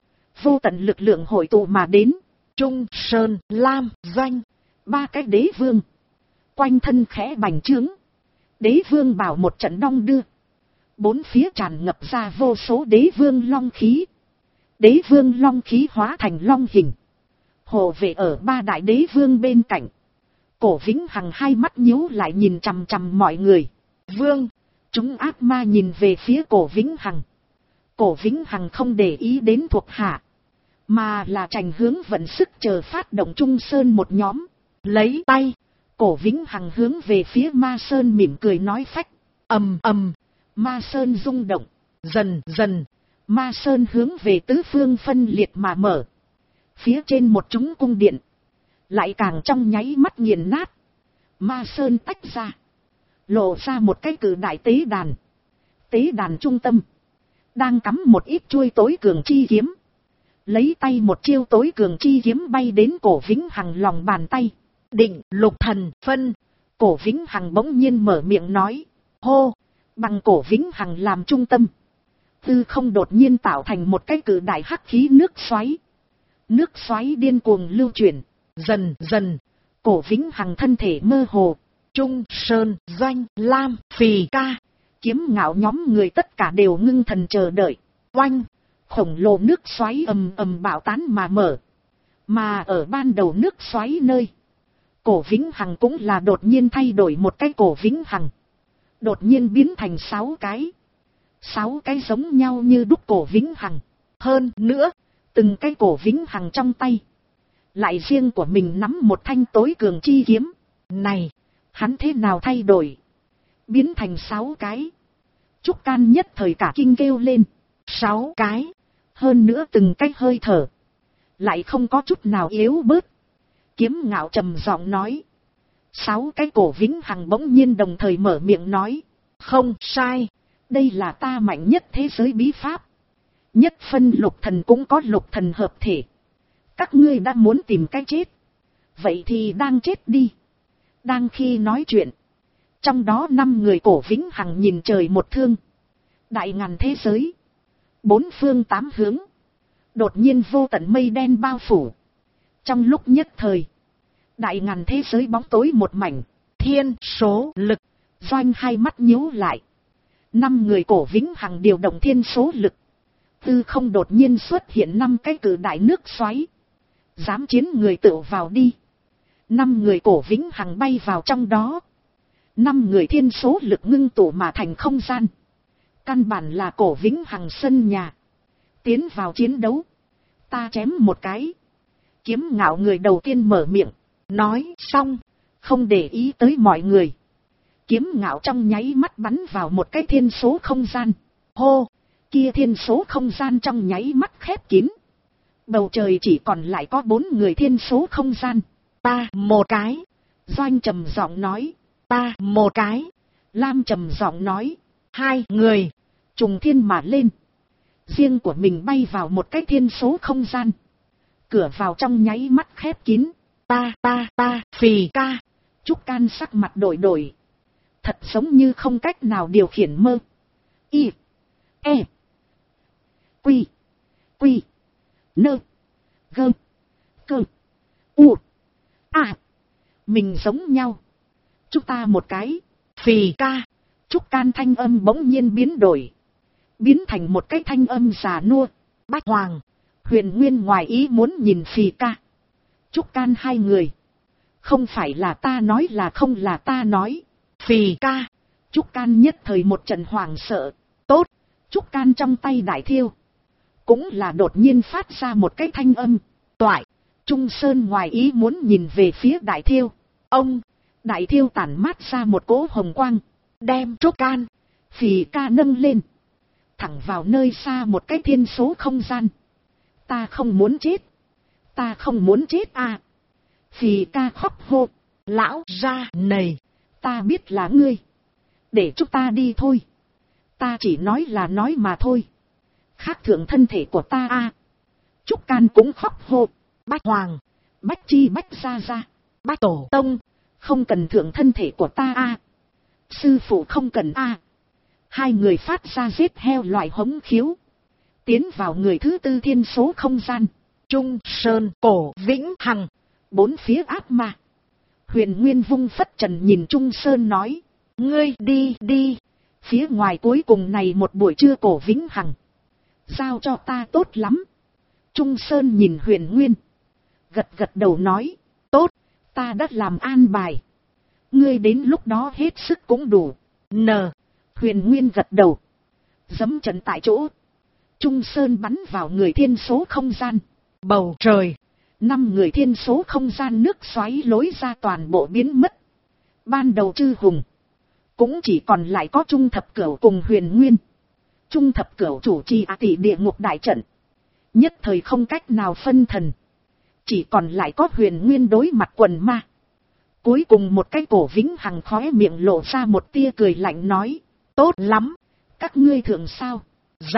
Vô tận lực lượng hội tụ mà đến. Trung Sơn, Lam, Doanh. Ba cái đế vương. Quanh thân khẽ bành trướng. Đế vương bảo một trận đong đưa. Bốn phía tràn ngập ra vô số đế vương long khí. Đế vương long khí hóa thành long hình. Hộ vệ ở ba đại đế vương bên cạnh. Cổ Vĩnh Hằng hai mắt nhíu lại nhìn chằm chằm mọi người. Vương. Chúng ác ma nhìn về phía Cổ Vĩnh Hằng. Cổ Vĩnh Hằng không để ý đến thuộc hạ. Mà là trành hướng vận sức chờ phát động Trung Sơn một nhóm. Lấy tay. Cổ Vĩnh Hằng hướng về phía Ma Sơn mỉm cười nói phách. Ầm ầm. Ma Sơn rung động. Dần dần. Ma Sơn hướng về tứ phương phân liệt mà mở. Phía trên một chúng cung điện. Lại càng trong nháy mắt nghiền nát. Ma Sơn tách ra. Lộ ra một cái cử đại tế đàn. Tế đàn trung tâm. đang cắm một ít chuôi tối cường chi kiếm. Lấy tay một chiêu tối cường chi kiếm bay đến Cổ Vĩnh Hằng lòng bàn tay. Định lục thần phân. Cổ Vĩnh Hằng bỗng nhiên mở miệng nói. Hô, bằng Cổ Vĩnh Hằng làm trung tâm. Tư không đột nhiên tạo thành một cái cự đại hắc khí nước xoáy. Nước xoáy điên cuồng lưu chuyển. Dần dần, Cổ Vĩnh Hằng thân thể mơ hồ. Trung Sơn, Doanh, Lam, Phì Ca, Kiếm Ngạo nhóm người tất cả đều ngưng thần chờ đợi. oanh, Khổng lồ nước xoáy ầm ầm bạo tán mà mở. Mà ở ban đầu nước xoáy nơi, Cổ Vĩnh Hằng cũng là đột nhiên thay đổi một cái Cổ Vĩnh Hằng. Đột nhiên biến thành 6 cái. 6 cái giống nhau như đúc Cổ Vĩnh Hằng. hơn nữa, Từng cái Cổ Vĩnh Hằng trong tay, lại riêng của mình nắm một thanh tối cường chi kiếm. này, Hắn thế nào thay đổi? Biến thành 6 cái. Trúc Can nhất thời cả kinh kêu lên. 6 cái, Hơn nữa từng cái hơi thở, lại không có chút nào yếu bớt. Kiếm Ngạo trầm giọng nói. 6 cái Cổ Vĩnh Hằng bỗng nhiên đồng thời mở miệng nói. không sai, Đây là ta mạnh nhất thế giới bí pháp. Nhất phân lục thần cũng có lục thần hợp thể. Các ngươi đã muốn tìm cái chết, vậy thì đang chết đi. Đang khi nói chuyện, trong đó 5 người Cổ Vĩnh Hằng nhìn trời một thương. Đại ngàn thế giới, 4 phương 8 hướng, đột nhiên vô tận mây đen bao phủ. Trong lúc nhất thời, đại ngàn thế giới bóng tối một mảnh. thiên số lực, Doanh hai mắt nhíu lại. 5 người Cổ Vĩnh Hằng điều động thiên số lực. Tư không đột nhiên xuất hiện 5 cái cự đại nước xoáy. Dám chiến người tự vào đi. 5 người Cổ Vĩnh Hằng bay vào trong đó. 5 người thiên số lực ngưng tụ mà thành không gian. Căn bản là Cổ Vĩnh Hằng sân nhà. Tiến vào chiến đấu. Ta chém một cái. Kiếm Ngạo người đầu tiên mở miệng. nói xong, Không để ý tới mọi người. Kiếm Ngạo trong nháy mắt bắn vào một cái thiên số không gian. Hô, kia thiên số không gian trong nháy mắt khép kín. Bầu trời chỉ còn lại có 4 người thiên số không gian. ta một cái, Doanh trầm giọng nói. ta một cái, Lam trầm giọng nói. 2 người, Trùng thiên mà lên. Riêng của mình bay vào một cái thiên số không gian. Cửa vào trong nháy mắt khép kín. ta, Phì Ca, Trúc Can sắc mặt đổi đổi. Thật giống như không cách nào điều khiển mơ. Y. E. Quy. Quy. Nơ. Gơ. Cơ. U. À. Mình giống nhau. Chúng ta một cái. Phì Ca, Trúc Can thanh âm bỗng nhiên biến đổi. Biến thành một cái thanh âm già nua. Bách Hoàng, Huyền Nguyên ngoài ý muốn nhìn Phì Ca. Trúc Can hai người. Không phải là ta nói là không là ta nói. Phì Ca, Trúc Can nhất thời một trận hoảng sợ. tốt, Trúc Can trong tay đại thiêu. Cũng là đột nhiên phát ra một cái thanh âm. toại, Trung Sơn ngoài ý muốn nhìn về phía đại thiêu. ông, Đại thiêu tản mát ra một cỗ hồng quang. đem Trúc Can, Phì Ca nâng lên. Thẳng vào nơi xa một cái thiên số không gian. Ta không muốn chết. Ta không muốn chết à. Phì Ca khóc hô. lão ra này, Ta biết là ngươi. Để chúng ta đi thôi. Ta chỉ nói là nói mà thôi. Khác thượng thân thể của ta à. Trúc Can cũng khóc hô. Bách Hoàng, Bách chi bách ra ra. Bách Tổ Tông, Không cần thượng thân thể của ta à. Sư phụ không cần à. Hai người phát ra giết heo loại hống khiếu. Tiến vào người thứ tư thiên số không gian. Trung Sơn, Cổ Vĩnh Hằng, 4 phía ác ma. Huyền Nguyên vung phất trần nhìn Trung Sơn nói. ngươi đi đi, Phía ngoài cuối cùng này một buổi trưa Cổ Vĩnh Hằng. Giao cho ta tốt lắm. Trung Sơn nhìn Huyền Nguyên. Gật gật đầu nói. Tốt, ta đã làm an bài. Ngươi đến lúc đó hết sức cũng đủ. n, Huyền Nguyên gật đầu. Dẫm trận tại chỗ. Trung Sơn bắn vào người thiên số không gian. bầu trời, 5 người thiên số không gian nước xoáy lối ra toàn bộ biến mất. Ban đầu Chư Hùng. Cũng chỉ còn lại có Trung Thập Cửu cùng Huyền Nguyên. Trung Thập Cửu chủ trì tỷ địa ngục đại trận. Nhất thời không cách nào phân thần. Chỉ còn lại có Huyền Nguyên đối mặt quần ma. Cuối cùng một cái Cổ Vĩnh Hằng khóe miệng lộ ra một tia cười lạnh nói. Tốt lắm, các ngươi thượng sao? dạ,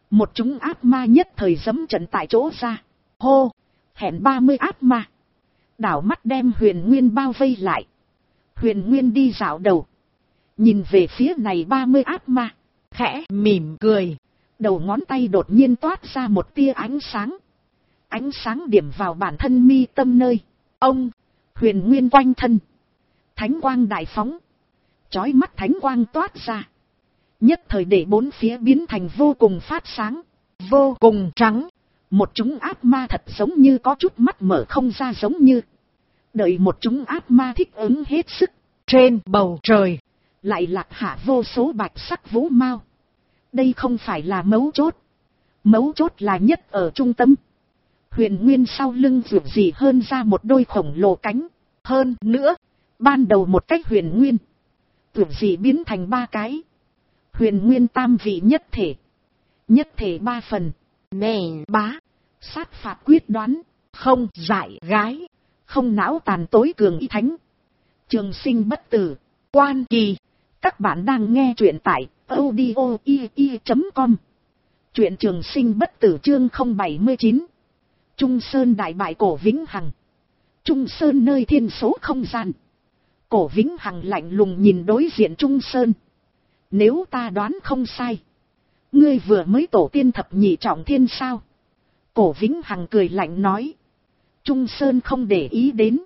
Một chúng ác ma nhất thời giẫm trận tại chỗ ra. Hô, hẹn 30 ác ma. Đảo mắt đem Huyền Nguyên bao vây lại. Huyền Nguyên đi dạo đầu. Nhìn về phía này 30 ác ma. Khẽ mỉm cười. Đầu ngón tay đột nhiên toát ra một tia ánh sáng. Ánh sáng điểm vào bản thân mi tâm nơi. Ông, Huyền Nguyên quanh thân. Thánh quang đại phóng. Chói mắt thánh quang toát ra. Nhất thời để bốn phía biến thành vô cùng phát sáng. Vô cùng trắng. Một chúng ác ma thật giống như có chút mắt mở không ra giống như. Đợi một chúng ác ma thích ứng hết sức. Trên bầu trời. Lại lạc hạ vô số bạch sắc vũ mao. Đây không phải là mấu chốt. Mấu chốt là nhất ở trung tâm. Huyền Nguyên sau lưng vượt gì hơn ra một đôi khổng lồ cánh. Hơn nữa, ban đầu một cách Huyền Nguyên. Vượt gì biến thành 3 cái. Huyền Nguyên tam vị nhất thể. Nhất thể 3 phần. Nè bá. Sát phạt quyết đoán. Không dại gái. Không não tàn tối cường y thánh. Trường sinh bất tử. Quan kỳ. Các bạn đang nghe truyện tại audio.com. Truyện trường sinh bất tử chương 079. Trung Sơn đại bại Cổ Vĩnh Hằng. Trung Sơn nơi thiên số không gian. Cổ Vĩnh Hằng lạnh lùng nhìn đối diện Trung Sơn. Nếu ta đoán không sai. Ngươi vừa mới tổ tiên thập nhị trọng thiên sao? Cổ Vĩnh Hằng cười lạnh nói. Trung Sơn không để ý đến.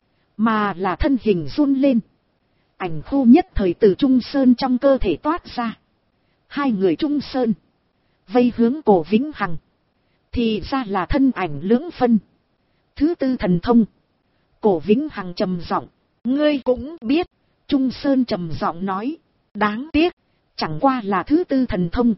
Mà là thân hình run lên. Ảnh khu nhất thời từ Trung Sơn trong cơ thể toát ra. 2 người Trung Sơn. Vây hướng Cổ Vĩnh Hằng. Thì ra là thân ảnh lưỡng phân. Thứ tư thần thông. Cổ Vĩnh Hằng trầm giọng. Ngươi cũng biết. Trung Sơn trầm giọng nói. Đáng tiếc. Chẳng qua là thứ tư thần thông.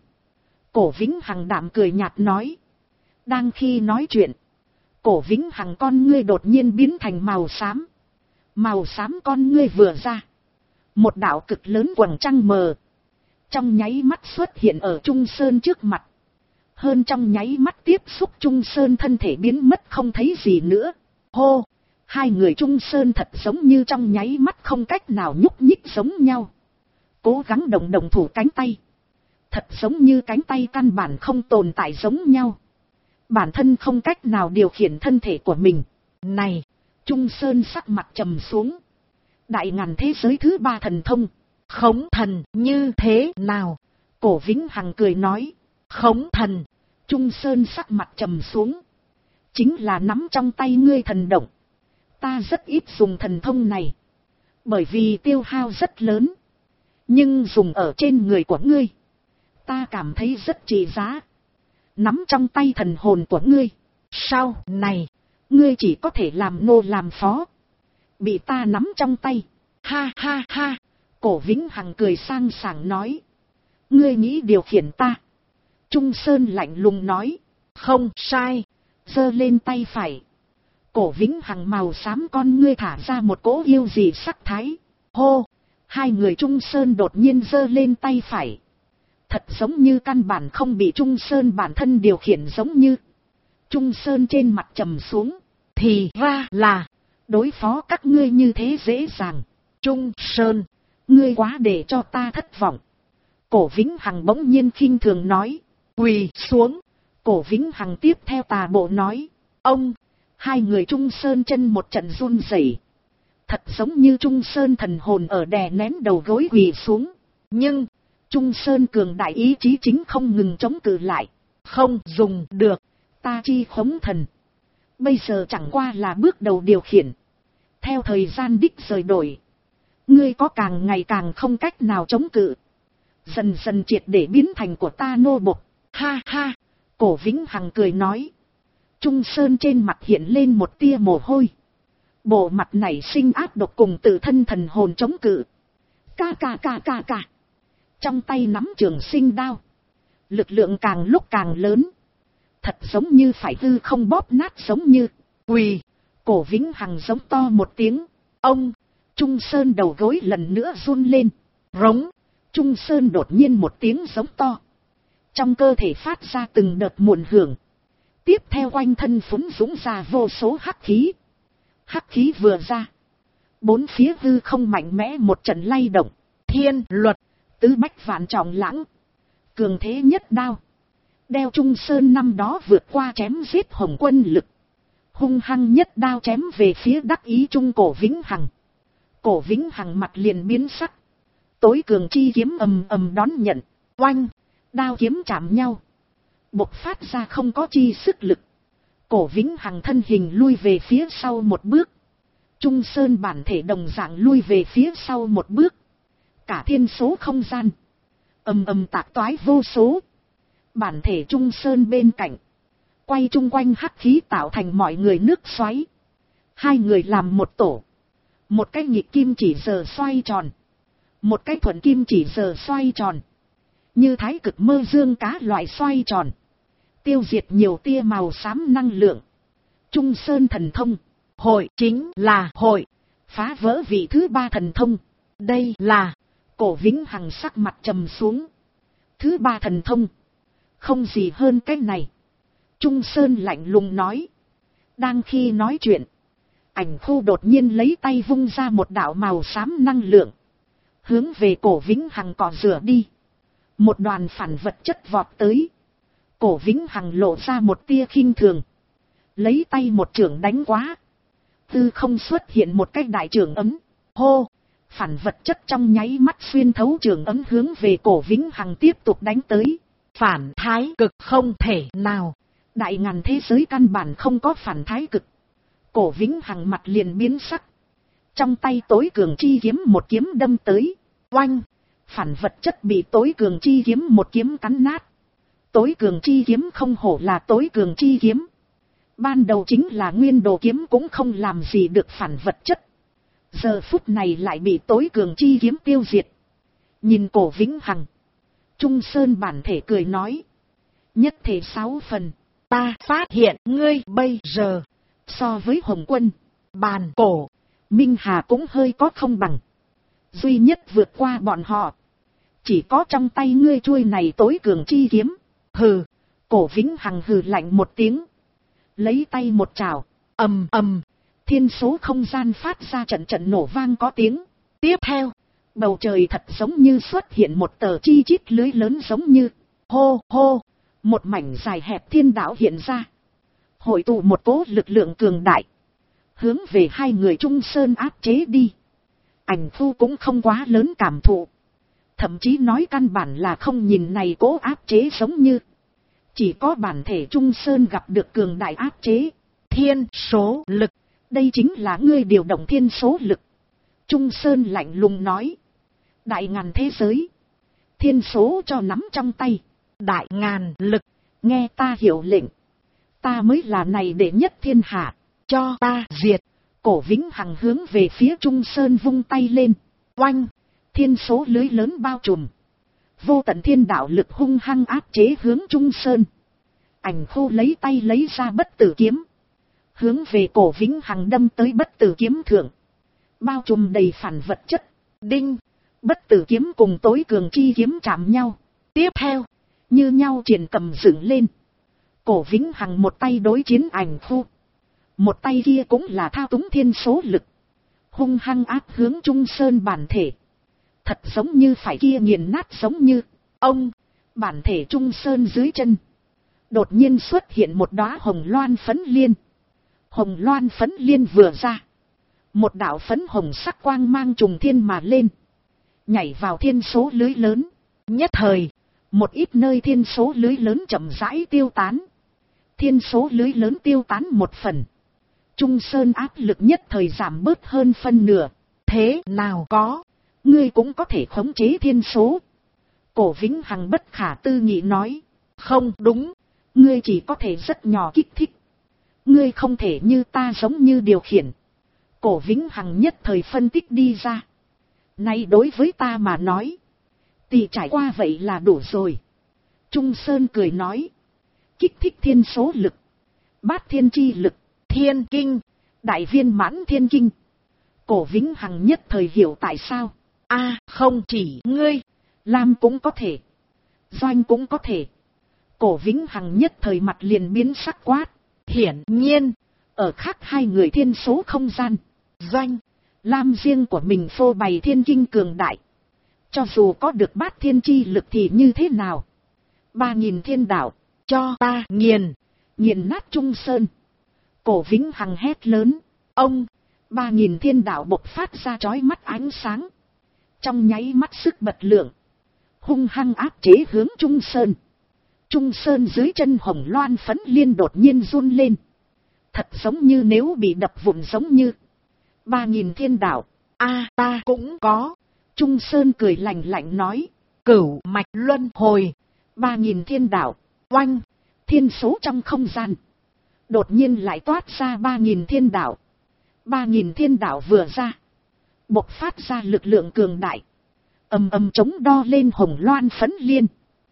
Cổ Vĩnh Hằng đạm cười nhạt nói. Đang khi nói chuyện. Cổ Vĩnh Hằng con ngươi đột nhiên biến thành màu xám. Màu xám con ngươi vừa ra. Một đạo cực lớn quầng trăng mờ. Trong nháy mắt xuất hiện ở Trung Sơn trước mặt. Hơn trong nháy mắt tiếp xúc Trung Sơn thân thể biến mất không thấy gì nữa. Hô! 2 người Trung Sơn thật giống như trong nháy mắt không cách nào nhúc nhích giống nhau. Cố gắng động thủ cánh tay. Thật giống như cánh tay căn bản không tồn tại giống nhau. Bản thân không cách nào điều khiển thân thể của mình. Này! Trung Sơn sắc mặt trầm xuống. Đại ngàn thế giới thứ 3 thần thông. Khống thần như thế nào? Cổ Vĩnh Hằng cười nói. Khống thần. Trung Sơn sắc mặt trầm xuống. Chính là nắm trong tay ngươi thần động. Ta rất ít dùng thần thông này. Bởi vì tiêu hao rất lớn. Nhưng dùng ở trên người của ngươi. Ta cảm thấy rất trị giá. Nắm trong tay thần hồn của ngươi. Sau này. Ngươi chỉ có thể làm nô làm phó. Bị ta nắm trong tay. Ha ha ha. Cổ Vĩnh Hằng cười sang sảng nói. Ngươi nghĩ điều khiển ta. Trung Sơn lạnh lùng nói. Không sai. Giơ lên tay phải. Cổ Vĩnh Hằng màu xám con ngươi thả ra một cỗ yêu dị sắc thái. Hô! 2 người Trung Sơn đột nhiên giơ lên tay phải. Thật giống như căn bản không bị Trung Sơn bản thân điều khiển giống như. Trung Sơn trên mặt trầm xuống. Thì ra là. Đối phó các ngươi như thế dễ dàng. Trung Sơn. Ngươi quá để cho ta thất vọng. Cổ Vĩnh Hằng bỗng nhiên khinh thường nói. Quỳ xuống. Cổ Vĩnh Hằng tiếp theo tà bộ nói. Ông! 2 người Trung Sơn chân một trận run rẩy. Thật giống như Trung Sơn thần hồn ở đè nén đầu gối quỳ xuống. Nhưng, Trung Sơn cường đại ý chí chính không ngừng chống cự lại. Không dùng được. Ta chi khống thần. Bây giờ chẳng qua là bước đầu điều khiển. Theo thời gian đích rời đổi. Ngươi có càng ngày càng không cách nào chống cự. Dần dần triệt để biến thành của ta nô bộc. Ha ha. Cổ Vĩnh Hằng cười nói. Trung Sơn trên mặt hiện lên một tia mồ hôi. Bộ mặt này sinh áp độc cùng tự thân thần hồn chống cự. Ca. Trong tay nắm trường sinh đao. Lực lượng càng lúc càng lớn. Thật giống như phải hư không bóp nát giống như. Quỳ. Cổ Vĩnh Hằng giống to một tiếng. Ông. Trung Sơn đầu gối lần nữa run lên. Rống. Trung Sơn đột nhiên một tiếng giống to. Trong cơ thể phát ra từng đợt muộn hưởng. Tiếp theo quanh thân phúng dũng ra vô số hắc khí. Hắc khí vừa ra. 4 phía hư không mạnh mẽ một trận lay động. Thiên luật. Tứ bách vạn trọng lãng. Cường thế nhất đao. Đeo Trung Sơn năm đó vượt qua chém giết Hồng Quân lực. Hung hăng nhất đao chém về phía đắc ý Trung Cổ Vĩnh Hằng. Cổ Vĩnh Hằng mặt liền biến sắc. Tối cường chi kiếm ầm ầm đón nhận. Oanh! Đao kiếm chạm nhau. Bộc phát ra không có chi sức lực. Cổ Vĩnh Hằng thân hình lui về phía sau một bước. Trung Sơn bản thể đồng dạng lui về phía sau một bước. Cả thiên số không gian. Ầm ầm tạc toái vô số. Bản thể Trung Sơn bên cạnh. Quay chung quanh hắc khí tạo thành mọi người nước xoáy. Hai người làm một tổ. Một cái nhịp kim chỉ giờ xoay tròn. Một cái thuận kim chỉ giờ xoay tròn. Như thái cực mơ dương cá loại xoay tròn. Tiêu diệt nhiều tia màu xám năng lượng. Trung Sơn thần thông. Hội chính là hội. Phá vỡ vị thứ ba thần thông. Đây là. Cổ Vĩnh Hằng sắc mặt trầm xuống. Thứ ba thần thông. Không gì hơn cái này. Trung Sơn lạnh lùng nói. Đang khi nói chuyện. Ảnh khu đột nhiên lấy tay vung ra một đạo màu xám năng lượng. Hướng về Cổ Vĩnh Hằng cọ rửa đi. Một đoàn phản vật chất vọt tới. Cổ Vĩnh Hằng lộ ra một tia khinh thường. Lấy tay một chưởng đánh quá. Tư không xuất hiện một cái đại chưởng ấm. Hô! Phản vật chất trong nháy mắt xuyên thấu chưởng ấm hướng về Cổ Vĩnh Hằng tiếp tục đánh tới. Phản thái cực không thể nào. Đại ngàn thế giới căn bản không có phản thái cực. Cổ Vĩnh Hằng mặt liền biến sắc. Trong tay tối cường chi kiếm một kiếm đâm tới. Oanh! Phản vật chất bị tối cường chi kiếm một kiếm cắn nát. Tối cường chi kiếm không hổ là tối cường chi kiếm. Ban đầu chính là nguyên đồ kiếm cũng không làm gì được phản vật chất. Giờ phút này lại bị tối cường chi kiếm tiêu diệt. Nhìn Cổ Vĩnh Hằng. Trung Sơn bản thể cười nói. Nhất thể 6 phần. Ta phát hiện ngươi bây giờ. So với Hồng Quân. Bàn cổ. Minh Hà cũng hơi có không bằng. Duy nhất vượt qua bọn họ. Chỉ có trong tay ngươi chuôi này tối cường chi kiếm. Hừ. Cổ Vĩnh Hằng hừ lạnh một tiếng. Lấy tay một trào. Ầm ầm. Thiên số không gian phát ra trận trận nổ vang có tiếng. Tiếp theo. Bầu trời thật giống như xuất hiện một tờ chi chít lưới lớn giống như. Hô hô. Một mảnh dài hẹp thiên đạo hiện ra. Hội tụ một cỗ lực lượng cường đại. Hướng về hai người Trung Sơn áp chế đi. Ảnh Thu cũng không quá lớn cảm thụ. Thậm chí nói căn bản là không nhìn này cố áp chế giống như. Chỉ có bản thể Trung Sơn gặp được cường đại áp chế. Thiên số lực. Đây chính là ngươi điều động thiên số lực. Trung Sơn lạnh lùng nói. Đại ngàn thế giới. Thiên số cho nắm trong tay. Đại ngàn lực. Nghe ta hiểu lệnh. Ta mới là này đệ nhất thiên hạ. Cho ta diệt. Cổ Vĩnh Hằng hướng về phía Trung Sơn vung tay lên. Oanh. Thiên số lưới lớn bao trùm. Vô tận thiên đạo lực hung hăng áp chế hướng Trung Sơn. Ảnh Khu lấy tay lấy ra bất tử kiếm. Hướng về Cổ Vĩnh Hằng đâm tới bất tử kiếm thượng. Bao trùm đầy phản vật chất. Đinh. Bất tử kiếm cùng tối cường chi kiếm chạm nhau. Tiếp theo. Như nhau triển cầm dựng lên. Cổ Vĩnh Hằng một tay đối chiến Ảnh Khu. Một tay kia cũng là thao túng thiên số lực. Hung hăng áp hướng Trung Sơn bản thể. Thật giống như phải kia nghiền nát giống như. Ông. Bản thể Trung Sơn dưới chân. Đột nhiên xuất hiện một đóa hồng loan phấn liên. Hồng loan phấn liên vừa ra. Một đạo phấn hồng sắc quang mang trùng thiên mà lên. Nhảy vào thiên số lưới lớn. Nhất thời. Một ít nơi thiên số lưới lớn chậm rãi tiêu tán. Thiên số lưới lớn tiêu tán một phần. Trung Sơn áp lực nhất thời giảm bớt hơn phân nửa. Thế nào có. Ngươi cũng có thể khống chế thiên số. Cổ Vĩnh Hằng bất khả tư nghị nói. Không đúng. Ngươi chỉ có thể rất nhỏ kích thích. Ngươi không thể như ta giống như điều khiển. Cổ Vĩnh Hằng nhất thời phân tích đi ra. Nay đối với ta mà nói. Thì trải qua vậy là đủ rồi. Trung Sơn cười nói. Kích thích thiên số lực. Bát thiên chi lực. Thiên kinh. Đại viên mãn thiên kinh. Cổ Vĩnh Hằng nhất thời hiểu tại sao. Không chỉ ngươi. Lam cũng có thể. Doanh cũng có thể. Cổ Vĩnh Hằng nhất thời mặt liền biến sắc quát. Hiển nhiên. Ở khác hai người thiên số không gian. Doanh. Lam riêng của mình phô bày thiên kinh cường đại. Cho dù có được bát thiên chi lực thì như thế nào. 3000 thiên đạo. cho ta nghiền. Nghiền nát Trung Sơn. Cổ Vĩnh Hằng hét lớn. Ông, 3000 thiên đạo bộc phát ra chói mắt ánh sáng. Trong nháy mắt sức bật lượng. Hung hăng áp chế hướng Trung Sơn. Trung Sơn dưới chân hồng loan phấn liên đột nhiên run lên. Thật giống như nếu bị đập vụn giống như. 3000 thiên đạo. ta cũng có. Trung Sơn cười lạnh lạnh nói. Cửu mạch luân hồi. 3000 thiên đạo. Oanh. Thiên số trong không gian. Đột nhiên lại toát ra 3000 thiên đạo. 3000 thiên đạo vừa ra. Bộc phát ra lực lượng cường đại. Ầm ầm chống đo lên hồng loan phấn liên.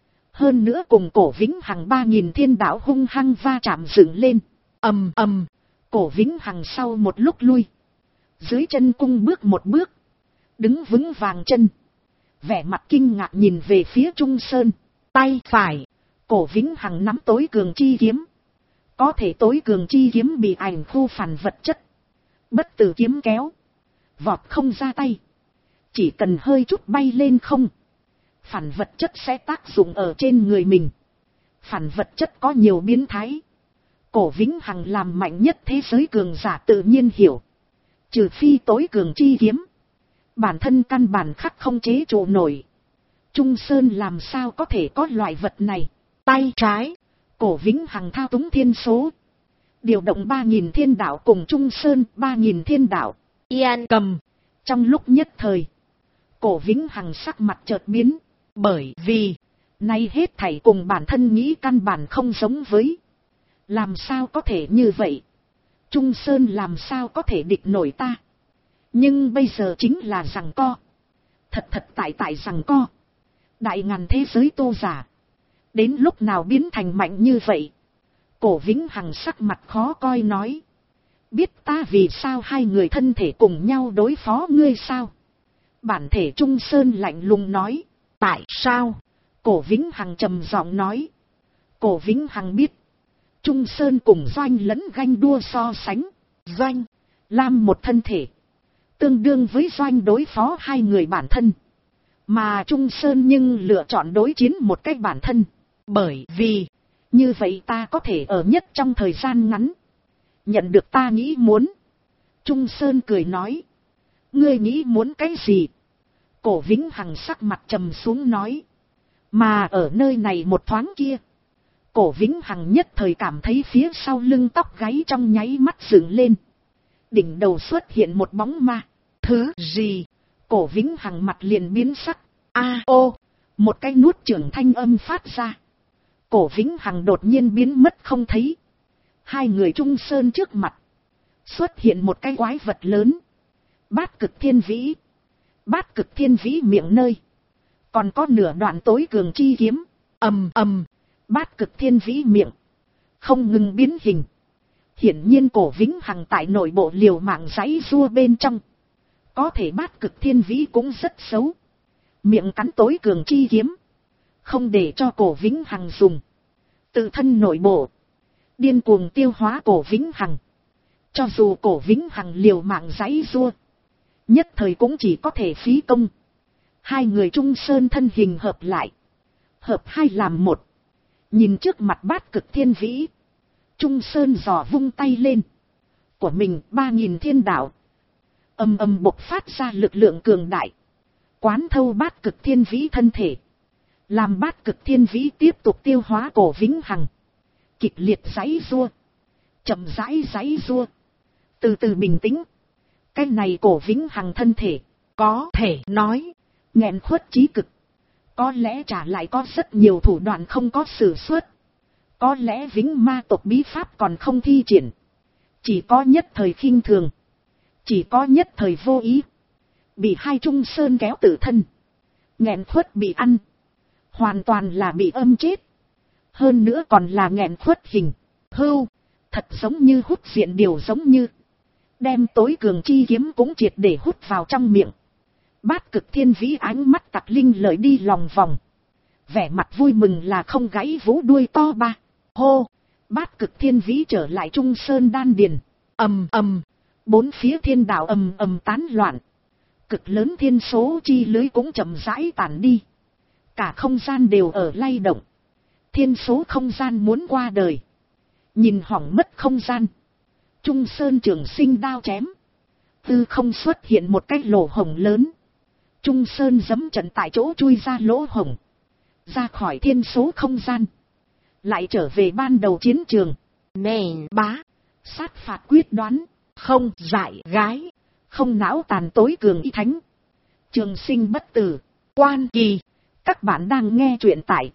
Hơn nữa cùng Cổ Vĩnh Hằng 3000 thiên đạo hung hăng va chạm dựng lên. Ầm ầm. Cổ Vĩnh Hằng sau một lúc lui. Dưới chân cung bước một bước. Đứng vững vàng chân. Vẻ mặt kinh ngạc nhìn về phía Trung Sơn. Tay phải. Cổ Vĩnh Hằng nắm tối cường chi kiếm. Có thể tối cường chi kiếm bị ảnh khu phản vật chất. Bất tử kiếm kéo. Vọt không ra tay. Chỉ cần hơi chút bay lên không. Phản vật chất sẽ tác dụng ở trên người mình. Phản vật chất có nhiều biến thái. Cổ Vĩnh Hằng làm mạnh nhất thế giới cường giả tự nhiên hiểu. Trừ phi tối cường chi kiếm. Bản thân căn bản khắc không chế trụ nổi. Trung Sơn làm sao có thể có loại vật này. Tay trái. Cổ Vĩnh Hằng thao túng thiên số. Điều động 3000 thiên đạo cùng Trung Sơn 3000 thiên đạo. Yên cầm. Trong lúc nhất thời. Cổ Vĩnh Hằng sắc mặt chợt biến. Bởi vì. Nay hết thảy cùng bản thân nghĩ căn bản không giống với. Làm sao có thể như vậy. Trung Sơn làm sao có thể địch nổi ta. Nhưng bây giờ chính là giằng co. Thật tại giằng co. Đại ngàn thế giới tô giả. Đến lúc nào biến thành mạnh như vậy. Cổ Vĩnh Hằng sắc mặt khó coi nói. Biết ta vì sao hai người thân thể cùng nhau đối phó ngươi sao. Bản thể Trung Sơn lạnh lùng nói. Tại sao? Cổ Vĩnh Hằng trầm giọng nói. Cổ Vĩnh Hằng biết. Trung Sơn cùng Doanh lẫn ganh đua so sánh. Doanh. Lam một thân thể. Tương đương với Doanh đối phó hai người bản thân. Mà Trung Sơn nhưng lựa chọn đối chiến một cách bản thân. Bởi vì. Như vậy ta có thể ở nhất trong thời gian ngắn. Nhận được ta nghĩ muốn. Trung Sơn cười nói. Ngươi nghĩ muốn cái gì? Cổ Vĩnh Hằng sắc mặt trầm xuống nói. Mà ở nơi này một thoáng kia. Cổ Vĩnh Hằng nhất thời cảm thấy phía sau lưng tóc gáy trong nháy mắt dựng lên. Đỉnh đầu xuất hiện một bóng ma. Thứ gì? Cổ Vĩnh Hằng mặt liền biến sắc. Ô! Một cái nuốt trưởng thanh âm phát ra. Cổ Vĩnh Hằng đột nhiên biến mất không thấy. Hai người Trung Sơn trước mặt. Xuất hiện một cái quái vật lớn. Bát Cực Thiên Vĩ. Bát Cực Thiên Vĩ miệng nơi. Còn có nửa đoạn tối cường chi kiếm. Ầm ầm. Bát Cực Thiên Vĩ miệng. Không ngừng biến hình. Hiển nhiên Cổ Vĩnh Hằng tại nội bộ liều mạng giãy giụa bên trong. Có thể Bát Cực Thiên Vĩ cũng rất xấu. Miệng cắn tối cường chi kiếm. Không để cho Cổ Vĩnh Hằng dùng. Tự thân nội bộ. Điên cuồng tiêu hóa Cổ Vĩnh Hằng. Cho dù Cổ Vĩnh Hằng liều mạng giãy giụa. Nhất thời cũng chỉ có thể phí công. Hai người Trung Sơn thân hình hợp lại. Hợp hai làm một. Nhìn trước mặt Bát Cực Thiên Vĩ. Trung Sơn giò vung tay lên. Của mình 3000 thiên đạo. Ầm ầm bộc phát ra lực lượng cường đại. Quán thâu Bát Cực Thiên Vĩ thân thể. Làm Bát Cực Thiên Vĩ tiếp tục tiêu hóa Cổ Vĩnh Hằng. Kịch liệt giãy giụa. Chậm rãi giãy giụa. Từ từ bình tĩnh. Cái này Cổ Vĩnh Hằng thân thể. Có thể nói. Nghẹn khuất chí cực. Có lẽ trả lại có rất nhiều thủ đoạn không có sử xuất. Có lẽ Vĩnh Ma tộc bí pháp còn không thi triển. Chỉ có nhất thời khinh thường. Chỉ có nhất thời vô ý. Bị hai Trung Sơn kéo tự thân. Nghẹn khuất bị ăn. Hoàn toàn là bị âm chết. Hơn nữa còn là nghẹn khuất hình. Hưu. Thật giống như hút diện điều giống như. Đem tối cường chi kiếm cũng triệt để hút vào trong miệng. Bát Cực Thiên Vĩ ánh mắt tặc linh lợi đi lòng vòng. Vẻ mặt vui mừng là không gãy vú đuôi to ba. Hô. Bát Cực Thiên Vĩ trở lại Trung Sơn đan điền. Ầm ầm. Bốn phía thiên đạo ầm ầm tán loạn. Cực lớn thiên số chi lưới cũng chậm rãi tản đi. Cả không gian đều ở lay động. thiên số không gian muốn qua đời. Nhìn hỏng mất không gian. Trung Sơn Trường Sinh đao chém. Tư không xuất hiện một cái lỗ hổng lớn. Trung Sơn giẫm trận tại chỗ chui ra lỗ hổng. Ra khỏi thiên số không gian. Lại trở về ban đầu chiến trường. Nền bá. Sát phạt quyết đoán. Không dại gái. Không não tàn tối cường y thánh. Trường sinh bất tử. Quan kỳ. Các bạn đang nghe truyện tại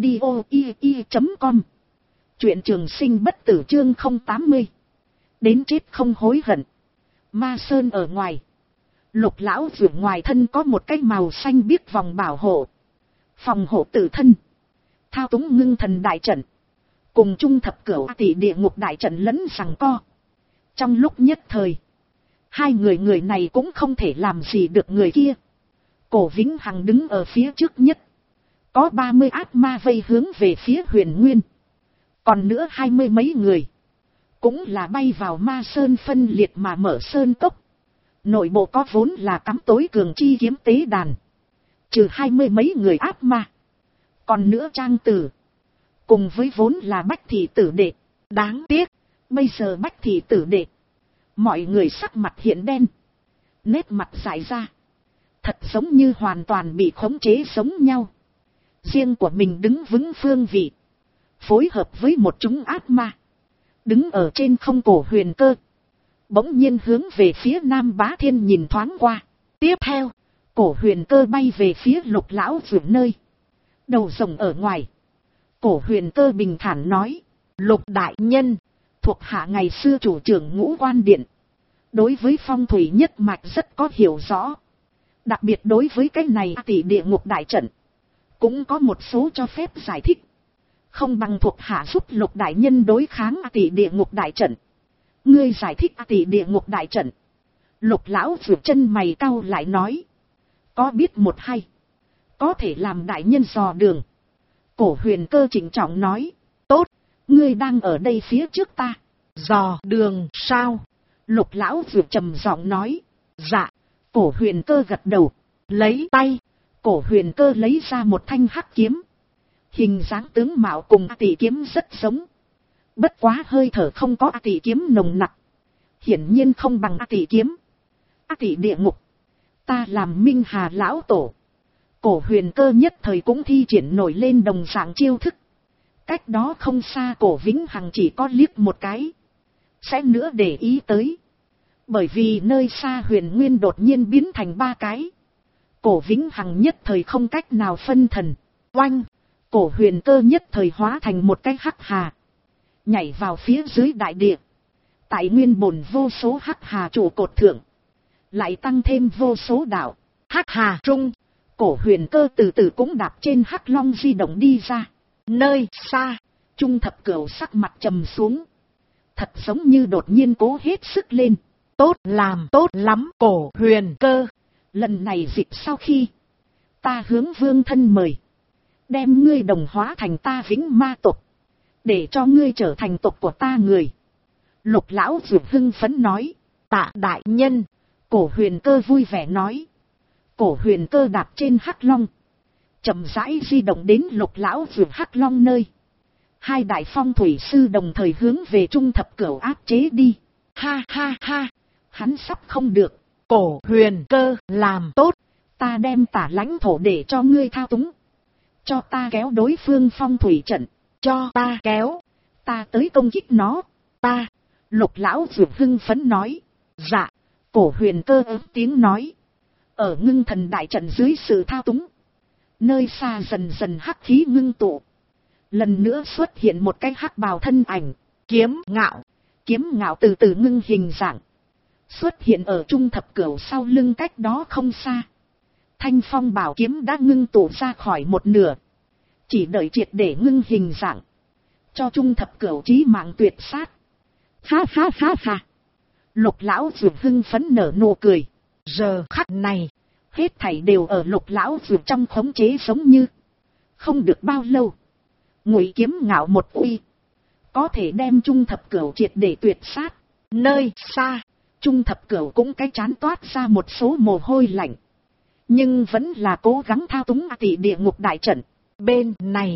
audio.com. Truyện Trường Sinh bất tử chương 080. Đến chết không hối hận. Ma Sơn ở ngoài. Lục lão vượt ngoài thân có một cái màu xanh biếc vòng bảo hộ. Phòng hộ tự thân. Thao túng ngưng thần đại trận. Cùng chung thập cửu tỷ địa ngục đại trận lẫn giằng co. Trong lúc nhất thời. Hai người này cũng không thể làm gì được người kia. Cổ Vĩnh Hằng đứng ở phía trước nhất. Có 30 ác ma vây hướng về phía Huyền Nguyên. Còn nữa 20 mấy người. Cũng là bay vào Ma Sơn phân liệt mà mở sơn cốc. Nội bộ có vốn là cắm tối cường chi kiếm tế đàn. Trừ 20 mấy người ác ma. Còn nữa Trang Tử. Cùng với vốn là Bách Thị Tử Đệ. Đáng tiếc. Bây giờ Bách Thị Tử Đệ. Mọi người sắc mặt hiện đen. Nét mặt dại ra. Thật giống như hoàn toàn bị khống chế giống nhau. Riêng của mình đứng vững phương vị. Phối hợp với một chúng ác ma. Đứng ở trên không Cổ Huyền Cơ. Bỗng nhiên hướng về phía Nam Bá Thiên nhìn thoáng qua. Tiếp theo, Cổ Huyền Cơ bay về phía Lục lão vượt nơi. Đầu rồng ở ngoài. Cổ Huyền Cơ bình thản nói. Lục đại nhân, thuộc hạ ngày xưa chủ trưởng Ngũ Quan Điện. Đối với phong thủy nhất mạch rất có hiểu rõ. Đặc biệt đối với cái này tỷ địa ngục đại trận. Cũng có một số cho phép giải thích. Không bằng thuộc hạ giúp Lục đại nhân đối kháng tỷ địa ngục đại trận. Ngươi giải thích tỷ địa ngục đại trận. Lục lão vượt chân mày cau lại nói. Có biết một hay. Có thể làm đại nhân dò đường. Cổ Huyền Cơ trịnh trọng nói. Tốt, ngươi đang ở đây phía trước ta. Dò đường sao? Lục lão vượt trầm giọng nói. Dạ. Cổ Huyền Cơ gật đầu. Lấy tay. Cổ Huyền Cơ lấy ra một thanh hắc kiếm. Hình dáng tướng mạo cùng tỷ kiếm rất giống. Bất quá hơi thở không có tỷ kiếm nồng nặc. Hiển nhiên không bằng tỷ kiếm. Tỷ địa ngục. Ta làm Minh Hà lão tổ. Cổ Huyền Cơ nhất thời cũng thi triển nổi lên đồng dạng chiêu thức. Cách đó không xa Cổ Vĩnh Hằng chỉ có liếc một cái. Sẽ nữa để ý tới. Bởi vì nơi xa Huyền Nguyên đột nhiên biến thành ba cái. Cổ Vĩnh Hằng nhất thời không cách nào phân thần. Oanh! Cổ Huyền Cơ nhất thời hóa thành một cái hắc hà. Nhảy vào phía dưới đại địa. Tại nguyên bổn vô số hắc hà trụ cột thượng. Lại tăng thêm vô số đạo. Hắc hà trung. Cổ Huyền Cơ từ từ cũng đạp trên hắc long di động đi ra. Nơi xa. Trung thập cửu sắc mặt trầm xuống. Thật giống như đột nhiên cố hết sức lên. Tốt làm tốt lắm Cổ Huyền Cơ. Lần này dịch sau khi. Ta hướng vương thân mời. Đem ngươi đồng hóa thành ta Vĩnh Ma tộc. Để cho ngươi trở thành tộc của ta người. Lục lão vượt hưng phấn nói. Tạ đại nhân. Cổ Huyền Cơ vui vẻ nói. Cổ Huyền Cơ đạp trên hắc long. Chậm rãi di động đến Lục lão vượt hắc long nơi. Hai đại phong thủy sư đồng thời hướng về trung thập cửu áp chế đi. Ha ha ha. Hắn sắp không được. Cổ Huyền Cơ làm tốt. Ta đem tả lãnh thổ để cho ngươi thao túng. Cho ta kéo đối phương phong thủy trận. Cho ta kéo. Ta tới công kích nó. Ta. Lục lão vượt hưng phấn nói. Dạ. Cổ Huyền Cơ ớt tiếng nói. Ở ngưng thần đại trận dưới sự thao túng. Nơi xa dần dần hắc khí ngưng tụ. Lần nữa xuất hiện một cái hắc bào thân ảnh. Kiếm Ngạo. Kiếm Ngạo từ từ ngưng hình dạng. Xuất hiện ở trung thập cửu sau lưng cách đó không xa. Thanh phong bảo kiếm đã ngưng tụ ra khỏi một nửa. Chỉ đợi triệt để ngưng hình dạng. Cho trung thập cửu chí mạng tuyệt sát. Ha ha ha ha. Lục lão vượt hưng phấn nở nụ cười. Giờ khắc này. Hết thảy đều ở Lục lão vượt trong khống chế giống như. Không được bao lâu. Ngụy Kiếm Ngạo một uy. Có thể đem trung thập cửu triệt để tuyệt sát. Nơi xa. Trung thập cửu cũng cái chán toát ra một số mồ hôi lạnh. Nhưng vẫn là cố gắng thao túng tỷ địa ngục đại trận. Bên này.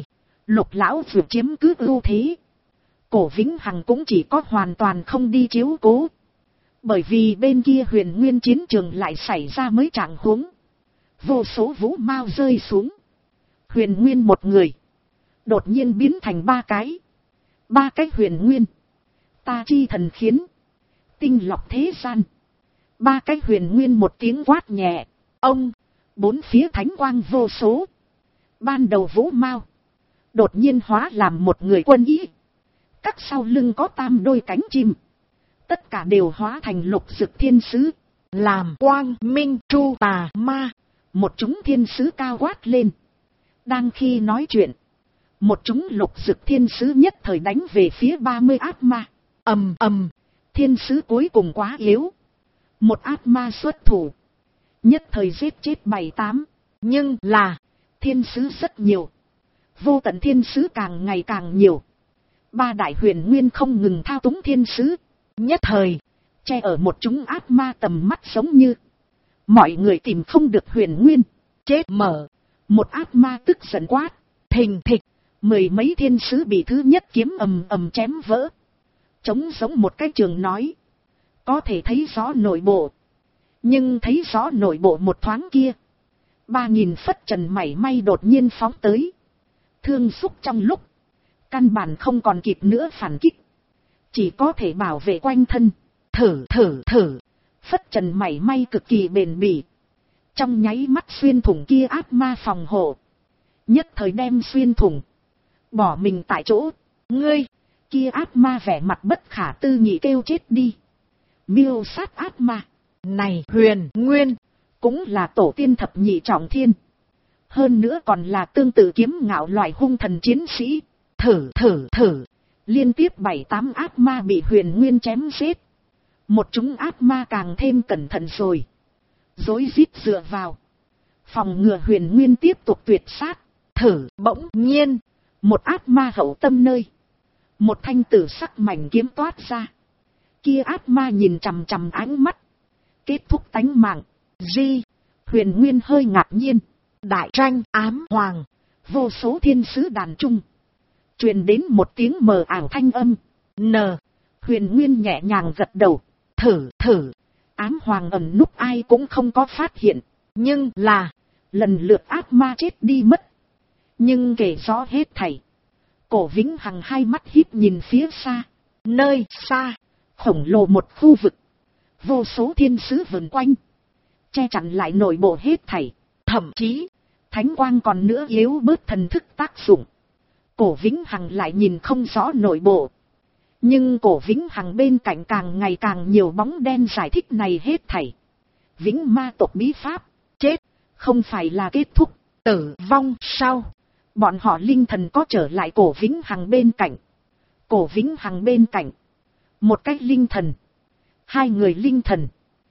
Lục lão vừa chiếm cứ ưu thế. Cổ Vĩnh Hằng cũng chỉ có hoàn toàn không đi chiếu cố. Bởi vì bên kia Huyền Nguyên chiến trường lại xảy ra mấy trạng huống. Vô số vũ mao rơi xuống. Huyền Nguyên một người. Đột nhiên biến thành 3 cái. 3 cái Huyền Nguyên. Ta chi thần khiến. Tinh lọc thế gian. 3 cái Huyền Nguyên một tiếng quát nhẹ. Ông. 4 phía thánh quang vô số. Ban đầu vũ mao. Đột nhiên hóa làm một người quân ý. Các sau lưng có tam đôi cánh chim. Tất cả đều hóa thành lục dực thiên sứ. Làm quang minh tru tà ma. Một chúng thiên sứ cao quát lên. Đang khi nói chuyện. Một chúng lục dực thiên sứ nhất thời đánh về phía 30 ác ma. Ầm ầm. Thiên sứ cuối cùng quá yếu. Một ác ma xuất thủ. Nhất thời giết chết 7-8. Nhưng là thiên sứ rất nhiều. Vô tận thiên sứ càng ngày càng nhiều. 3 đại Huyền Nguyên không ngừng thao túng thiên sứ. Nhất thời che ở một chúng ác ma tầm mắt giống như. Mọi người tìm không được Huyền Nguyên. Chết mở. Một ác ma tức giận quát. Thình thịch. 10 mấy thiên sứ bị thứ nhất kiếm ầm ầm chém vỡ. Trống giống một cái trường nói. Có thể thấy rõ nội bộ. Nhưng thấy rõ nội bộ một thoáng kia. 3000 phất trần mảy may đột nhiên phóng tới. Thương xúc trong lúc. Căn bản không còn kịp nữa phản kích. Chỉ có thể bảo vệ quanh thân. Thử. Phất trần mảy may cực kỳ bền bỉ. Trong nháy mắt xuyên thủng kia ác ma phòng hộ. Nhất thời đem xuyên thủng. Bỏ mình tại chỗ. Ngươi. Kia ác ma vẻ mặt bất khả tư nghị kêu chết đi. Miêu sát ác ma. Này Huyền Nguyên. Cũng là tổ tiên thập nhị trọng thiên. Hơn nữa còn là tương tự kiếm ngạo loại hung thần chiến sĩ. Thử. Liên tiếp 7-8 ác ma bị Huyền Nguyên chém giết. Một chúng ác ma càng thêm cẩn thận rồi. Rối rít dựa vào. Phòng ngừa Huyền Nguyên tiếp tục tuyệt sát. Bỗng nhiên. Một ác ma hậu tâm nơi. Một thanh tử sắc mảnh kiếm toát ra. Kia ác ma nhìn chằm chằm ánh mắt. Kết thúc tánh mạng. Huyền Nguyên hơi ngạc nhiên. Đại tranh ám hoàng. Vô số thiên sứ đàn trung. Truyền đến một tiếng mờ ảo thanh âm. Huyền Nguyên nhẹ nhàng gật đầu. Thử. Ám hoàng ẩn núp ai cũng không có phát hiện. Nhưng là. Lần lượt ác ma chết đi mất. Nhưng kể rõ hết thảy. Cổ Vĩnh Hằng hai mắt híp nhìn phía xa. Nơi xa. Khổng lồ một khu vực. Vô số thiên sứ vần quanh. Che chắn lại nội bộ hết thảy. Thậm chí. Thánh quang còn nữa yếu bớt thần thức tác dụng. Cổ Vĩnh Hằng lại nhìn không rõ nội bộ. Nhưng Cổ Vĩnh Hằng bên cạnh càng ngày càng nhiều bóng đen giải thích này hết thảy. Vĩnh ma tộc bí pháp. Chết. Không phải là kết thúc. Tử vong sau. Bọn họ linh thần có trở lại Cổ Vĩnh Hằng bên cạnh. Cổ Vĩnh Hằng bên cạnh. Một cách linh thần. 2 người linh thần.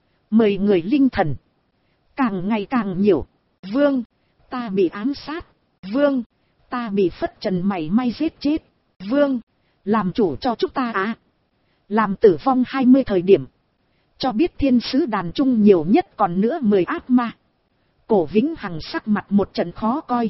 10 người linh thần. Càng ngày càng nhiều. Vương. Ta bị ám sát. Vương. Ta bị phất trần mảy may giết chết. Vương. Làm chủ cho chúng ta à. Làm tử vong 20 thời điểm. Cho biết thiên sứ đàn trung nhiều nhất còn nữa 10 ác ma. Cổ Vĩnh Hằng sắc mặt một trận khó coi.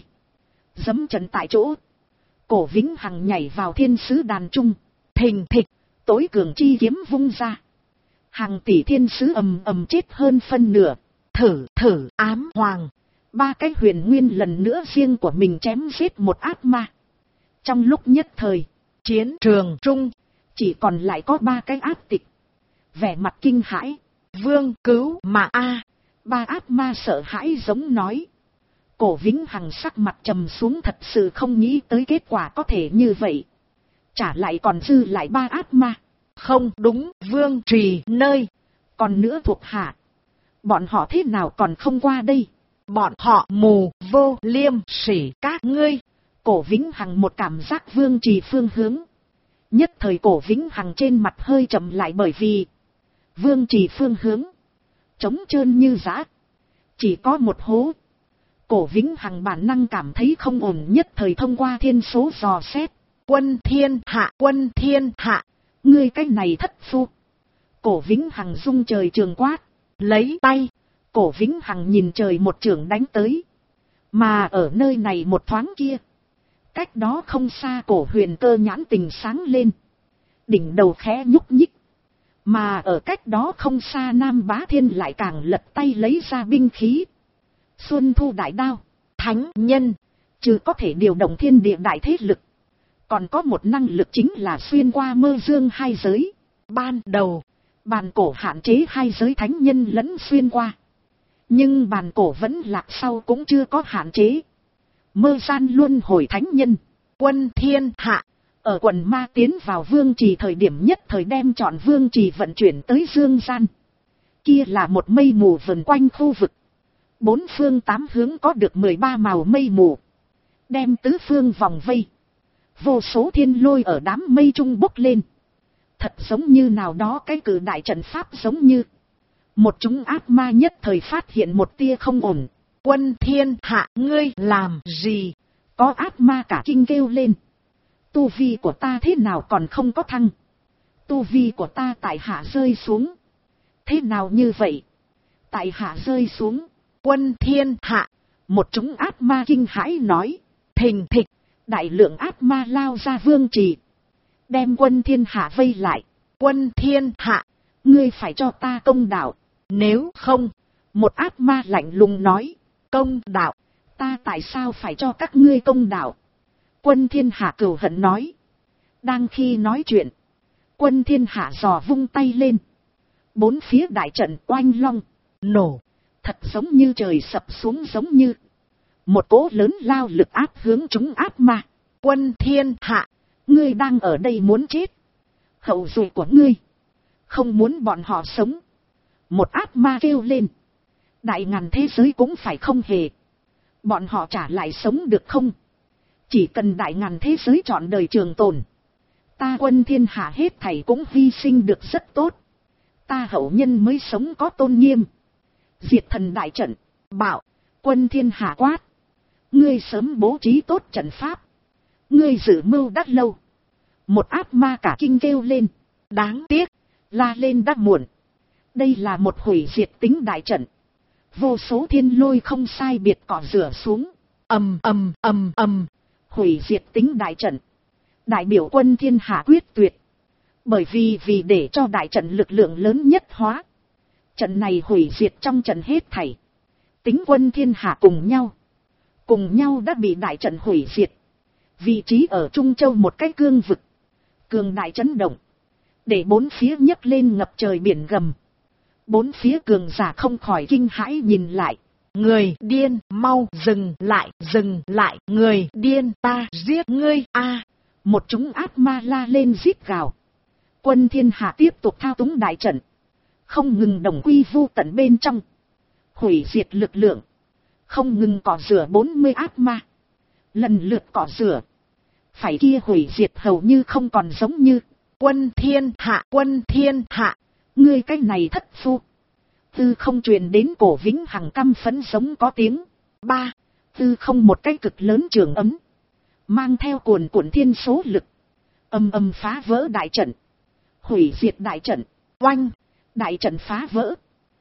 Dẫm trận tại chỗ. Cổ Vĩnh Hằng nhảy vào thiên sứ đàn trung. Thình thịch. Tối cường chi kiếm vung ra. Hàng tỷ thiên sứ ầm ầm chết hơn phân nửa. Thử. Ám hoàng. 3 cái Huyền Nguyên lần nữa riêng của mình chém giết một ác ma. Trong lúc nhất thời. Chiến trường trung. Chỉ còn lại có 3 cái ác tịch. Vẻ mặt kinh hãi. Vương cứu mà a. 3 ác ma sợ hãi giống nói. Cổ Vĩnh Hằng sắc mặt trầm xuống, thật sự không nghĩ tới kết quả có thể như vậy. Trả lại còn dư lại 3 ác ma. Không đúng, Vương Trì nơi. Còn nữa thuộc hạ. Bọn họ thế nào còn không qua đây? Bọn họ mù, vô liêm sỉ các ngươi. Cổ Vĩnh Hằng một cảm giác Vương Trì phương hướng. Nhất thời Cổ Vĩnh Hằng trên mặt hơi chậm lại, bởi vì Vương Trì phương hướng trống trơn như giã. Chỉ có một hố. Cổ Vĩnh Hằng bản năng cảm thấy không ổn, nhất thời thông qua thiên số dò xét. Quân thiên hạ. Ngươi cái này thất phu. Cổ Vĩnh Hằng rung trời trường quát. Lấy tay. Cổ Vĩnh Hằng nhìn trời một trường đánh tới. Mà ở nơi này một thoáng kia. Cách đó không xa Cổ Huyền Cơ nhãn tình sáng lên. Đỉnh đầu khẽ nhúc nhích. Mà ở cách đó không xa Nam Bá Thiên lại càng lật tay lấy ra binh khí. Xuân Thu đại đao. Thánh nhân. Chứ có thể điều động thiên địa đại thế lực. Còn có một năng lực chính là xuyên qua mơ dương hai giới. Ban đầu, bàn cổ hạn chế hai giới thánh nhân lẫn xuyên qua. Nhưng bàn cổ vẫn lạc sau cũng chưa có hạn chế. Mơ gian luân hồi thánh nhân, quân thiên hạ, ở quần ma tiến vào vương trì thời điểm nhất thời đem chọn vương trì vận chuyển tới dương gian. Kia là một mây mù vần quanh khu vực. Bốn phương tám hướng có được 13 màu mây mù. Đem tứ phương vòng vây. Vô số thiên lôi ở đám mây trung bốc lên. Thật giống như nào đó cái cử đại trận pháp giống như. Một chúng ác ma nhất thời phát hiện một tia không ổn. Quân thiên hạ ngươi làm gì? Có ác ma cả kinh kêu lên. Tu vi của ta thế nào còn không có thăng? Tu vi của ta tại hạ rơi xuống. Thế nào như vậy? Tại hạ rơi xuống. Quân thiên hạ. Một chúng ác ma kinh hãi nói. Thình thịch. Đại lượng ác ma lao ra vương trì. Đem quân thiên hạ vây lại. Quân thiên hạ. Ngươi phải cho ta công đạo. Nếu không. Một ác ma lạnh lùng nói. Công đạo. Ta tại sao phải cho các ngươi công đạo? Quân thiên hạ cừu hận nói. Đang khi nói chuyện. Quân thiên hạ giò vung tay lên. Bốn phía đại trận oanh long. Nổ. Thật giống như trời sập xuống giống như. Một cỗ lớn lao lực áp hướng chúng ác ma. Quân thiên hạ. Ngươi đang ở đây muốn chết. Hậu duệ của ngươi. Không muốn bọn họ sống. Một ác ma kêu lên. Đại ngàn thế giới cũng phải không hề. Bọn họ trả lại sống được không? Chỉ cần đại ngàn thế giới trọn đời trường tồn. Ta quân thiên hạ hết thảy cũng hy sinh được rất tốt. Ta hậu nhân mới sống có tôn nghiêm. Diệt thần đại trận. Bảo. Quân thiên hạ quát. Ngươi sớm bố trí tốt trận pháp. Ngươi dự mưu đắt lâu. Một ác ma cả kinh kêu lên. Đáng tiếc. La lên đã muộn. Đây là một hủy diệt tính đại trận. Vô số thiên lôi không sai biệt cỏ rửa xuống. Ầm ầm ầm ầm. Hủy diệt tính đại trận. Đại biểu quân thiên hạ quyết tuyệt. Bởi vì để cho đại trận lực lượng lớn nhất hóa. Trận này hủy diệt trong trận hết thảy. Tính quân thiên hạ cùng nhau. Cùng nhau đã bị đại trận hủy diệt. Vị trí ở Trung Châu một cái cương vực. Cường đại chấn động. Để bốn phía nhấc lên ngập trời biển gầm. Bốn phía cường giả không khỏi kinh hãi nhìn lại. Người điên, mau dừng lại, người điên, ta giết ngươi a. Một chúng ác ma la lên rít gào. Quân thiên hạ tiếp tục thao túng đại trận. Không ngừng đồng quy vu tận bên trong. Hủy diệt lực lượng. Không ngừng cỏ rửa 40 ác ma. Lần lượt cỏ rửa. Phải kia hủy diệt hầu như không còn giống như. Quân thiên hạ. Ngươi cái này thất phu. Tư không truyền đến cổ Vĩnh Hằng căm phẫn giống có tiếng. Ba. Tư không một cái cực lớn trường ấm. Mang theo cuồn cuộn thiên số lực. Âm âm phá vỡ đại trận. Hủy diệt đại trận. Oanh. Đại trận phá vỡ.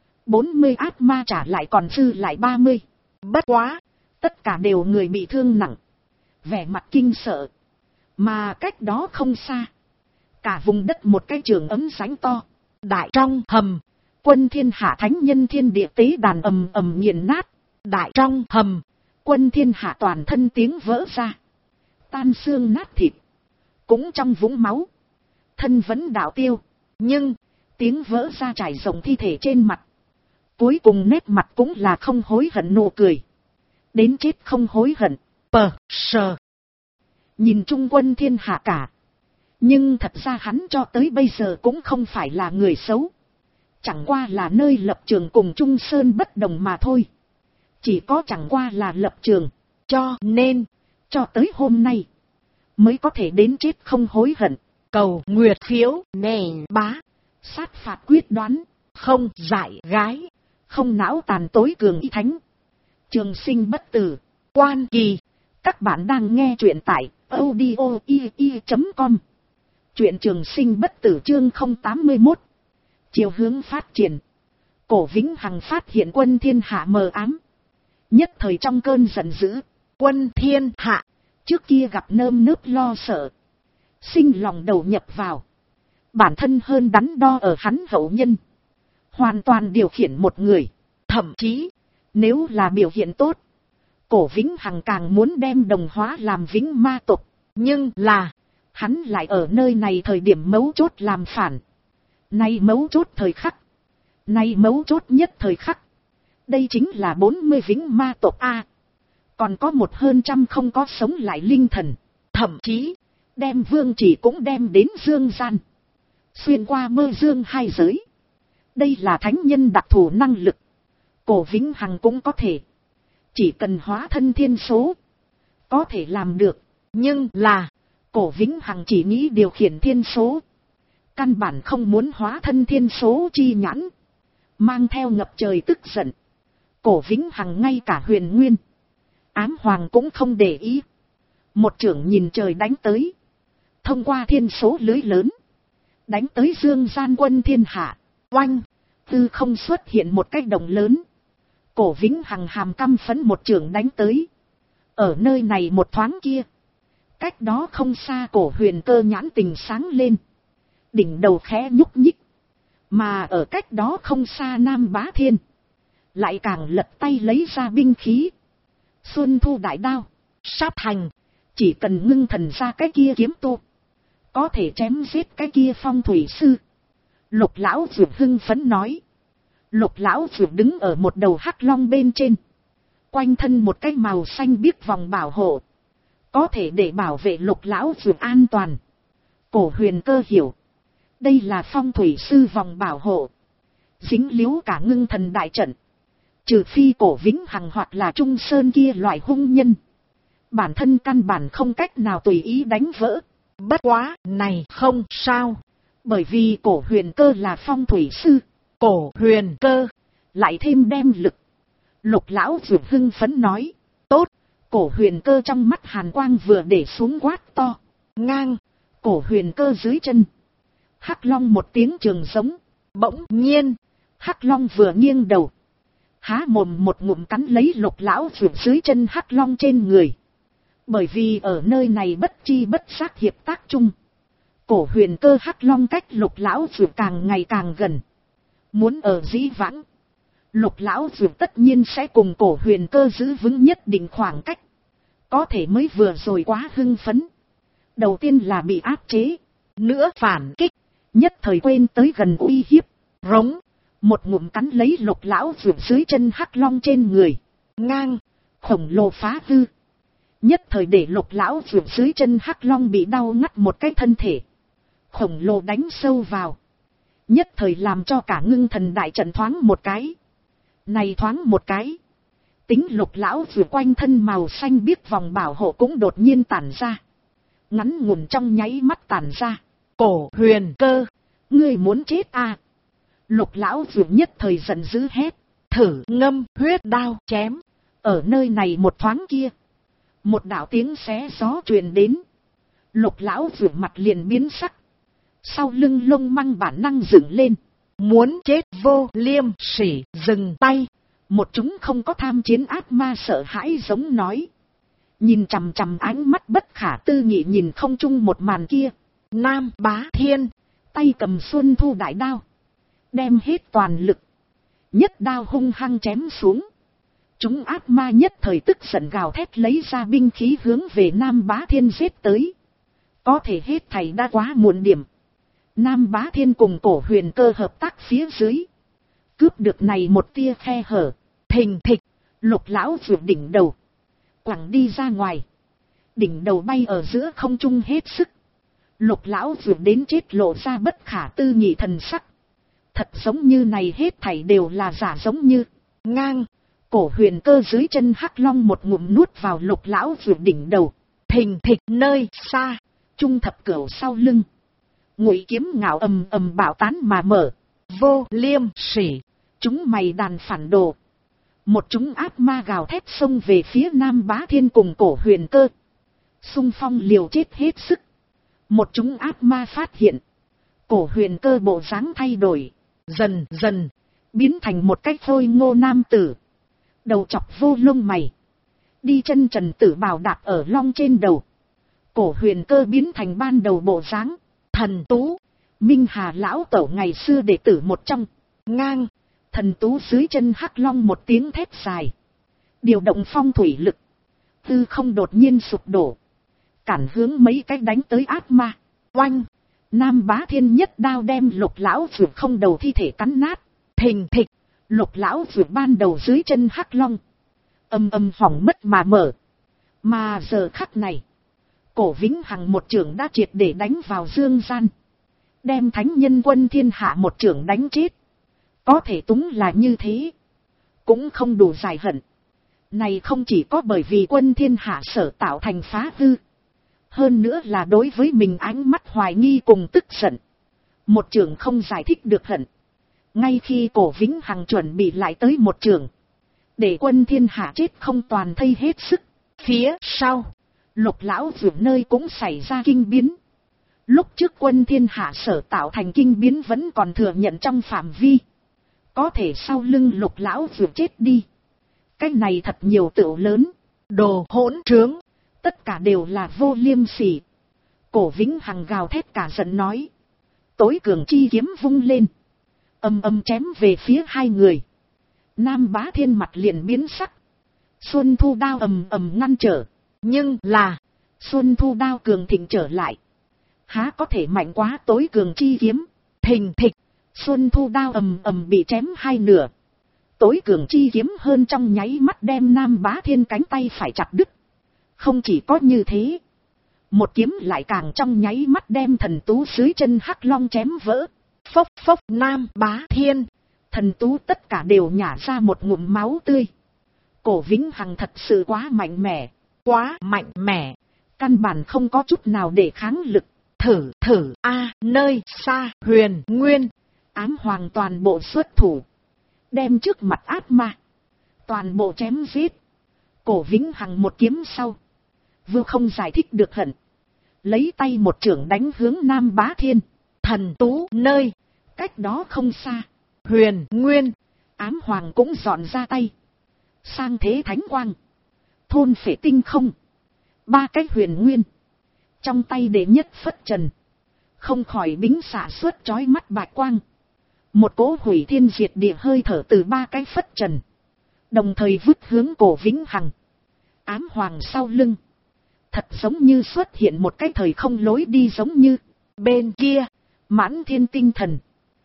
40 ác ma trả lại còn dư lại 30. Bất quá. Tất cả đều người bị thương nặng. Vẻ mặt kinh sợ. Mà cách đó không xa. Cả vùng đất một cái trường ấm sánh to. Đại trong hầm. Quân thiên hạ thánh nhân thiên địa tế đàn ầm ầm nghiền nát. Đại trong hầm. Quân thiên hạ toàn thân tiếng vỡ ra. Tan xương nát thịt. Cũng trong vũng máu. Thân vẫn đạo tiêu. Nhưng. Tiếng vỡ ra trải rộng thi thể trên mặt. Cuối cùng nét mặt cũng là không hối hận nụ cười. Đến chết không hối hận. Sờ. Nhìn chung quân thiên hạ cả. Nhưng thật ra hắn cho tới bây giờ cũng không phải là người xấu. Chẳng qua là nơi lập trường cùng Trung Sơn bất đồng mà thôi. Chỉ có chẳng qua là lập trường. Cho nên, cho tới hôm nay, mới có thể đến chết không hối hận. Cầu nguyệt khiếu nền bá. Sát phạt quyết đoán. Không dại gái. Không não tàn tối cường y thánh. Trường sinh bất tử. Quan kỳ. Các bạn đang nghe truyện tại audio.com. Truyện trường sinh bất tử chương 081. Chiều hướng phát triển. Cổ Vĩnh Hằng phát hiện quân thiên hạ mờ ám. Nhất thời trong cơn giận dữ. Quân thiên hạ. Trước kia gặp nơm nớp lo sợ, sinh lòng đầu nhập vào, bản thân hơn đắn đo ở hắn hậu nhân, hoàn toàn điều khiển một người. Thậm chí, nếu là biểu hiện tốt, Cổ Vĩnh Hằng càng muốn đem đồng hóa làm Vĩnh Ma tộc. Nhưng là, hắn lại ở nơi này thời điểm mấu chốt làm phản. Nay mấu chốt thời khắc, nay mấu chốt nhất thời khắc, đây chính là 40 Vĩnh Ma tộc A. Còn có một hơn trăm không có sống lại linh thần. Thậm chí, đem Vương Chỉ cũng đem đến dương gian, xuyên qua mơ dương hai giới. Đây là thánh nhân đặc thù năng lực, Cổ Vĩnh Hằng cũng có thể. Chỉ cần hóa thân thiên số, có thể làm được. Nhưng là, Cổ Vĩnh Hằng chỉ nghĩ điều khiển thiên số, căn bản không muốn hóa thân thiên số chi nhãn, mang theo ngập trời tức giận. Cổ Vĩnh Hằng ngay cả Huyền Nguyên, Ám Hoàng cũng không để ý. Một chưởng nhìn trời đánh tới, thông qua thiên số lưới lớn, đánh tới dương gian quân thiên hạ. Oanh, tư không xuất hiện một cái đồng lớn. Cổ Vĩnh Hằng hàm căm phẫn một chưởng đánh tới. Ở nơi này một thoáng kia, cách đó không xa Cổ Huyền Cơ nhãn tình sáng lên, đỉnh đầu khẽ nhúc nhích. Mà ở cách đó không xa Nam Bá Thiên, lại càng lật tay lấy ra binh khí. Xuân Thu đại đao, sát hành. Chỉ cần ngưng thần ra cái kia kiếm tu, có thể chém giết cái kia phong thủy sư. Lục lão vượt hưng phấn nói. Lục lão vượt đứng ở một đầu hắc long bên trên, quanh thân một cái màu xanh biếc vòng bảo hộ, có thể để bảo vệ lục lão vượt an toàn. Cổ Huyền Cơ hiểu, đây là phong thủy sư vòng bảo hộ, dính líu cả ngưng thần đại trận. Trừ phi Cổ Vĩnh Hằng hoặc là Trung Sơn kia loại hung nhân, bản thân căn bản không cách nào tùy ý đánh vỡ. Bất quá này không sao, bởi vì Cổ Huyền Cơ là phong thủy sư. Cổ Huyền Cơ lại thêm đem lực. Lục lão vượt hưng phấn nói. Tốt. Cổ Huyền Cơ trong mắt hàn quang vừa để xuống quát to. Ngang. Cổ Huyền Cơ dưới chân, hắc long một tiếng trường giống. Bỗng nhiên, hắc long vừa nghiêng đầu, há mồm một ngụm cắn lấy lục lão vượt dưới chân hắc long trên người. Bởi vì ở nơi này bất chi bất giác hiệp tác chung, Cổ Huyền Cơ hắc long cách lục lão vượt càng ngày càng gần. Muốn ở dĩ vãng, lục lão vượt tất nhiên sẽ cùng Cổ Huyền Cơ giữ vững nhất định khoảng cách. Có thể mới vừa rồi quá hưng phấn, đầu tiên là bị áp chế, nữa phản kích, nhất thời quên tới gần uy hiếp. Rống, một ngụm cắn lấy lục lão vượt dưới chân hắc long trên người. Ngang, khổng lồ phá hư, nhất thời để lục lão vượt dưới chân hắc long bị đau ngắt một cái thân thể. Khổng lồ đánh sâu vào, nhất thời làm cho cả ngưng thần đại trận thoáng một cái. Này thoáng một cái, tính lục lão vượt quanh thân màu xanh biếc vòng bảo hộ cũng đột nhiên tản ra, ngắn ngủn trong nháy mắt tản ra. Cổ Huyền Cơ, ngươi muốn chết à? Lục lão vượt nhất thời giận dữ hét. Thử ngâm huyết đao chém. Ở nơi này một thoáng kia, một đạo tiếng xé gió truyền đến. Lục lão vượt mặt liền biến sắc, sau lưng lông măng bản năng dựng lên. Muốn chết Vô Liêm Sỉ dừng tay. Một chúng không có tham chiến ác ma sợ hãi giống nói, nhìn chằm chằm ánh mắt bất khả tư nghị nhìn không chung một màn kia. Nam Bá Thiên tay cầm Xuân Thu đại đao, đem hết toàn lực, nhất đao hung hăng chém xuống. Chúng ác ma nhất thời tức giận gào thét lấy ra binh khí hướng về Nam Bá Thiên giết tới. Có thể hết thảy đã quá muộn điểm. Nam Bá Thiên cùng Cổ Huyền Cơ hợp tác phía dưới, cướp được này một tia khe hở. Thình thịch, lục lão vượt đỉnh đầu quẳng đi ra ngoài, đỉnh đầu bay ở giữa không trung hết sức. Lục lão vượt đến chết lộ ra bất khả tư nghị thần sắc, thật giống như này hết thảy đều là giả giống như. Ngang, Cổ Huyền Cơ dưới chân hắc long một ngụm nuốt vào lục lão vượt đỉnh đầu. Thình thịch, nơi xa, Trung Thập Cửu sau lưng, ngụy kiếm ngạo ầm ầm bạo tán mà mở. Vô Liêm Sỉ, chúng mày đàn phản đồ. Một chúng ác ma gào thét xông về phía Nam Bá Thiên cùng Cổ Huyền Cơ, xung phong liều chết hết sức. Một chúng ác ma phát hiện, Cổ Huyền Cơ bộ dáng thay đổi, dần dần biến thành một cái phôi ngô nam tử, đầu chọc vô lông mày, Đi chân trần tử bào đạp ở long trên đầu. Cổ huyền cơ biến thành ban đầu bộ dáng. Thần Tú, Minh Hà lão tổ ngày xưa đệ tử một trong. ngang. Thần Tú dưới chân hắc long một tiếng thét dài. Điều động phong thủy lực. Tư không đột nhiên sụp đổ. Cản hướng mấy cái đánh tới ác ma. Oanh. Nam Bá Thiên nhất đao đem Lục lão vượt không đầu thi thể cắn nát. Thình thịch. Lục lão vượt ban đầu dưới chân hắc long. Âm âm hỏng mất mà mở. Mà giờ khắc này. Cổ Vĩnh Hằng một trưởng đã triệt để đánh vào dương gian. Đem thánh nhân quân thiên hạ một trưởng đánh chết. Có thể túng là như thế. Cũng không đủ giải hận. Này không chỉ có bởi vì quân thiên hạ sở tạo thành phá hư. Hơn nữa là đối với mình ánh mắt hoài nghi cùng tức giận. Một trưởng không giải thích được hận. Ngay khi Cổ Vĩnh Hằng chuẩn bị lại tới một trưởng. Để quân thiên hạ chết không toàn thây hết sức. Phía sau. Lục lão vượt nơi cũng xảy ra kinh biến. Lúc trước quân thiên hạ sở tạo thành kinh biến vẫn còn thừa nhận trong phạm vi. Có thể sau lưng Lục lão vượt chết đi. Cái này thật nhiều tựu lớn. Đồ hỗn trướng. Tất cả đều là vô liêm sỉ. Cổ Vĩnh Hằng gào thét cả giận nói. Tối cường chi kiếm vung lên. Âm âm chém về phía hai người. Nam Bá Thiên mặt liền biến sắc. Xuân Thu đao ầm ầm ngăn trở. Nhưng là. Xuân Thu đao cường thịnh trở lại. Há có thể mạnh quá tối cường chi kiếm. Thình thịch. Xuân Thu đao ầm ầm bị chém hai nửa. Tối cường chi kiếm hơn trong nháy mắt đem Nam Bá Thiên cánh tay phải chặt đứt. Không chỉ có như thế. Một kiếm lại càng trong nháy mắt đem Thần Tú dưới chân hắc long chém vỡ. Phốc phốc. Nam Bá Thiên. Thần Tú tất cả đều nhả ra một ngụm máu tươi. Cổ Vĩnh Hằng thật sự quá mạnh mẽ. Quá mạnh mẽ. Căn bản không có chút nào để kháng lực. Thử nơi xa Huyền Nguyên. Ám Hoàng toàn bộ xuất thủ. Đem trước mặt ác ma. Toàn bộ chém giết. Cổ Vĩnh Hằng một kiếm sau. Vừa không giải thích được hận. Lấy tay một chưởng đánh hướng Nam Bá Thiên. Thần Tú nơi. Cách đó không xa. Huyền Nguyên. Ám Hoàng cũng dọn ra tay. Sang thế thánh quang. Thôn phệ tinh không. Ba cái Huyền Nguyên. Trong tay đệ nhất phất trần. Không khỏi bính xả suốt chói mắt bạch quang. Một cỗ hủy thiên diệt địa hơi thở từ ba cái phất trần. Đồng thời vứt hướng Cổ Vĩnh Hằng. Ám Hoàng sau lưng. Thật giống như xuất hiện một cái thời không lối đi giống như. Bên kia. Mãn thiên tinh thần.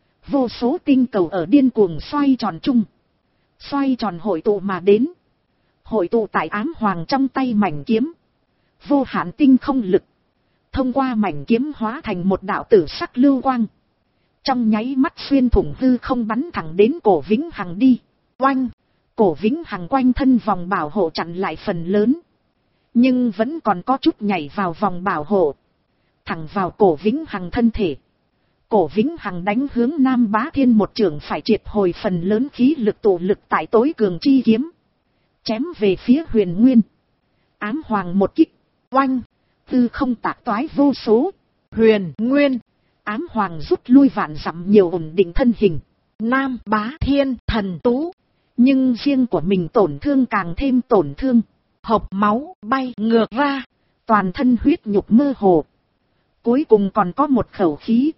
Vô số tinh cầu ở điên cuồng xoay tròn chung. Xoay tròn hội tụ mà đến. Hội tụ tại Ám Hoàng trong tay mảnh kiếm. Vô hạn tinh không lực. Thông qua mảnh kiếm hóa thành một đạo tử sắc lưu quang. Trong nháy mắt xuyên thủng hư không bắn thẳng đến Cổ Vĩnh Hằng đi. Oanh. Cổ Vĩnh Hằng quanh thân vòng bảo hộ chặn lại phần lớn. Nhưng vẫn còn có chút nhảy vào vòng bảo hộ. Thẳng vào Cổ Vĩnh Hằng thân thể. Cổ Vĩnh Hằng đánh hướng Nam Bá Thiên một trường phải triệt hồi phần lớn khí lực tụ lực tại tối cường chi kiếm. Chém về phía Huyền Nguyên. Ám Hoàng một kích. Oanh. Tư không tạc toái vô số. Huyền Nguyên. Ám Hoàng rút lui vạn dặm nhiều ổn định thân hình. Nam Bá Thiên Thần Tú. Nhưng riêng của mình tổn thương càng thêm tổn thương. Hộc máu bay ngược ra. Toàn thân huyết nhục mơ hồ. Cuối cùng còn có một khẩu khí.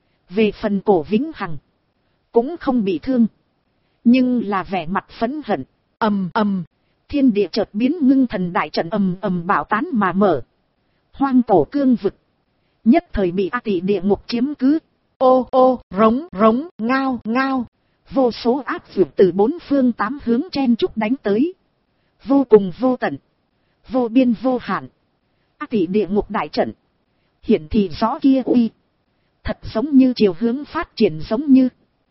Về phần Cổ Vĩnh Hằng. Cũng không bị thương. Nhưng là vẻ mặt phẫn hận. Ầm ầm. Thiên địa chợt biến ngưng thần đại trận ầm ầm bạo tán mà mở. Hoang cổ cương vực. Nhất thời bị A Tỳ địa ngục chiếm cứ. Ô ô, rống rống, ngao ngao. Vô số ác vượt từ bốn phương tám hướng chen chúc đánh tới. Vô cùng vô tận. Vô biên vô hạn. A Tỳ địa ngục đại trận. Hiển thị rõ kia uy. Thật giống như chiều hướng phát triển giống như.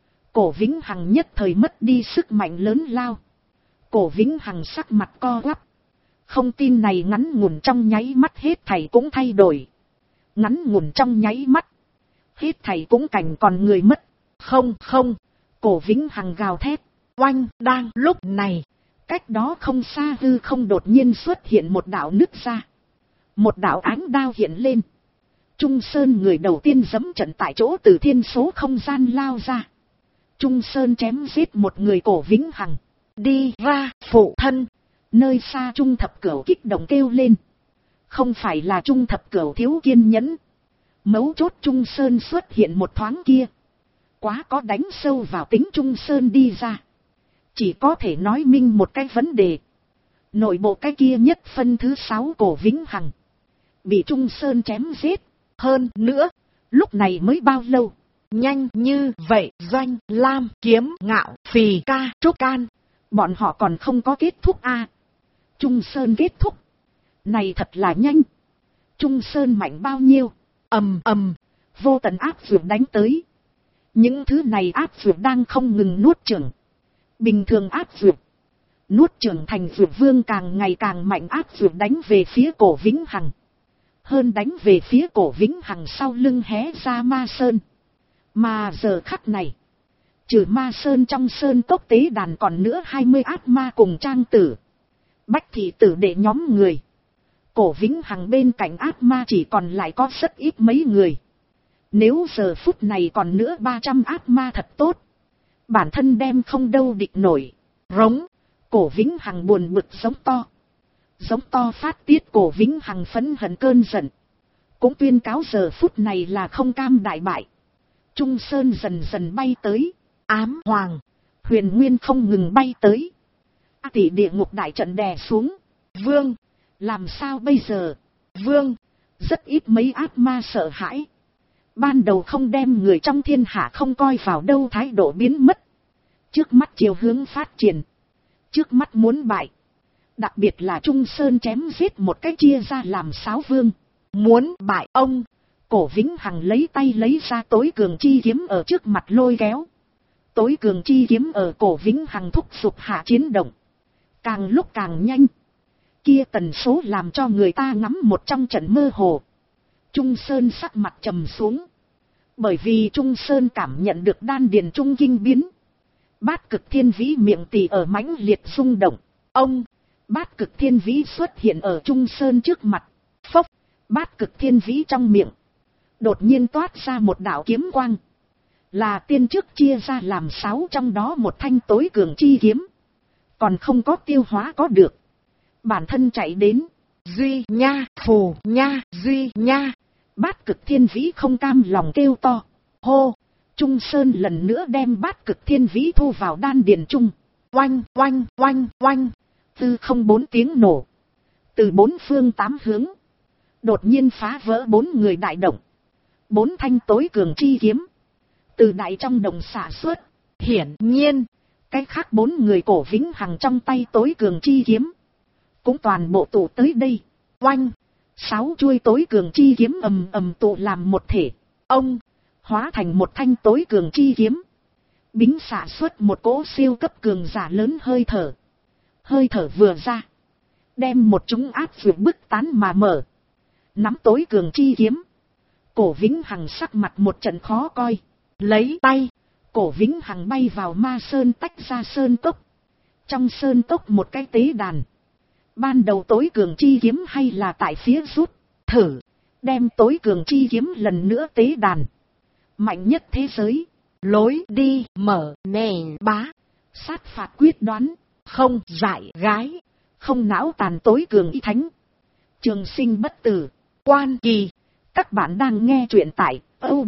Cổ Vĩnh Hằng nhất thời mất đi sức mạnh lớn lao. Cổ Vĩnh Hằng sắc mặt co quắp. Không tin này ngắn ngủn trong nháy mắt hết thảy cũng thay đổi. Ngắn ngủn trong nháy mắt. Hết thảy cũng cảnh còn người mất. Không không. Cổ Vĩnh Hằng gào thét. Oanh. Đang lúc này. Cách đó không xa hư không đột nhiên xuất hiện một đạo nứt ra. Một đạo ánh đao hiện lên. Trung Sơn người đầu tiên giẫm trận tại chỗ từ thiên số không gian lao ra. Trung Sơn chém giết một người Cổ Vĩnh Hằng. Đi ra phụ thân. Nơi xa Trung Thập Cửu kích động kêu lên. Không phải là Trung Thập Cửu thiếu kiên nhẫn. Mấu chốt Trung Sơn xuất hiện một thoáng kia. Quá có đánh sâu vào tính Trung Sơn đi ra. Chỉ có thể nói minh một cái vấn đề. Nội bộ cái kia nhất phân thứ 6 Cổ Vĩnh Hằng. Bị Trung Sơn chém giết. Hơn nữa, lúc này mới bao lâu. Nhanh như vậy Doanh, Lam, Kiếm, Ngạo, Phì Ca, Trúc Can. Bọn họ còn không có kết thúc a. Trung Sơn kết thúc. Này thật là nhanh. Trung Sơn mạnh bao nhiêu. Ầm ầm. Vô tận áp dược đánh tới. Những thứ này áp dược đang không ngừng nuốt chửng. Bình thường áp dược. Nuốt chửng thành dược vương càng ngày càng mạnh áp dược đánh về phía Cổ Vĩnh Hằng. Hơn đánh về phía Cổ Vĩnh Hằng sau lưng hé ra Ma Sơn. Mà giờ khắc này. Trừ Ma Sơn trong Sơn Cốc tế đàn còn nữa 20 ác ma cùng trang tử. Bách thị tử đệ nhóm người. Cổ Vĩnh Hằng bên cạnh ác ma chỉ còn lại có rất ít mấy người. Nếu giờ phút này còn nữa 300 ác ma thật tốt. Bản thân đem không đâu địch nổi. Rống. Cổ Vĩnh Hằng buồn bực giống to. Giống to phát tiết Cổ Vĩnh Hằng phẫn hận cơn giận. Cũng tuyên cáo giờ phút này là không cam đại bại. Trung Sơn dần dần bay tới. Ám Hoàng. Huyền Nguyên không ngừng bay tới. Tỷ địa ngục đại trận đè xuống. Vương. Làm sao bây giờ? Vương. Rất ít mấy ác ma sợ hãi. Ban đầu không đem người trong thiên hạ không coi vào đâu thái độ biến mất. Trước mắt chiều hướng phát triển. Trước mắt muốn bại. Đặc biệt là Trung Sơn chém giết một cách chia ra làm 6 vương. Muốn bại ông. Cổ Vĩnh Hằng lấy tay lấy ra tối cường chi kiếm ở trước mặt lôi kéo. Tối cường chi kiếm ở Cổ Vĩnh Hằng thúc giục hạ chiến động. Càng lúc càng nhanh. Kia tần số làm cho người ta ngắm một trong trận mơ hồ. Trung Sơn sắc mặt trầm xuống. Bởi vì Trung Sơn cảm nhận được đan điền trung kinh biến. Bát cực thiên vĩ miệng tỳ ở mãnh liệt rung động. Ông. Bát cực thiên vĩ xuất hiện ở Trung Sơn trước mặt. Phốc. Bát cực thiên vĩ trong miệng. Đột nhiên toát ra một đạo kiếm quang. Là tiên trước chia ra làm 6 trong đó một thanh tối cường chi kiếm. Còn không có tiêu hóa có được. Bản thân chạy đến. Duy nha, phù nha, duy nha. Bát cực thiên vĩ không cam lòng kêu to. Hô. Trung Sơn lần nữa đem bát cực thiên vĩ thu vào đan điền trung. Oanh, oanh, oanh, oanh. Tư không 4 tiếng nổ. Từ 4 phương 8 hướng. Đột nhiên phá vỡ 4 người đại động. 4 thanh tối cường chi kiếm. Từ đại trong đồng xả xuất. Hiển nhiên. Cái khác 4 người Cổ Vĩnh Hằng trong tay tối cường chi kiếm. Cũng toàn bộ tụ tới đây. Oanh. 6 chuôi tối cường chi kiếm ầm ầm tụ làm một thể. Ông. Hóa thành một thanh tối cường chi kiếm. Bính xả xuất một cỗ siêu cấp cường giả lớn hơi thở. Hơi thở vừa ra. Đem một chúng áp vượt bức tán mà mở. Nắm tối cường chi kiếm. Cổ Vĩnh Hằng sắc mặt một trận khó coi. Lấy tay. Cổ Vĩnh Hằng bay vào Ma Sơn tách ra Sơn Cốc. Trong Sơn Cốc một cái tế đàn. Ban đầu tối cường chi kiếm hay là tại phía rút. Thử. Đem tối cường chi kiếm lần nữa tế đàn. Mạnh nhất thế giới. Lối đi mở nền bá. Sát phạt quyết đoán. Không dại gái. Không não tàn tối cường y thánh. Trường sinh bất tử. Quan kỳ. Các bạn đang nghe truyện tại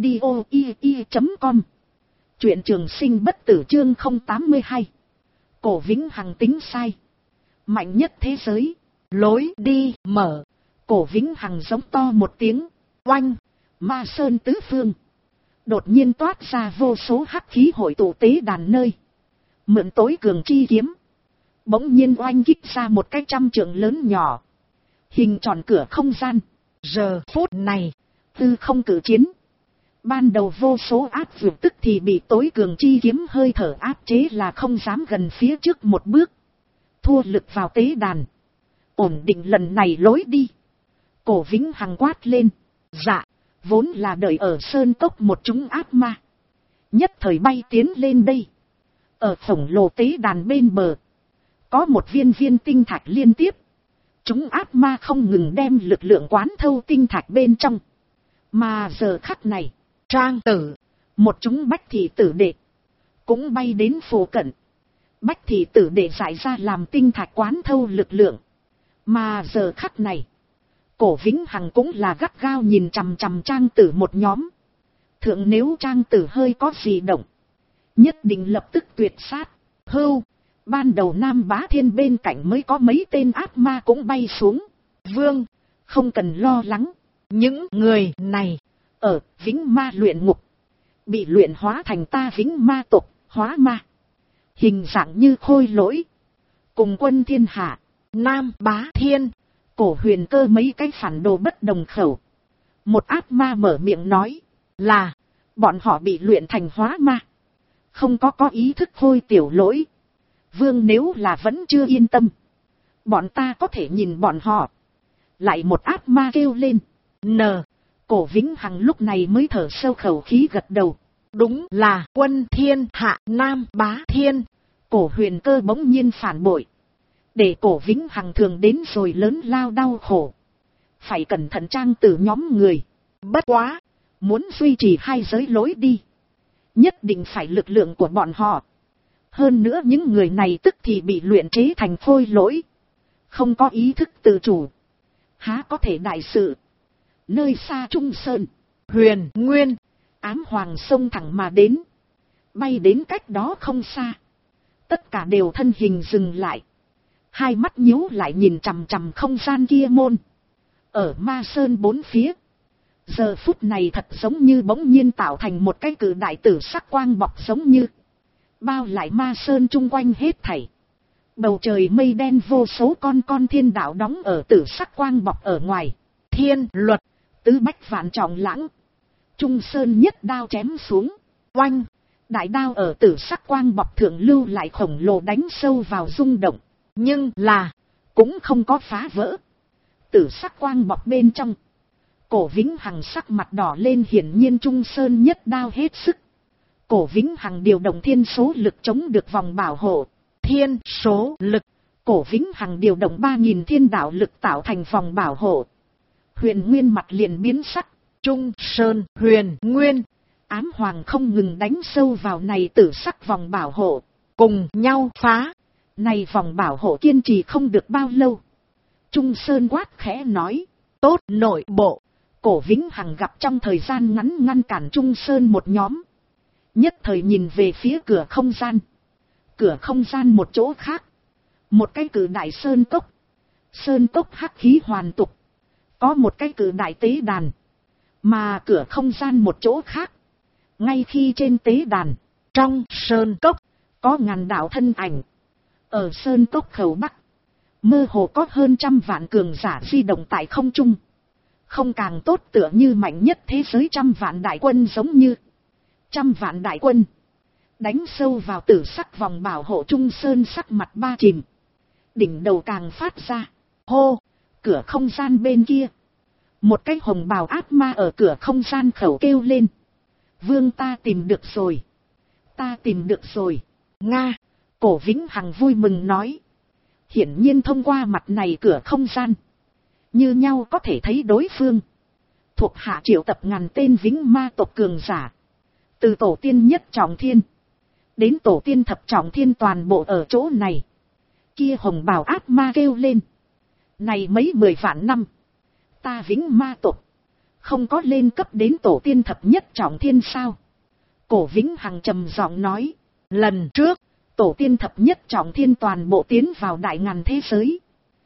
audio.com. Truyện trường sinh bất tử chương 082. Cổ Vĩnh Hằng tính sai. Mạnh nhất thế giới. Lối đi mở. Cổ Vĩnh Hằng giống to một tiếng. Oanh. Ma Sơn tứ phương. Đột nhiên toát ra vô số hắc khí hội tụ tế đàn nơi. Mượn tối cường chi kiếm. Bỗng nhiên oanh kích ra một cái 100 trượng lớn nhỏ. Hình tròn cửa không gian. Giờ phút này. Tư không cử chiến. Ban đầu vô số áp vượt tức thì bị tối cường chi kiếm hơi thở áp chế là không dám gần phía trước một bước. Thua lực vào tế đàn. Ổn định lần này lối đi. Cổ Vĩnh Hằng quát lên. Dạ. Vốn là đợi ở Sơn Cốc một chúng ác ma. Nhất thời bay tiến lên đây. Ở khổng lồ tế đàn bên bờ. Có một viên viên tinh thạch liên tiếp. Chúng ác ma không ngừng đem lực lượng quán thâu tinh thạch bên trong. Mà giờ khắc này. Trang tử. Một chúng bách thị tử đệ. Cũng bay đến phù cận. Bách thị tử để giải ra làm tinh thạch quán thâu lực lượng. Mà giờ khắc này, Cổ Vĩnh Hằng cũng là gắt gao nhìn chằm chằm Trang Tử một nhóm. Thượng nếu Trang Tử hơi có gì động, nhất định lập tức tuyệt sát. Hưu, ban đầu Nam Bá Thiên bên cạnh mới có mấy tên ác ma cũng bay xuống. Vương, không cần lo lắng. Những người này, ở Vĩnh Ma luyện ngục, bị luyện hóa thành ta Vĩnh Ma tộc, hóa ma. Hình dạng như khôi lỗi. Cùng quân thiên hạ, Nam Bá Thiên, Cổ Huyền Cơ mấy cái phản đồ bất đồng khẩu. Một ác ma mở miệng nói là bọn họ bị luyện thành hóa ma, không có ý thức hôi tiểu lỗi. Vương nếu là vẫn chưa yên tâm, bọn ta có thể nhìn bọn họ. Lại một ác ma kêu lên. Cổ Vĩnh Hằng lúc này mới thở sâu khẩu khí gật đầu. Đúng là quân thiên hạ Nam Bá Thiên. Cổ Huyền Cơ bỗng nhiên phản bội, để Cổ Vĩnh Hằng thường đến rồi lớn lao đau khổ. Phải cẩn thận Trang Tử nhóm người. Bất quá, muốn duy trì hai giới lối đi, nhất định phải lực lượng của bọn họ. Hơn nữa những người này tức thì bị luyện chế thành khôi lỗi, không có ý thức tự chủ, há có thể đại sự. Nơi xa Trung Sơn, Huyền Nguyên, Ám Hoàng xông thẳng mà đến, bay đến cách đó không xa. Tất cả đều thân hình dừng lại, hai mắt nhíu lại nhìn chằm chằm không gian kia môn. Ở Ma Sơn bốn phía, giờ phút này thật giống như bỗng nhiên tạo thành một cái cự đại tử sắc quang bọc, giống như bao lại Ma Sơn chung quanh hết thảy. Bầu trời mây đen vô số con thiên đạo đóng ở tử sắc quang bọc ở ngoài. Thiên luật, tứ bách vạn trọng lãng. Trung Sơn nhất đao chém xuống. Oanh, đại đao ở tử sắc quang bọc thượng lưu lại khổng lồ đánh sâu vào rung động. Nhưng là, cũng không có phá vỡ. Tử sắc quang bọc bên trong, Cổ Vĩnh Hằng sắc mặt đỏ lên, hiển nhiên Trung Sơn nhất đao hết sức. Cổ Vĩnh Hằng điều động thiên số lực chống được vòng bảo hộ. Thiên số lực, Cổ Vĩnh Hằng điều động 3000 thiên đạo lực tạo thành vòng bảo hộ. Huyền Nguyên mặt liền biến sắc. Trung Sơn, Huyền Nguyên, Ám Hoàng không ngừng đánh sâu vào này tử sắc vòng bảo hộ, cùng nhau phá. Này vòng bảo hộ kiên trì không được bao lâu. Trung Sơn quát khẽ nói, tốt nội bộ. Cổ Vĩnh Hằng gặp trong thời gian ngắn ngăn cản Trung Sơn một nhóm, nhất thời nhìn về phía cửa không gian. Cửa không gian một chỗ khác, một cái cử đại sơn cốc. Sơn cốc hắc khí hoàn tục, có một cái cử đại tế đàn. Mà cửa không gian một chỗ khác, ngay khi trên tế đàn, trong sơn cốc, có ngàn đạo thân ảnh. Ở sơn cốc khẩu bắc, mơ hồ có hơn 100 vạn cường giả di động tại không trung. Không càng tốt, tựa như mạnh nhất thế giới 100 vạn đại quân, giống như 100 vạn đại quân đánh sâu vào tử sắc vòng bảo hộ. Trung Sơn sắc mặt ba chìm, đỉnh đầu càng phát ra hô. Cửa không gian bên kia, một cái hồng bào ác ma ở cửa không gian khẩu kêu lên, Vương, ta tìm được rồi, ta tìm được rồi. Nga. Cổ Vĩnh Hằng vui mừng nói. Hiển nhiên thông qua mặt này cửa không gian, như nhau có thể thấy đối phương thuộc hạ triệu tập ngàn tên Vĩnh Ma tộc cường giả, từ tổ tiên nhất trọng thiên đến tổ tiên thập trọng thiên, toàn bộ ở chỗ này. Kia hồng bào ác ma kêu lên, này mấy 10 vạn năm, ta Vĩnh Ma tộc không có lên cấp đến tổ tiên thập nhất trọng thiên sao? Cổ Vĩnh Hằng trầm giọng nói, lần trước tổ tiên thập nhất trọng thiên toàn bộ tiến vào đại ngàn thế giới,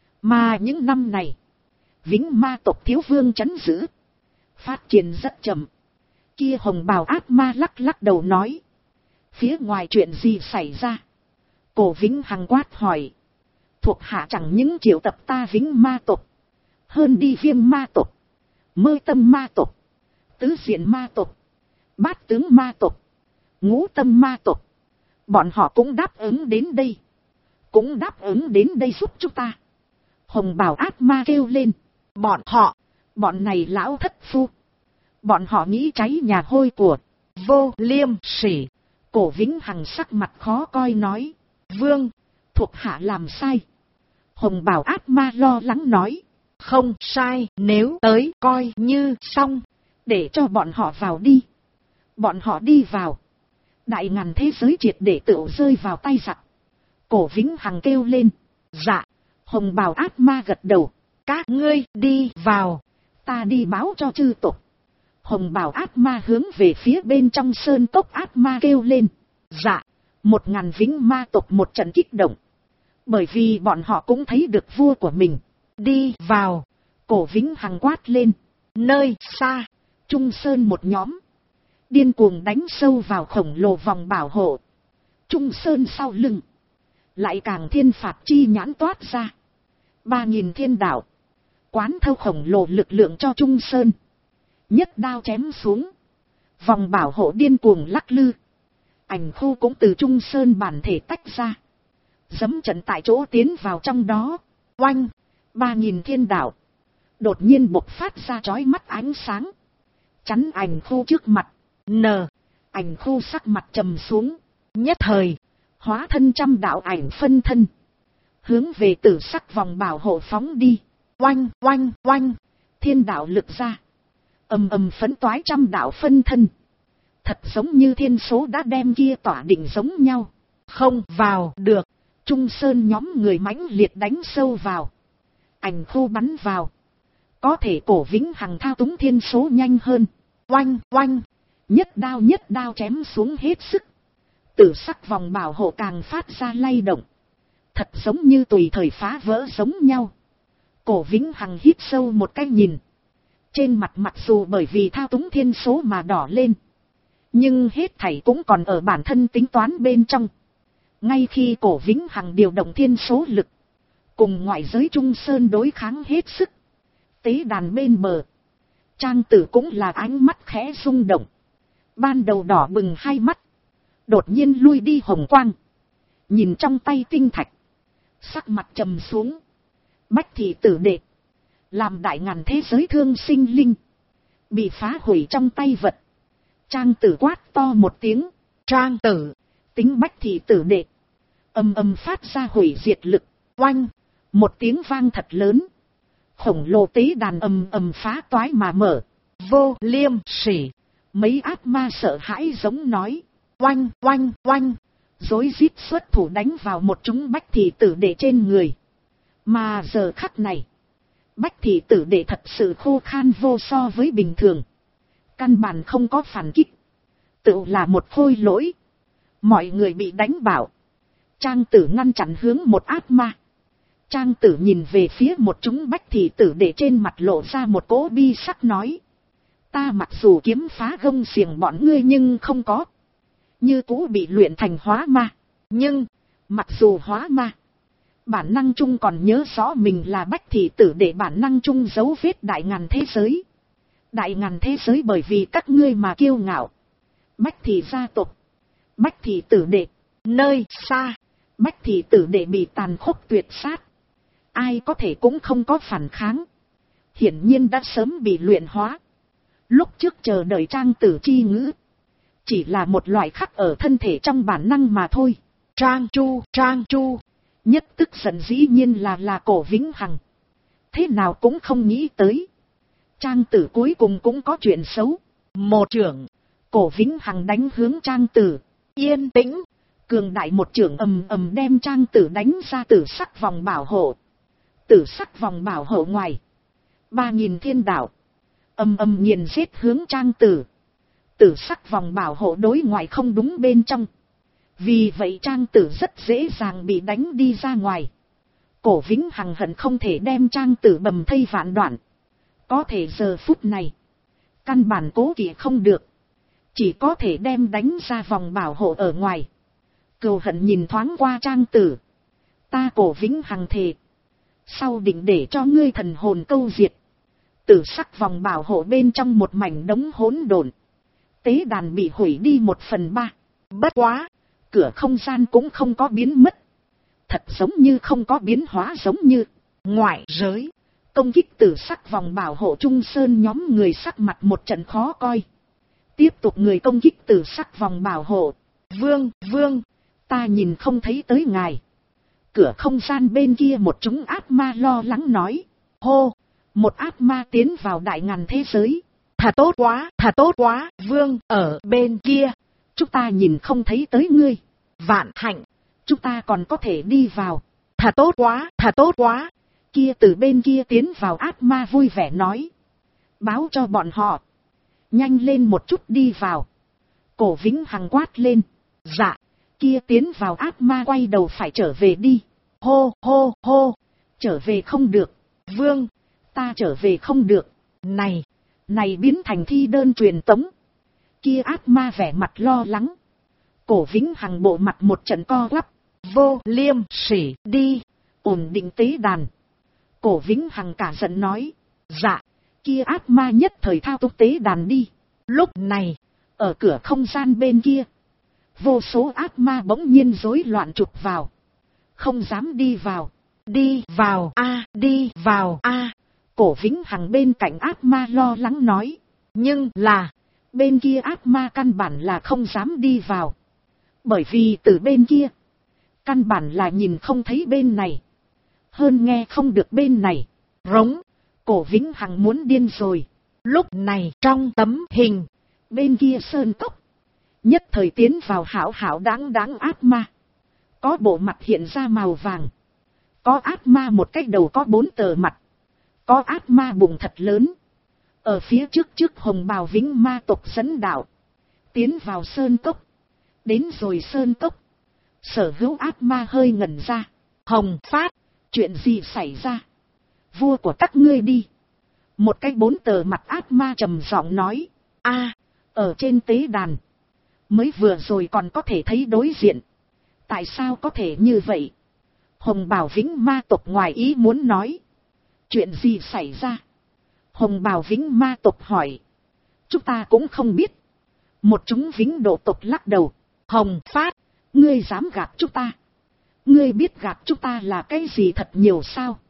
mà những năm này Vĩnh Ma tộc thiếu vương trấn giữ, phát triển rất chậm. Kia hồng bào ác ma lắc lắc đầu nói, phía ngoài chuyện gì xảy ra? Cổ Vĩnh Hằng quát hỏi, thuộc hạ chẳng những triệu tập ta Vĩnh Ma tộc, hơn đi Viêm Ma tộc, Mơ Tâm Ma tộc, Tứ Diện Ma tộc, Bát Tướng Ma tộc, Ngũ Tâm Ma tộc, bọn họ cũng đáp ứng đến đây, cũng đáp ứng đến đây giúp chúng ta. Hồng bào ác ma kêu lên, bọn họ, bọn này lão thất phu, bọn họ nghĩ cháy nhà hôi của, vô liêm sỉ. Cổ Vĩnh Hằng sắc mặt khó coi nói, Vương, thuộc hạ làm sai. Hồng bào ác ma lo lắng nói, không sai, nếu tới coi như xong, để cho bọn họ vào đi. Bọn họ đi vào, đại ngàn thế giới triệt để tựu rơi vào tay giặc. Cổ Vĩnh Hằng kêu lên. Dạ. Hồng bào ác ma gật đầu. Các ngươi đi vào. Ta đi báo cho chư tộc. Hồng bào ác ma hướng về phía bên trong sơn cốc ác ma kêu lên. Dạ. 1000 Vĩnh ma tộc một trận kích động. Bởi vì bọn họ cũng thấy được vua của mình. Đi vào. Cổ Vĩnh Hằng quát lên. Nơi xa. Trung sơn một nhóm. Điên cuồng đánh sâu vào khổng lồ vòng bảo hộ. Trung sơn sau lưng. Lại càng thiên phạt chi nhãn toát ra. 3000 thiên đạo. Quán thâu khổng lồ lực lượng cho Trung sơn. Nhất đao chém xuống. Vòng bảo hộ điên cuồng lắc lư. Ảnh khu cũng từ Trung sơn bản thể tách ra. Dẫm trận tại chỗ tiến vào trong đó. Oanh. 3000 thiên đạo. Đột nhiên bộc phát ra chói mắt ánh sáng. Chắn ảnh khu trước mặt. Ảnh khu sắc mặt trầm xuống. Nhất thời. Hóa thân trăm đạo ảnh phân thân. Hướng về tử sắc vòng bảo hộ phóng đi. Oanh, oanh, oanh. Thiên đạo lực ra. Ầm ầm phấn toái trăm đạo phân thân. Thật giống như thiên số đã đem kia tỏa định giống nhau. Không vào được. Trung sơn nhóm người mãnh liệt đánh sâu vào. Ảnh khu bắn vào. Có thể Cổ Vĩnh Hằng thao túng thiên số nhanh hơn. Oanh, oanh. Nhất đao chém xuống hết sức. Tử sắc vòng bảo hộ càng phát ra lay động. Thật giống như tùy thời phá vỡ giống nhau. Cổ Vĩnh Hằng hít sâu một cái nhìn. Trên mặt mặc dù bởi vì thao túng thiên số mà đỏ lên. Nhưng hết thảy cũng còn ở bản thân tính toán bên trong. Ngay khi Cổ Vĩnh Hằng điều động thiên số lực. Cùng ngoại giới Trung Sơn đối kháng hết sức. Tế đàn bên bờ. Trang Tử cũng là ánh mắt khẽ rung động. Ban đầu đỏ bừng hai mắt. Đột nhiên lui đi hồng quang. Nhìn trong tay tinh thạch. Sắc mặt trầm xuống. Bách thị tử đệ. Làm đại ngàn thế giới thương sinh linh. Bị phá hủy trong tay vật. Trang Tử quát to một tiếng. Trang Tử. Tính bách thị tử đệ. Ầm ầm phát ra hủy diệt lực. Oanh. Một tiếng vang thật lớn. Khổng lồ tế đàn ầm ầm phá toái mà mở. Vô Liêm Sỉ. Mấy ác ma sợ hãi giống nói. Oanh, oanh, oanh. Rối rít xuất thủ đánh vào một chúng bách thị tử đệ trên người. Mà giờ khắc này. Bách thị tử đệ thật sự khô khan vô so với bình thường. Căn bản không có phản kích. Tự là một khôi lỗi. Mọi người bị đánh bảo. Trang Tử ngăn chặn hướng một ác ma. Trang Tử nhìn về phía một chúng bách thị tử để trên mặt lộ ra một cỗ bi sắc nói. Ta mặc dù kiếm phá gông xiềng bọn ngươi nhưng không có. Như cũ bị luyện thành hóa ma. Nhưng, mặc dù hóa ma. Bản năng chung còn nhớ rõ mình là bách thị tử để bản năng chung dấu vết đại ngàn thế giới. Đại ngàn thế giới bởi vì các ngươi mà kiêu ngạo. Bách thị gia tộc. Bách thị tử đệ. Nơi xa. Bách thị tử đệ bị tàn khốc tuyệt sát. Ai có thể cũng không có phản kháng. Hiển nhiên đã sớm bị luyện hóa. Lúc trước chờ đợi Trang Tử chi ngữ. Chỉ là một loại khắc ở thân thể trong bản năng mà thôi. Trang Chu. Nhất tức giận dĩ nhiên là Cổ Vĩnh Hằng. Thế nào cũng không nghĩ tới. Trang Tử cuối cùng cũng có chuyện xấu. Một trưởng. Cổ Vĩnh Hằng đánh hướng Trang Tử. Yên tĩnh. Cường đại một trưởng ầm ầm đem Trang Tử đánh ra tử sắc vòng bảo hộ. Tử sắc vòng bảo hộ ngoài. 3000 thiên đạo. Ầm ầm nghiền giết hướng Trang Tử. Tử sắc vòng bảo hộ đối ngoại không đúng bên trong. Vì vậy Trang Tử rất dễ dàng bị đánh đi ra ngoài. Cổ Vĩnh Hằng hận không thể đem Trang Tử bầm thây vạn đoạn. Có thể giờ phút này. Căn bản cố kỵ không được. Chỉ có thể đem đánh ra vòng bảo hộ ở ngoài. Cừu hận nhìn thoáng qua Trang Tử. Ta Cổ Vĩnh Hằng thề. Sau định để cho ngươi thần hồn câu diệt. Tử sắc vòng bảo hộ bên trong một mảnh đống hỗn độn. Tế đàn bị hủy đi 1/3. Bất quá. Cửa không gian cũng không có biến mất. Thật giống như không có biến hóa giống như. Ngoại giới. Công kích tử sắc vòng bảo hộ Trung Sơn nhóm người sắc mặt một trận khó coi. Tiếp tục người công kích tử sắc vòng bảo hộ. Vương. Ta nhìn không thấy tới ngài. Cửa không gian bên kia một chúng ác ma lo lắng nói. Hô. Một ác ma tiến vào đại ngàn thế giới. Thật tốt quá. Vương ở bên kia. Chúng ta nhìn không thấy tới ngươi. Vạn hạnh. Chúng ta còn có thể đi vào. Thật tốt quá, thật tốt quá. Kia từ bên kia tiến vào ác ma vui vẻ nói. Báo cho bọn họ. Nhanh lên một chút đi vào. Cổ Vĩnh Hằng quát lên. Dạ. Kia tiến vào ác ma quay đầu phải trở về đi. Hô hô hô. Trở về không được. Vương. Ta trở về không được. Này biến thành thi đơn truyền tống. Kia ác ma vẻ mặt lo lắng. Cổ Vĩnh Hằng bộ mặt một trận co quắp. Vô Liêm Sỉ đi. Ổn định tế đàn. Cổ Vĩnh Hằng cả giận nói. Dạ. Kia ác ma nhất thời thao túng tế đàn đi. Lúc này, ở cửa không gian bên kia, vô số ác ma bỗng nhiên rối loạn trục vào. Không dám đi vào. Đi vào a, đi vào a. Cổ Vĩnh Hằng bên cạnh ác ma lo lắng nói. Nhưng là, bên kia ác ma căn bản là không dám đi vào. Bởi vì từ bên kia, căn bản là nhìn không thấy bên này. Hơn nghe không được bên này. Rống. Cổ Vĩnh Hằng muốn điên rồi. Lúc này trong tấm hình, bên kia sơn cốc, nhất thời tiến vào hảo hảo đáng đáng ác ma. Có bộ mặt hiện ra màu vàng. Có ác ma một cái đầu có 4 tờ mặt. Có ác ma bụng thật lớn. Ở phía trước hồng bào Vĩnh ma tộc dẫn đạo. Tiến vào sơn cốc. Đến rồi sơn cốc. Sở hữu ác ma hơi ngẩn ra. Hồng Phát. Chuyện gì xảy ra? Vua của các ngươi đi. Một cái 4 tờ mặt ác ma trầm giọng nói. A, ở trên tế đàn. Mới vừa rồi còn có thể thấy đối diện. Tại sao có thể như vậy? Hồng bào Vĩnh ma tộc ngoài ý muốn nói. Chuyện gì xảy ra? Hồng bào Vĩnh ma tộc hỏi. Chúng ta cũng không biết. Một chúng Vĩnh độ tộc lắc đầu. Hồng Phát, ngươi dám gạt chúng ta? Ngươi biết gạt chúng ta là cái gì thật nhiều sao?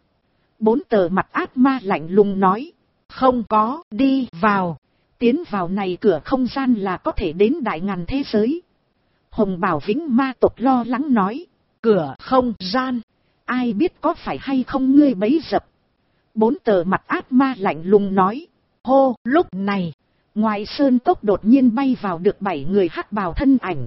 4 tờ mặt ác ma lạnh lùng nói. Không có, đi vào. Tiến vào này cửa không gian là có thể đến đại ngàn thế giới. Hồng bào Vĩnh ma tộc lo lắng nói. Cửa không gian, ai biết có phải hay không ngươi bấy dập. 4 tờ mặt ác ma lạnh lùng nói. Hô, lúc này, ngoài sơn cốc đột nhiên bay vào được 7 người hắc bào thân ảnh.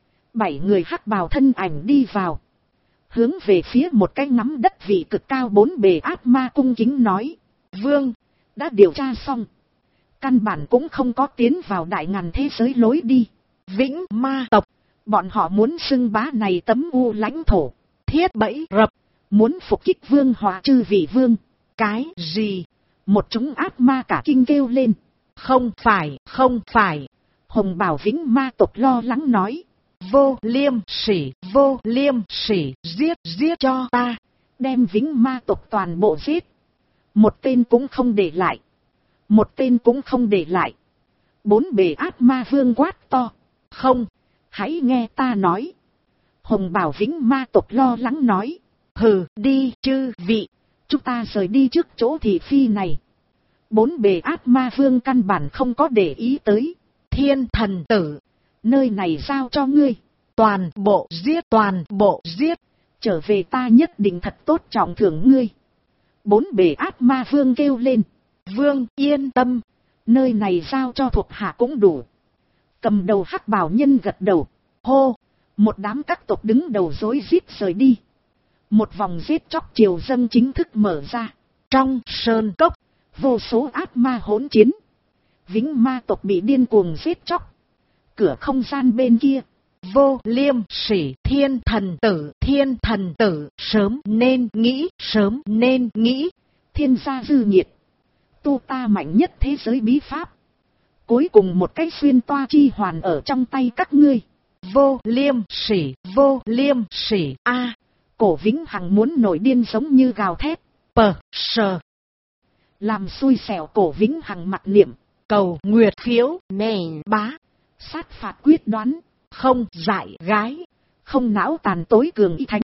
7 người hắc bào thân ảnh đi vào. Hướng về phía một cái nắm đất vị cực cao 4 bề ác ma cung kính nói. Vương, đã điều tra xong. Căn bản cũng không có tiến vào đại ngàn thế giới lối đi. Vĩnh ma tộc, bọn họ muốn xưng bá này tấm u lãnh thổ. thiết bẫy rập, muốn phục kích vương hóa chư vị vương. Cái gì? Một chúng ác ma cả kinh kêu lên. Không phải, không phải. Hồng bào Vĩnh ma tộc lo lắng nói. Vô Liêm Sỉ, Vô Liêm Sỉ, giết cho ta. Đem Vĩnh ma tộc toàn bộ giết. Một tên cũng không để lại. Một tên cũng không để lại. 4 bề ác ma vương quát to. Không, hãy nghe ta nói. Hồng bào Vĩnh ma tộc lo lắng nói. Hừ, đi chư vị. Chúng ta rời đi trước chỗ thị phi này. 4 bề ác ma vương căn bản không có để ý tới. Thiên thần tử, nơi này giao cho ngươi. Toàn bộ giết. Trở về ta nhất định thật tốt trọng thưởng ngươi. 4 bề ác ma vương kêu lên. Vương yên tâm. Nơi này giao cho thuộc hạ cũng đủ. Cầm đầu hắc bào nhân gật đầu. Hô, một đám các tộc đứng đầu rối rít rời đi. Một vòng giết chóc triều dâng chính thức mở ra. Trong sơn cốc, vô số ác ma hỗn chiến. Vĩnh ma tộc bị điên cuồng giết chóc. Cửa không gian bên kia. Vô Liêm Sỉ, thiên thần tử, sớm nên nghĩ. Thiên gia dư nhiệt. Tu ta mạnh nhất thế giới bí pháp. Cuối cùng một cái xuyên toa chi hoàn ở trong tay các ngươi. Vô Liêm Sỉ, a. Cổ Vĩnh Hằng muốn nổi điên giống như gào thét. Sờ. Làm xui xẻo Cổ Vĩnh Hằng mặc niệm. Cầu nguyệt phiếu, nền bá. Sát phạt quyết đoán. Không dại gái. Không não tàn tối cường y thánh.